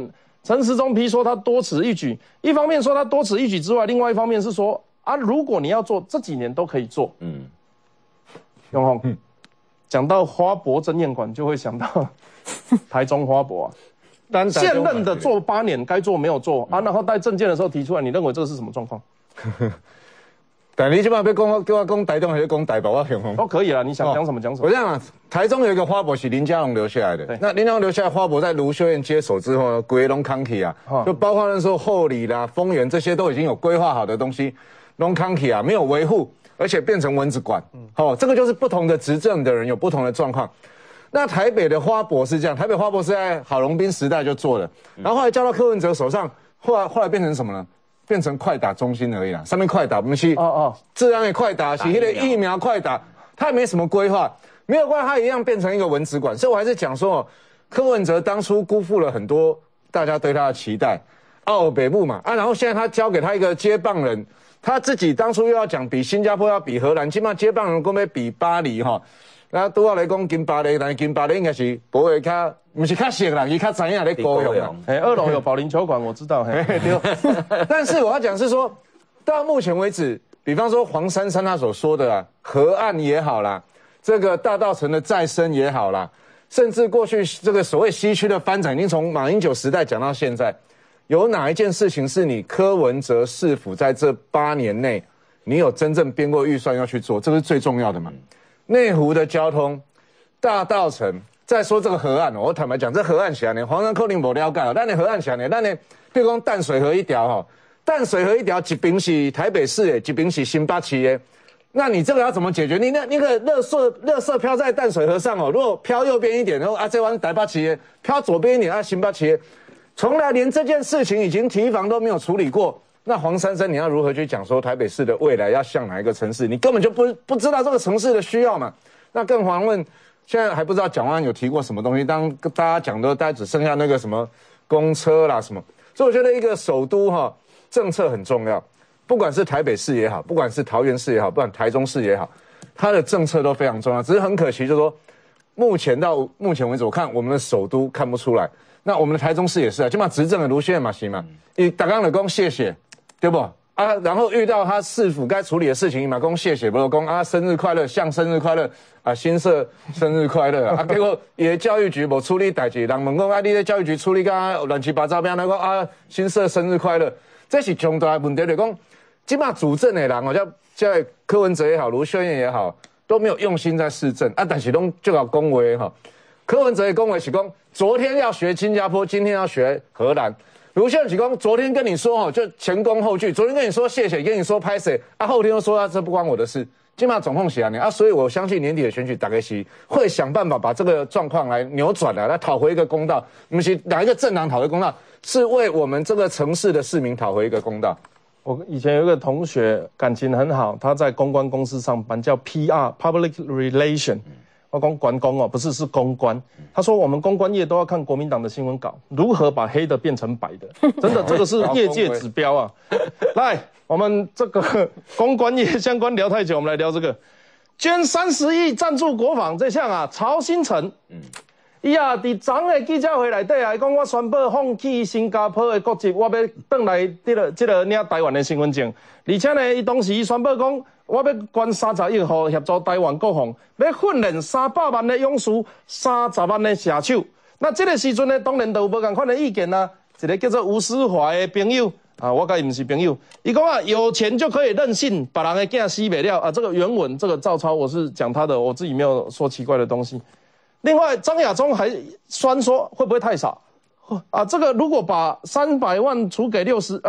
陈时中批说他多此一举，一方面说他多此一举之外，另外一方面是说啊，如果你要做，这几年都可以做。永宏，讲到花博争艳馆，就会想到台中花博啊。现任的做8年，该做没有做啊，然后带政见的时候提出来，你认为这个是什么状况？ 但你今晚要讲叫我讲台中还是讲台北？我平衡都可以啦，你想讲什么讲什么。 我这样啊，台中有一个花博是林佳龙留下来的，那林佳龙留下来花博在卢秀燕接手之后呢，规拢康起啊，就包括那时候后里啦、丰原这些都已经有规划好的东西，拢康起啊，没有维护，而且变成蚊子馆。这个就是不同的执政的人有不同的状况。那台北的花博是这样，台北花博是在郝龙斌时代就做了，然后后来交到柯文哲手上，后来变成什么呢？变成快打中心而已啦，上面快打，不是自然的快打，是那个疫苗快打，它也没什么规划，没有规划，它一样变成一个蚊子馆。所以我还是讲说，柯文哲当初辜负了很多大家对他的期待，北部嘛然后现在他交给他一个接棒人，他自己当初又要讲比新加坡要比荷兰，起码接棒人讲要比巴黎那对我来讲，金巴黎，但金巴黎应该是不会较，不是较熟啦，伊较知影咧高雄啦。 2楼有保龄球馆，我知道。 对。但是我要讲是说，到目前为止，比方说黄珊珊他所说的河岸也好啦，这个大稻埕的再生也好啦，甚至过去这个所谓西区的发展，已经从马英九时代讲到现在，有哪一件事情是你柯文哲市府在这8年内，你有真正编过预算要去做？这是最重要的嘛。内湖的交通，大稻埕，再说这个河岸，我坦白讲，这河岸起来呢，黄山可能不了解但你河岸起来呢，比如讲淡水河一条淡水河一条一边是台北市的，一边是新北市的，那你这个要怎么解决？你那个垃圾飘在淡水河上如果飘右边一点，然后这湾台北市的飘左边一点新北市的，从来连这件事情已经提防都没有处理过。那黄珊珊，你要如何去讲说台北市的未来要向哪一个城市？你根本就不知道这个城市的需要嘛。那更遑论现在还不知道蒋万安有提过什么东西，当大家讲的大概只剩下那个什么公车啦什么。所以我觉得一个首都政策很重要，不管是台北市也好，不管是桃园市也好，不管台中市也好，它的政策都非常重要。只是很可惜，就是说到目前为止，我看我们的首都看不出来。那我们的台中市也是起码执政的卢秀燕嘛行嘛，你大刚的讲谢谢。对不然后遇到他市府该处理的事情嘛，讲谢谢，不讲生日快乐，向生日快乐新社生日快乐结果也教育局没处理代志，人问讲你在教育局处理甲乱七八糟变那个新社生日快乐，这是重大的问题，就讲起码主政的人叫柯文哲也好，卢秀燕也好，都没有用心在市政但是都就要恭维柯文哲的恭维是讲昨天要学新加坡，今天要学荷兰。卢秀燕是讲昨天跟你说就前恭后拒，昨天跟你说谢谢，跟你说拍谁后天又说这不关我的事，基本上总控起来所以我相信年底的选举大概是会想办法把这个状况来扭转来讨回一个公道。不是哪一个政党讨回公道，是为我们这个城市的市民讨回一个公道。 我以前有一个同学感情很好，他在公关公司上班，叫 PR（Public Relation）。我讲关公不是公关。他说我们公关业都要看国民党的新闻稿，如何把黑的变成白的，真的这个是业界指标来，我们这个公关业相关聊太久，我们来聊这个捐30亿赞助国防这项曹新成，伊在昨的记者会内底讲我宣布放弃新加坡的国籍，我要回来这个领台湾的身份证，而且呢，伊当时宣布讲。我要捐30亿，互协助台湾国防，要训练300万的勇士，30万的射手。那这个时阵呢，当然都有无同款的意见一个叫做吴思怀的朋友我跟伊不是朋友，伊讲有钱就可以任性，把人的囝死不了这个原文这个照抄，我是讲他的，我自己没有说奇怪的东西。另外，张亚中还酸说会不会太少这个如果把300万除给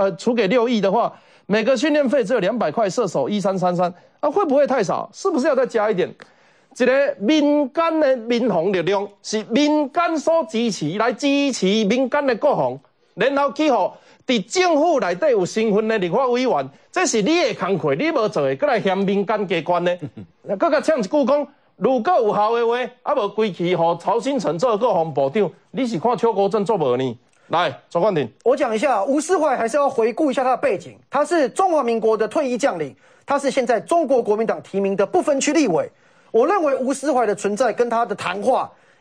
6亿的话。每个训练费只有200块，射手1333会不会太少？是不是要再加一点？一个民间的民防力量是民间所支持，来支持民间的国防，然后去互在政府内底有身份的立法委员，这是你的工课，你无做的，搁来嫌民间加官呢？搁甲呛一句讲，如果有效的话，无归去互曹新成做国防部长，你是看邱国正做无呢？来，周冠廷， 我讲一下吴思怀，还是要回顾一下他的背景。他是中华民国的退役将领，他是现在中国国民党提名的不分区立委。我认为吴思怀的存在跟他的谈话，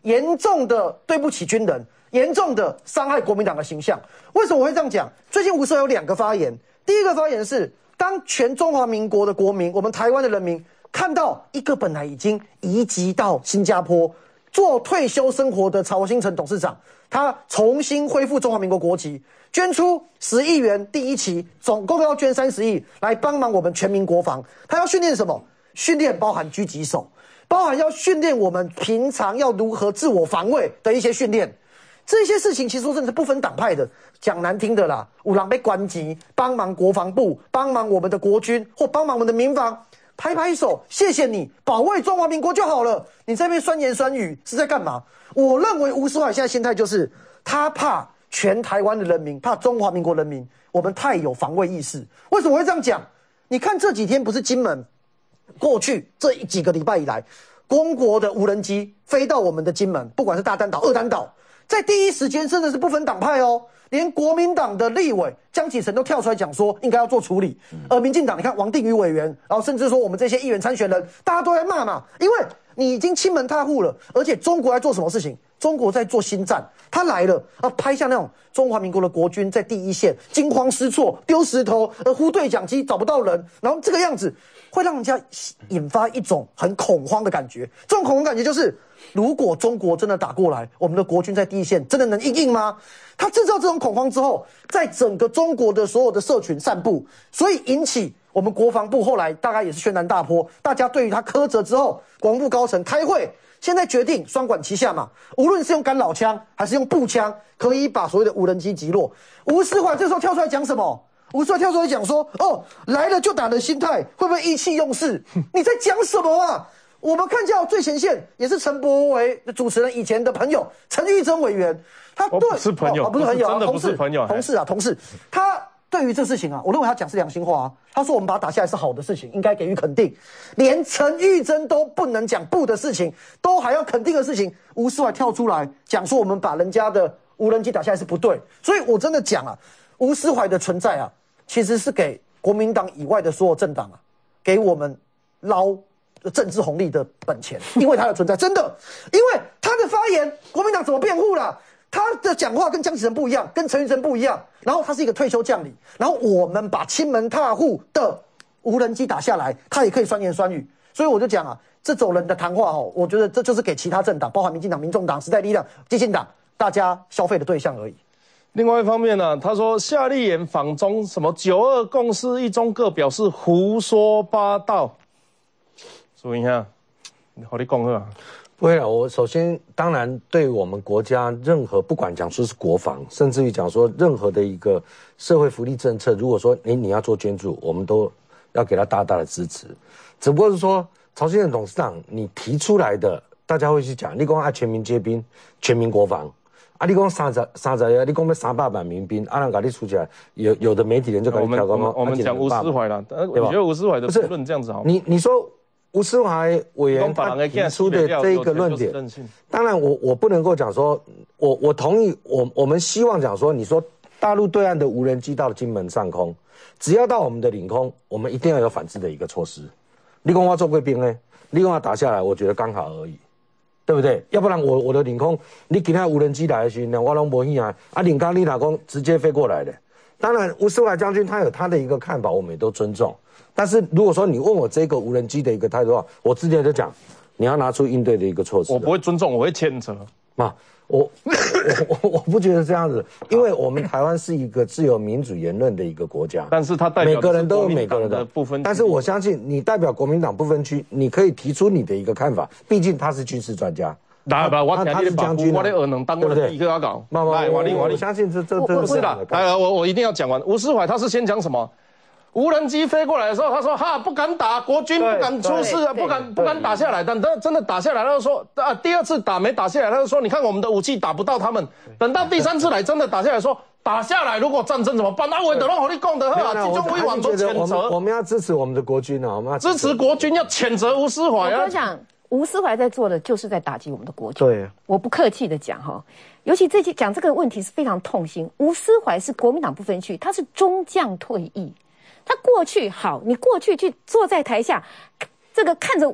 严重的对不起军人，严重的伤害国民党的形象。为什么我会这样讲？最近吴思怀有2个发言，第一个发言是，当全中华民国的国民，我们台湾的人民看到一个本来已经移籍到新加坡做退休生活的曹兴诚董事长，他重新恢复中华民国国籍，捐出10亿元第一期，总共要捐30亿来帮忙我们全民国防。他要训练什么？训练包含狙击手，包含要训练我们平常要如何自我防卫的一些训练。这些事情其实说真的是不分党派的，讲难听的啦，有人被关机，帮忙国防部，帮忙我们的国军，或帮忙我们的民防，拍拍手，谢谢你，保卫中华民国就好了。你这边酸言酸语是在干嘛？我认为吴思怀现在心态就是他怕全台湾的人民，怕中华民国人民，我们太有防卫意识。为什么会这样讲？你看这几天不是金门，过去这几个礼拜以来，中国的无人机飞到我们的金门，不管是大丹岛、二丹岛，在第一时间真的是不分党派哦，连国民党的立委江启臣都跳出来讲说应该要做处理，而民进党你看王定宇委员，然后甚至说我们这些议员参选人，大家都在骂嘛，因为你已经亲门踏户了，而且中国在做什么事情？中国在做心战，他来了啊，拍下那种中华民国的国军在第一线惊慌失措、丢石头，呼对讲机找不到人，然后这个样子会让人家引发一种很恐慌的感觉。这种恐慌感觉就是，如果中国真的打过来，我们的国军在第一线真的能应吗？他制造这种恐慌之后，在整个中国的所有的社群散布，所以引起我们国防部后来大概也是轩然大波，大家对于他苛责之后，国防部高层开会。现在决定双管齐下嘛，无论是用干扰枪还是用步枪，可以把所谓的无人机击落。吴思怀这时候跳出来讲什么？吴思怀跳出来讲说：“哦，来了就打的心态，会不会意气用事？你在讲什么啊？”我们看见最前线也是陈柏惟的主持人以前的朋友陈玉珍委员，他对不是朋友， 不是朋友， 真的不是朋友， 同事，他。对于这事情啊，我认为他讲是良心话啊。他说我们把它打下来是好的事情，应该给予肯定。连陈玉珍都不能讲不的事情，都还要肯定的事情，吴思怀跳出来讲说我们把人家的无人机打下来是不对。所以我真的讲啊，吴思怀的存在啊，其实是给国民党以外的所有政党啊，给我们捞政治红利的本钱，因为他的存在真的，因为他的发言，国民党怎么辩护啦？他的讲话跟江启臣不一样，跟陈玉珍不一样。然后他是一个退休将领，然后我们把亲门踏户的无人机打下来，他也可以酸言酸语。所以我就讲啊，这种人的谈话哦，我觉得这就是给其他政党，包含民进党、民众党、时代力量、基进党，大家消费的对象而已。 另外一方面呢，他说夏立言访中什么9·2共识一中各表示胡说八道。注意一下，好你讲啊。 不会了，我首先当然对我们国家任何不管讲说是国防，甚至于讲说任何的一个社会福利政策，如果说你要做捐助，我们都要给他大大的支持。只不过是说曹先生董事长你提出来的，大家会去讲，你讲全民皆兵、全民国防，你讲30，你讲要300万民兵，人家你出起来，有的媒体人就搞挑高我们讲吴思怀啦，我觉得吴思怀的评论这样子好。 你说。吴思怀委员他提出的这一个论点，当然我不能够讲说，我同意，我们希望讲说，你说大陆对岸的无人机到了金门上空，只要到我们的领空，我们一定要有反制的一个措施。你讲我做贵宾呢，你讲要打下来，我觉得刚好而已，对不对？要不然我的领空，你今天无人机来的时候，我拢没影啊，领空你老公直接飞过来的。当然，吴思怀将军他有他的一个看法，我们也都尊重。但是如果说你问我这个无人机的一个态度的话，我之前就讲，你要拿出应对的一个措施。 我不会尊重，我会谴责。 我不觉得这样子，因为我们台湾是一个自由民主言论的一个国家， 但是他代表每个人都有每个人的不分区。 但是我相信你代表国民党不分区，你可以提出你的一个看法，毕竟他是军事专家。 他是将军， 我的耳能当我的第一个要搞。 来，我相信这不是的。我一定要讲完。吴思怀他是先讲什么？无人机飞过来的时候，他说哈不敢打，国军不敢出事啊，不敢打下来。等到真的打下来，他就说第二次打没打下来，他就说你看我们的武器打不到他们。等到第3次来真的打下来，说打下来如果战争怎么办？那我都让你讲的哈，集中委员都谴责。 我们要支持我们的国军啊，我们要支持国军，要谴责吴思怀啊。 我跟你讲，吴思怀在做的就是在打击我们的国军。 对， 我不客气的讲哈，尤其讲这个问题是非常痛心。吴思怀是国民党不分区，他是中将退役。他过去好，你过去去坐在台下，这个看着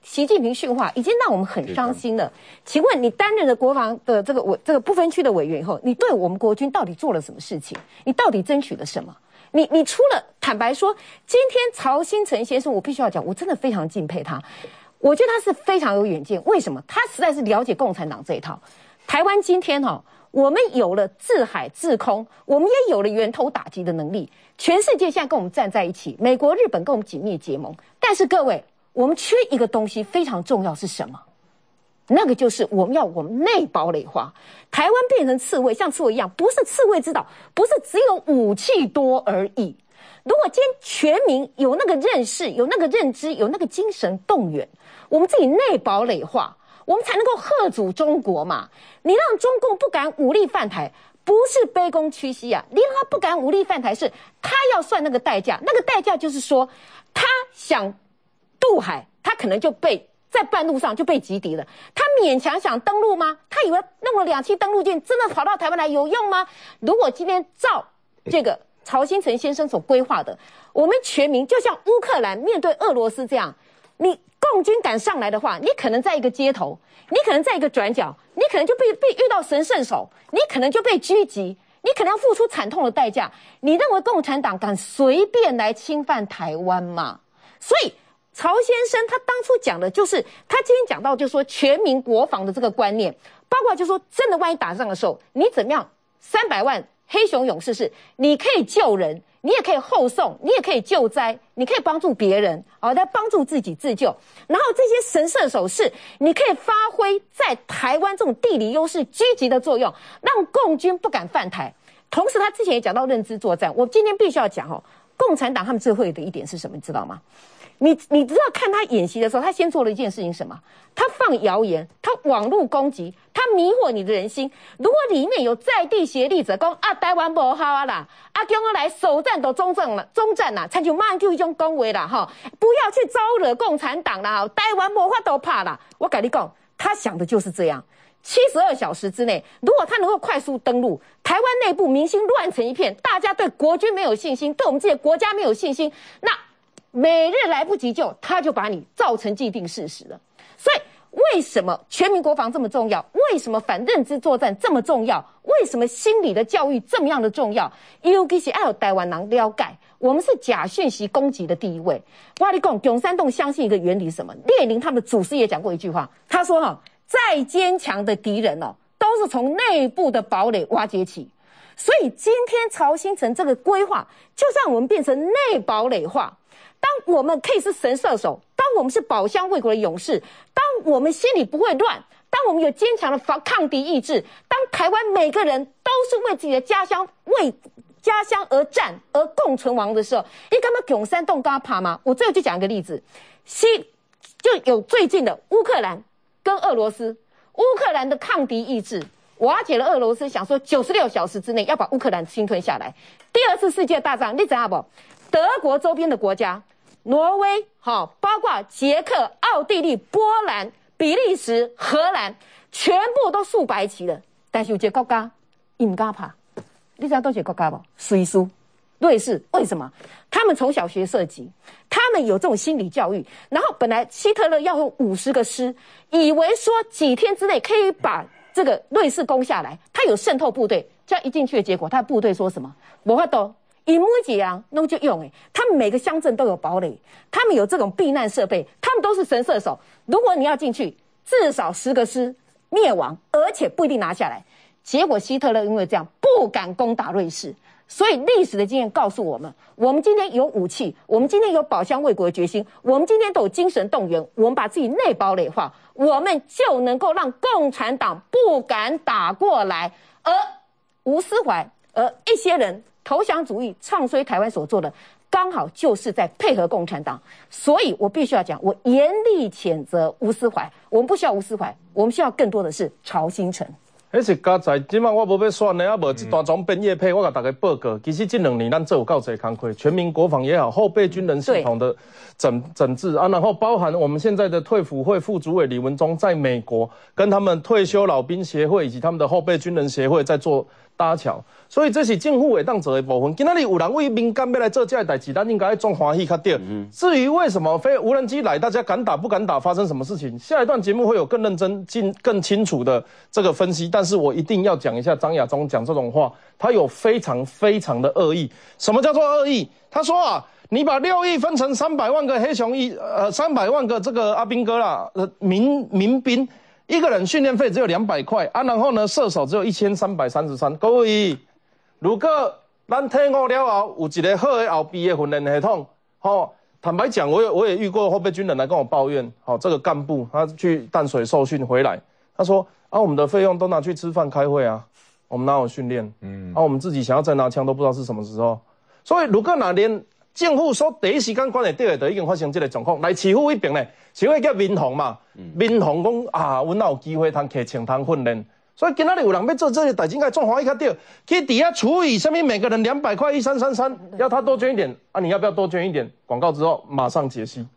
习近平训话，已经让我们很伤心了。请问你担任了国防的这个不分区的委员以后，你对我们国军到底做了什么事情？你到底争取了什么？你除了坦白说，今天曹兴诚先生，我必须要讲，我真的非常敬佩他。我觉得他是非常有远见。为什么？他实在是了解共产党这一套。台湾今天我们有了制海制空，我们也有了源头打击的能力。全世界现在跟我们站在一起，美国、日本跟我们紧密结盟。但是各位，我们缺一个东西非常重要，是什么？那个就是我们内堡垒化。台湾变成刺猬，像刺猬一样，不是刺猬之岛，不是只有武器多而已。如果今天全民有那个认识、有那个认知、有那个精神动员，我们自己内堡垒化，我们才能够嚇阻中国嘛。你让中共不敢武力犯台，不是卑躬屈膝啊，你让他不敢武力犯台，是他要算那个代价。那个代价就是说，他想渡海，他可能就在半路上就被击敌了。他勉强想登陆吗？他以为弄了2栖登陆舰真的跑到台湾来有用吗？如果今天照这个曹兴诚先生所规划的，我们全民就像乌克兰面对俄罗斯这样，你共军敢上来的话，你可能在一个街头，你可能在一个转角，你可能就被遇到神射手，你可能就被狙击，你可能要付出惨痛的代价。你认为共产党敢随便来侵犯台湾吗？所以曹先生他当初讲的就是，他今天讲到就是说全民国防的这个观念，包括就是说真的万一打仗的时候，你怎么样300万黑熊勇士是你可以救人，你也可以后送，你也可以救灾，你可以帮助别人，来帮助自己自救。然后这些神射手是你可以发挥在台湾这种地理优势狙击的作用，让共军不敢犯台。同时他之前也讲到认知作战，我今天必须要讲共产党他们最会的一点是什么，你知道吗？你知道看他演习的时候，他先做了一件事情什么？他放谣言，他网络攻击，他迷惑你的人心。如果里面有在地协力者讲台湾不好啦，叫我来首战都中战啦，参就慢就一种讲话啦不要去招惹共产党啦，台湾没法都怕啦。我跟你讲，他想的就是这样。72小时之内，如果他能够快速登陆，台湾内部民心乱成一片，大家对国军没有信心，对我们自己的国家没有信心，那每日来不及救，他就把你造成既定事实了。所以为什么全民国防这么重要？为什么反认知作战这么重要？为什么心理的教育这么样的重要？尤其是要有台湾人了解，我们是假讯息攻击的第一位。我跟你讲，永山洞相信一个原理是什么？列宁他们的祖师也讲过一句话，他说再坚强的敌人都是从内部的堡垒瓦解起。所以今天曹兴诚这个规划，就让我们变成内堡垒化。当我们可以是神射手，当我们是保乡卫国的勇士，当我们心里不会乱，当我们有坚强的抗敌意志，当台湾每个人都是为自己的家乡为家乡而战而共存亡的时候，你干嘛永山洞跟怕吗？我最后就讲一个例子，就有最近的乌克兰跟俄罗斯，乌克兰的抗敌意志瓦解了俄罗斯，想说96小时之内要把乌克兰侵吞下来。第2次世界大战，你知道不？德国周边的国家，挪威，包括捷克、奥地利、波兰、比利时、荷兰，全部都数百起了。但是有一个国家，他不敢怕。你知道都是国家不？瑞士、瑞士，为什么？他们从小学射击，他们有这种心理教育。然后本来希特勒要用50个师，以为说几天之内可以把这个瑞士攻下来，他有渗透部队。这样一进去的结果，他的部队说什么？没法度。以每一人弄就用他们每个乡镇都有堡垒，他们有这种避难设备，他们都是神射手。如果你要进去，至少10个师灭亡，而且不一定拿下来。结果希特勒因为这样不敢攻打瑞士，所以历史的经验告诉我们，我们今天有武器，我们今天有保乡卫国的决心，我们今天都有精神动员，我们把自己内堡垒化，我们就能够让共产党不敢打过来。而吴思怀，而一些人投降主义唱衰台湾所做的，刚好就是在配合共产党。所以我必须要讲，我严厉谴责吴思怀。我们不需要吴思怀，我们需要更多的是曹兴诚。 迄是加在，即摆我无要选的，啊无这段总编业配，我甲大家报告。其实这2年咱做有够侪工课，全民国防也好，后备军人系统的整治啊，然后包含我们现在的退辅会副主委李文忠在美国跟他们退休老兵协会以及他们的后备军人协会在做搭桥，所以这是政府会当做的部分。今仔日有人为民间要来做这个代志，咱应该总欢喜较对。至于为什么非无人机来，大家敢打不敢打，发生什么事情，下一段节目会有更认真、更清楚的这个分析。但是我一定要讲一下张亚中讲这种话，他有非常非常的恶意。什么叫做恶意？他说啊，你把6亿分成300万个黑熊300万个这个阿兵哥啦，民兵。一个人训练费只有200块啊，然后呢，射手只有1333。各位，如果咱退伍了后有一个好的后备的训练系统，坦白讲，我也遇过后备军人来跟我抱怨，这个干部他去淡水受训回来，他说啊，我们的费用都拿去吃饭开会啊，我们哪有训练？我们自己想要再拿枪都不知道是什么时候。所以如果哪连政府所第一时间管得到的，就已经发生这个状况。来市府迄边呢，市府叫民防嘛，民防讲啊，阮哪有机会通摕枪通训练？所以今仔日有人要做这些代志，应该总欢喜较对。去底下除以什么每个人200块1333，要他多捐一点啊？你要不要多捐一点？广告之后马上解析。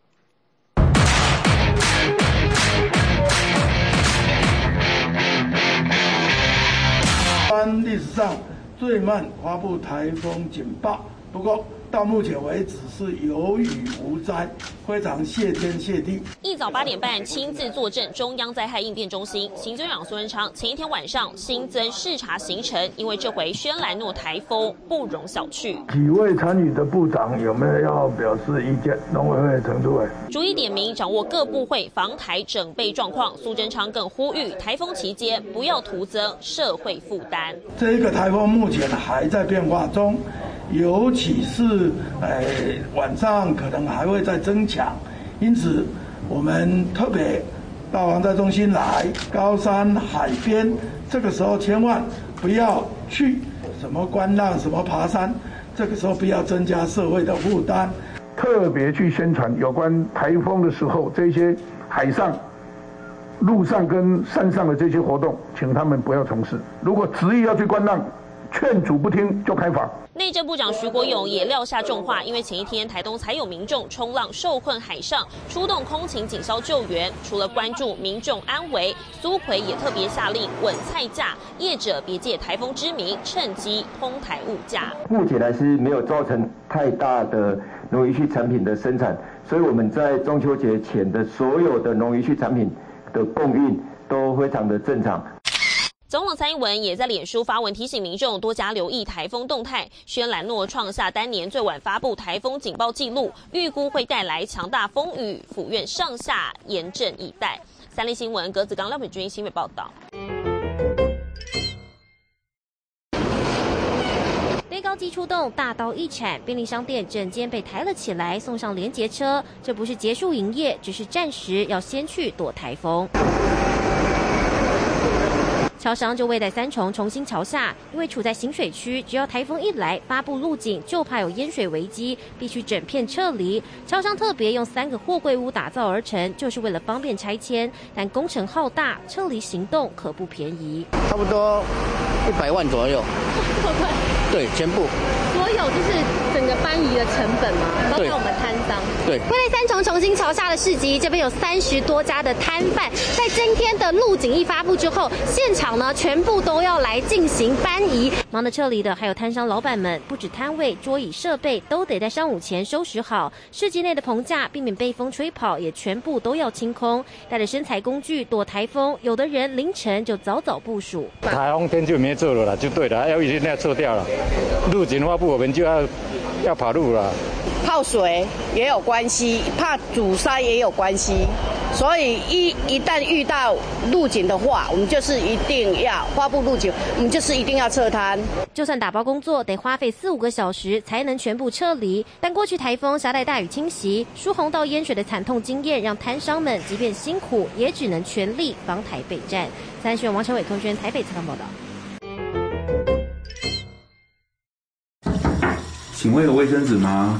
历史上最慢发布台风警报，不过到目前为止是有雨无灾，非常谢天谢地。 一早8点半亲自坐镇中央灾害应变中心，行政长苏贞昌前一天晚上新增视察行程，因为这回轩岚诺台风不容小觑。 几位参与的部长有没有要表示意见？农委会、陈主委逐一点名掌握各部会防台整备状况。苏贞昌更呼吁台风期间不要徒增社会负担。 这个台风目前还在变化中。尤其是晚上可能还会再增强，因此我们特别到防灾中心来，高山海边，这个时候千万不要去什么观浪、什么爬山，这个时候不要增加社会的负担。特别去宣传有关台风的时候，这些海上、陆上跟山上的这些活动，请他们不要从事。如果执意要去观浪，劝阻不听就开罚。 内政部长徐国勇也撂下重话，因为前一天台东才有民众冲浪受困海上，出动空勤警消救援。除了关注民众安危，苏揆也特别下令稳菜价，业者别借台风之名趁机哄抬物价。 目前来是没有造成太大的农渔畜产品的生产，所以我们在中秋节前的所有的农渔畜产品的供运都非常的正常。 总统蔡英文也在脸书发文提醒民众多加留意台风动态。轩岚诺创下单年最晚发布台风警报纪录，预估会带来强大风雨，府院上下严阵以待。三立新闻葛子刚、廖美君新北报道。背高机出动，大刀一铲，便利商店整间被抬了起来，送上联结车。这不是结束营业，只是暂时要先去躲台风。桥商就位在三重重新桥下，因为处在行水区，只要台风一来，发布路警就怕有淹水危机，必须整片撤离。桥商特别用3个货柜屋打造而成，就是为了方便拆迁，但工程浩大，撤离行动可不便宜， 差不多100万左右。对，全部。 所有就是整个搬移的成本吗？包括我们摊商。 对。 位在三重重新桥下的市集，这边有30多家的摊贩，在今天的路警一发布之后，现场呢全部都要来进行搬移。忙着撤离的还有摊商老板们，不止摊位、桌椅、设备都得在上午前收拾好。市集内的棚架避免被风吹跑，也全部都要清空。带着生财工具躲台风，有的人凌晨就早早部署。 台风天就没做了啦，就对了，要一定要撤掉了。路警发布，我们就要跑路了。 泡水也有关系，怕阻塞也有关系，所以一旦遇到路警的话，我们就是一定要发布路警，我们就是一定要撤摊。 就算打包工作得花费4-5个小时才能全部撤离，但过去台风夹带大雨侵袭、疏洪道淹水的惨痛经验，让摊商们即便辛苦，也只能全力防台备战。三选王成伟、寇轩台北采访报道。 请问有卫生纸吗？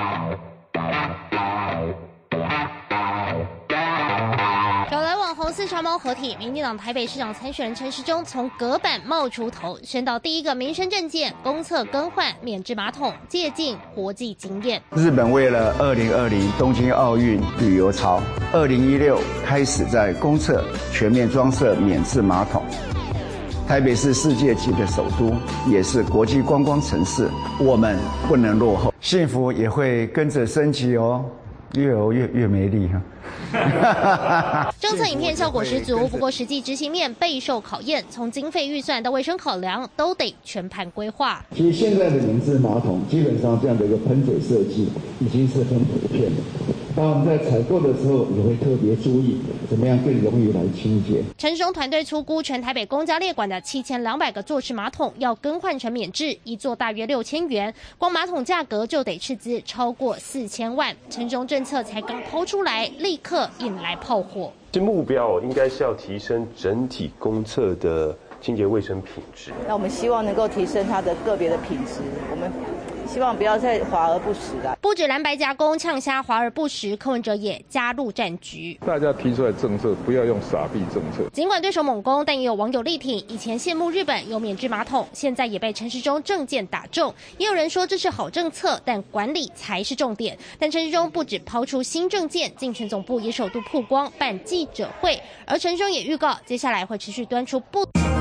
找来网红4 沙猫合体，民进党台北市长参选人陈时中从隔板冒出头，宣导第一个民生政见，公厕更换免治马桶，借鉴国际经验。 日本为了2020东京奥运旅游潮，2016开始在公厕全面装设免治马桶。台北是世界级的首都，也是国际观光城市，我们不能落后，幸福也会跟着升级哦，越游越美丽哈。 政策影片效果十足，不过实际执行面备受考验，从经费预算到卫生考量，都得全盘规划。 其实现在的免治马桶，基本上这样的一个喷嘴设计已经是很普遍的。当我们在采购的时候，也会特别注意怎么样更容易来清洁。 陈时中团队粗估，全台北公家列管的7200个坐式马桶要更换成免治，一座大约6000元，光马桶价格就得斥资超过4000万。陈时中政策才刚抛出来，立刻引来炮火。 这目标应该是要提升整体公厕的清洁卫生品质。 那我们希望能够提升它的个别的品质，我们希望不要再华而不实啦。 不止蓝白夹攻呛虾华而不实，柯文哲也加入战局。 大家提出来政策，不要用傻逼政策。 尽管对手猛攻，但也有网友力挺，以前羡慕日本有免治马桶，现在也被陈时中政见打中。也有人说这是好政策，但管理才是重点。但陈时中不止抛出新政见，竞选总部也首度曝光办记者会，而陈时中也预告，接下来会持续端出不。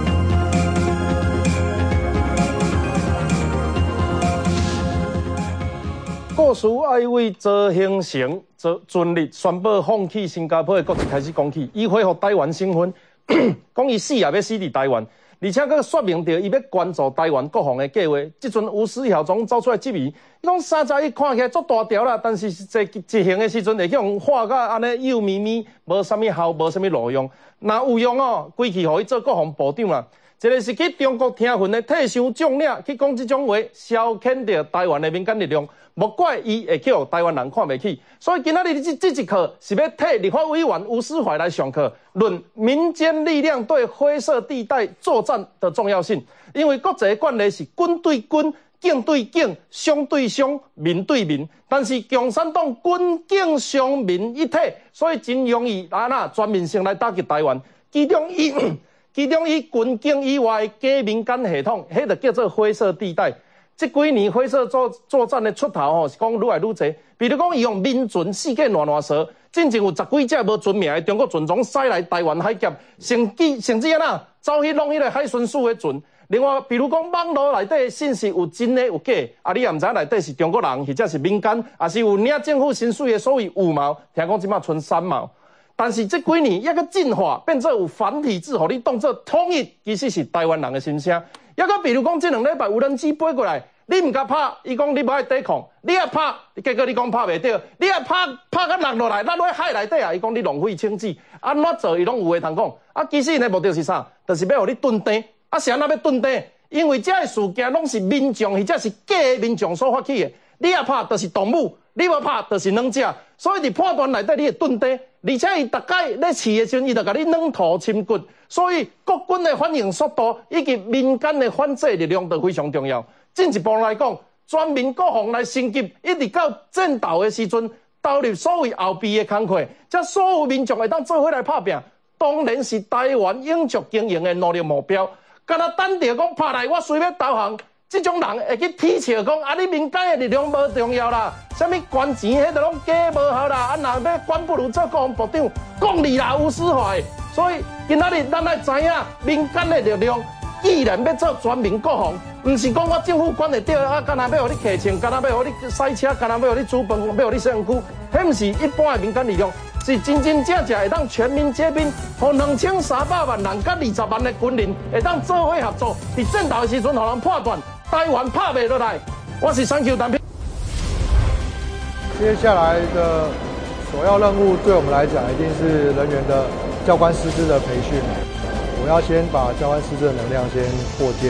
故事爱为做形成，做尽力宣布放弃新加坡的国籍，开始讲起，伊恢复台湾身份，讲伊死也要死伫台湾，而且佮说明着伊要关注台湾国防的计划。即阵吴思晓总走出来质疑，伊讲31看起来足大条啦，但是执行的时阵会去用画甲安尼幼咪咪，无啥物效，无啥物路用。若有用哦，归去互伊做国防部长啦。一个是去中国听训的退休将领去讲这种话，消遣着台湾的民间力量，莫怪伊会叫台湾人看袂起。所以今仔日这一课是要替立法委员吴思怀来上课，论民间力量对灰色地带作战的重要性。因为国际的惯例是军对军、警对警、商对商、民对民，但是共产党军警商民一体，所以真容易全面性来打击台湾。其中以军警以外的假民间系统，迄就叫做灰色地带。这几年灰色作战的出头是讲愈来愈侪。比如讲，伊用民船四界乱踅，之前有10几只无存命的中国船种驶来台湾海峡，甚至走去弄迄个海巡署的船。另外，比如讲网络内底的信息有真的有假，你也唔知内底是中国人或者是民间，还是有领政府薪水的所谓五毛，听讲即马剩3毛。但是这几年一个进化，变做有繁体字，互你当作统一，其实是台湾人的心声。抑个比如讲，这2礼拜无人机飞过来，你唔甲拍，伊讲你无爱抵抗；你也拍，结果你讲拍袂到；你也拍甲落落来，咱落海内底啊，伊讲你浪费枪支，安怎做伊拢有话通讲。啊，其实因的目的是啥？就是要互你蹲地。啊，是安怎要蹲地？因为这个事件拢是民众或者是假民众所发起的。你也拍，就是动物；你无拍，就是软者。所以伫判断内底，你会蹲地。而且伊大概咧饲的时阵，伊就甲你软土深骨，所以国军的反应速度以及民间的反制力量都非常重要。进一步来讲，全民国防来升级，一直到战斗的时阵，投入所谓后备的工课，这所有民众会当做伙来拍拼，当然是台湾永续经营的努力目标。敢若等着讲拍来，我随便投降。这种人会去踢笑讲啊，你民间的力量无重要啦，啥物捐钱迄都拢假无效啦，啊，若要管不如做国防部长，讲你啦有释怀。所以今仔日咱来知影，民间的力量既然要做全民国防，唔是讲我政府管得到啊，干那要互你骑枪，干那要互你赛车，干那要互你煮饭，要互你洗身躯，迄唔是一般的民间力量，是真正会当全民皆兵，互2300万人甲20万的军人会当做伙合作，伫战斗的时阵，互人判断。台湾拍袂落来，我是3Q单票。 接下来的首要任务，对我们来讲，一定是人员的教官师资的培训。我要先把教官师资的能量先扩建。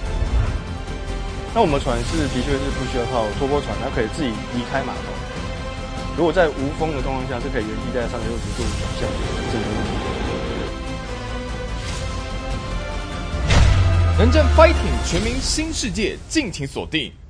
那我们船是的确是不需要靠拖波船，它可以自己离开码头。如果在无风的状况下，是可以原地在360度转向，这没问题。 能战 Fighting 全民新世界，敬请锁定。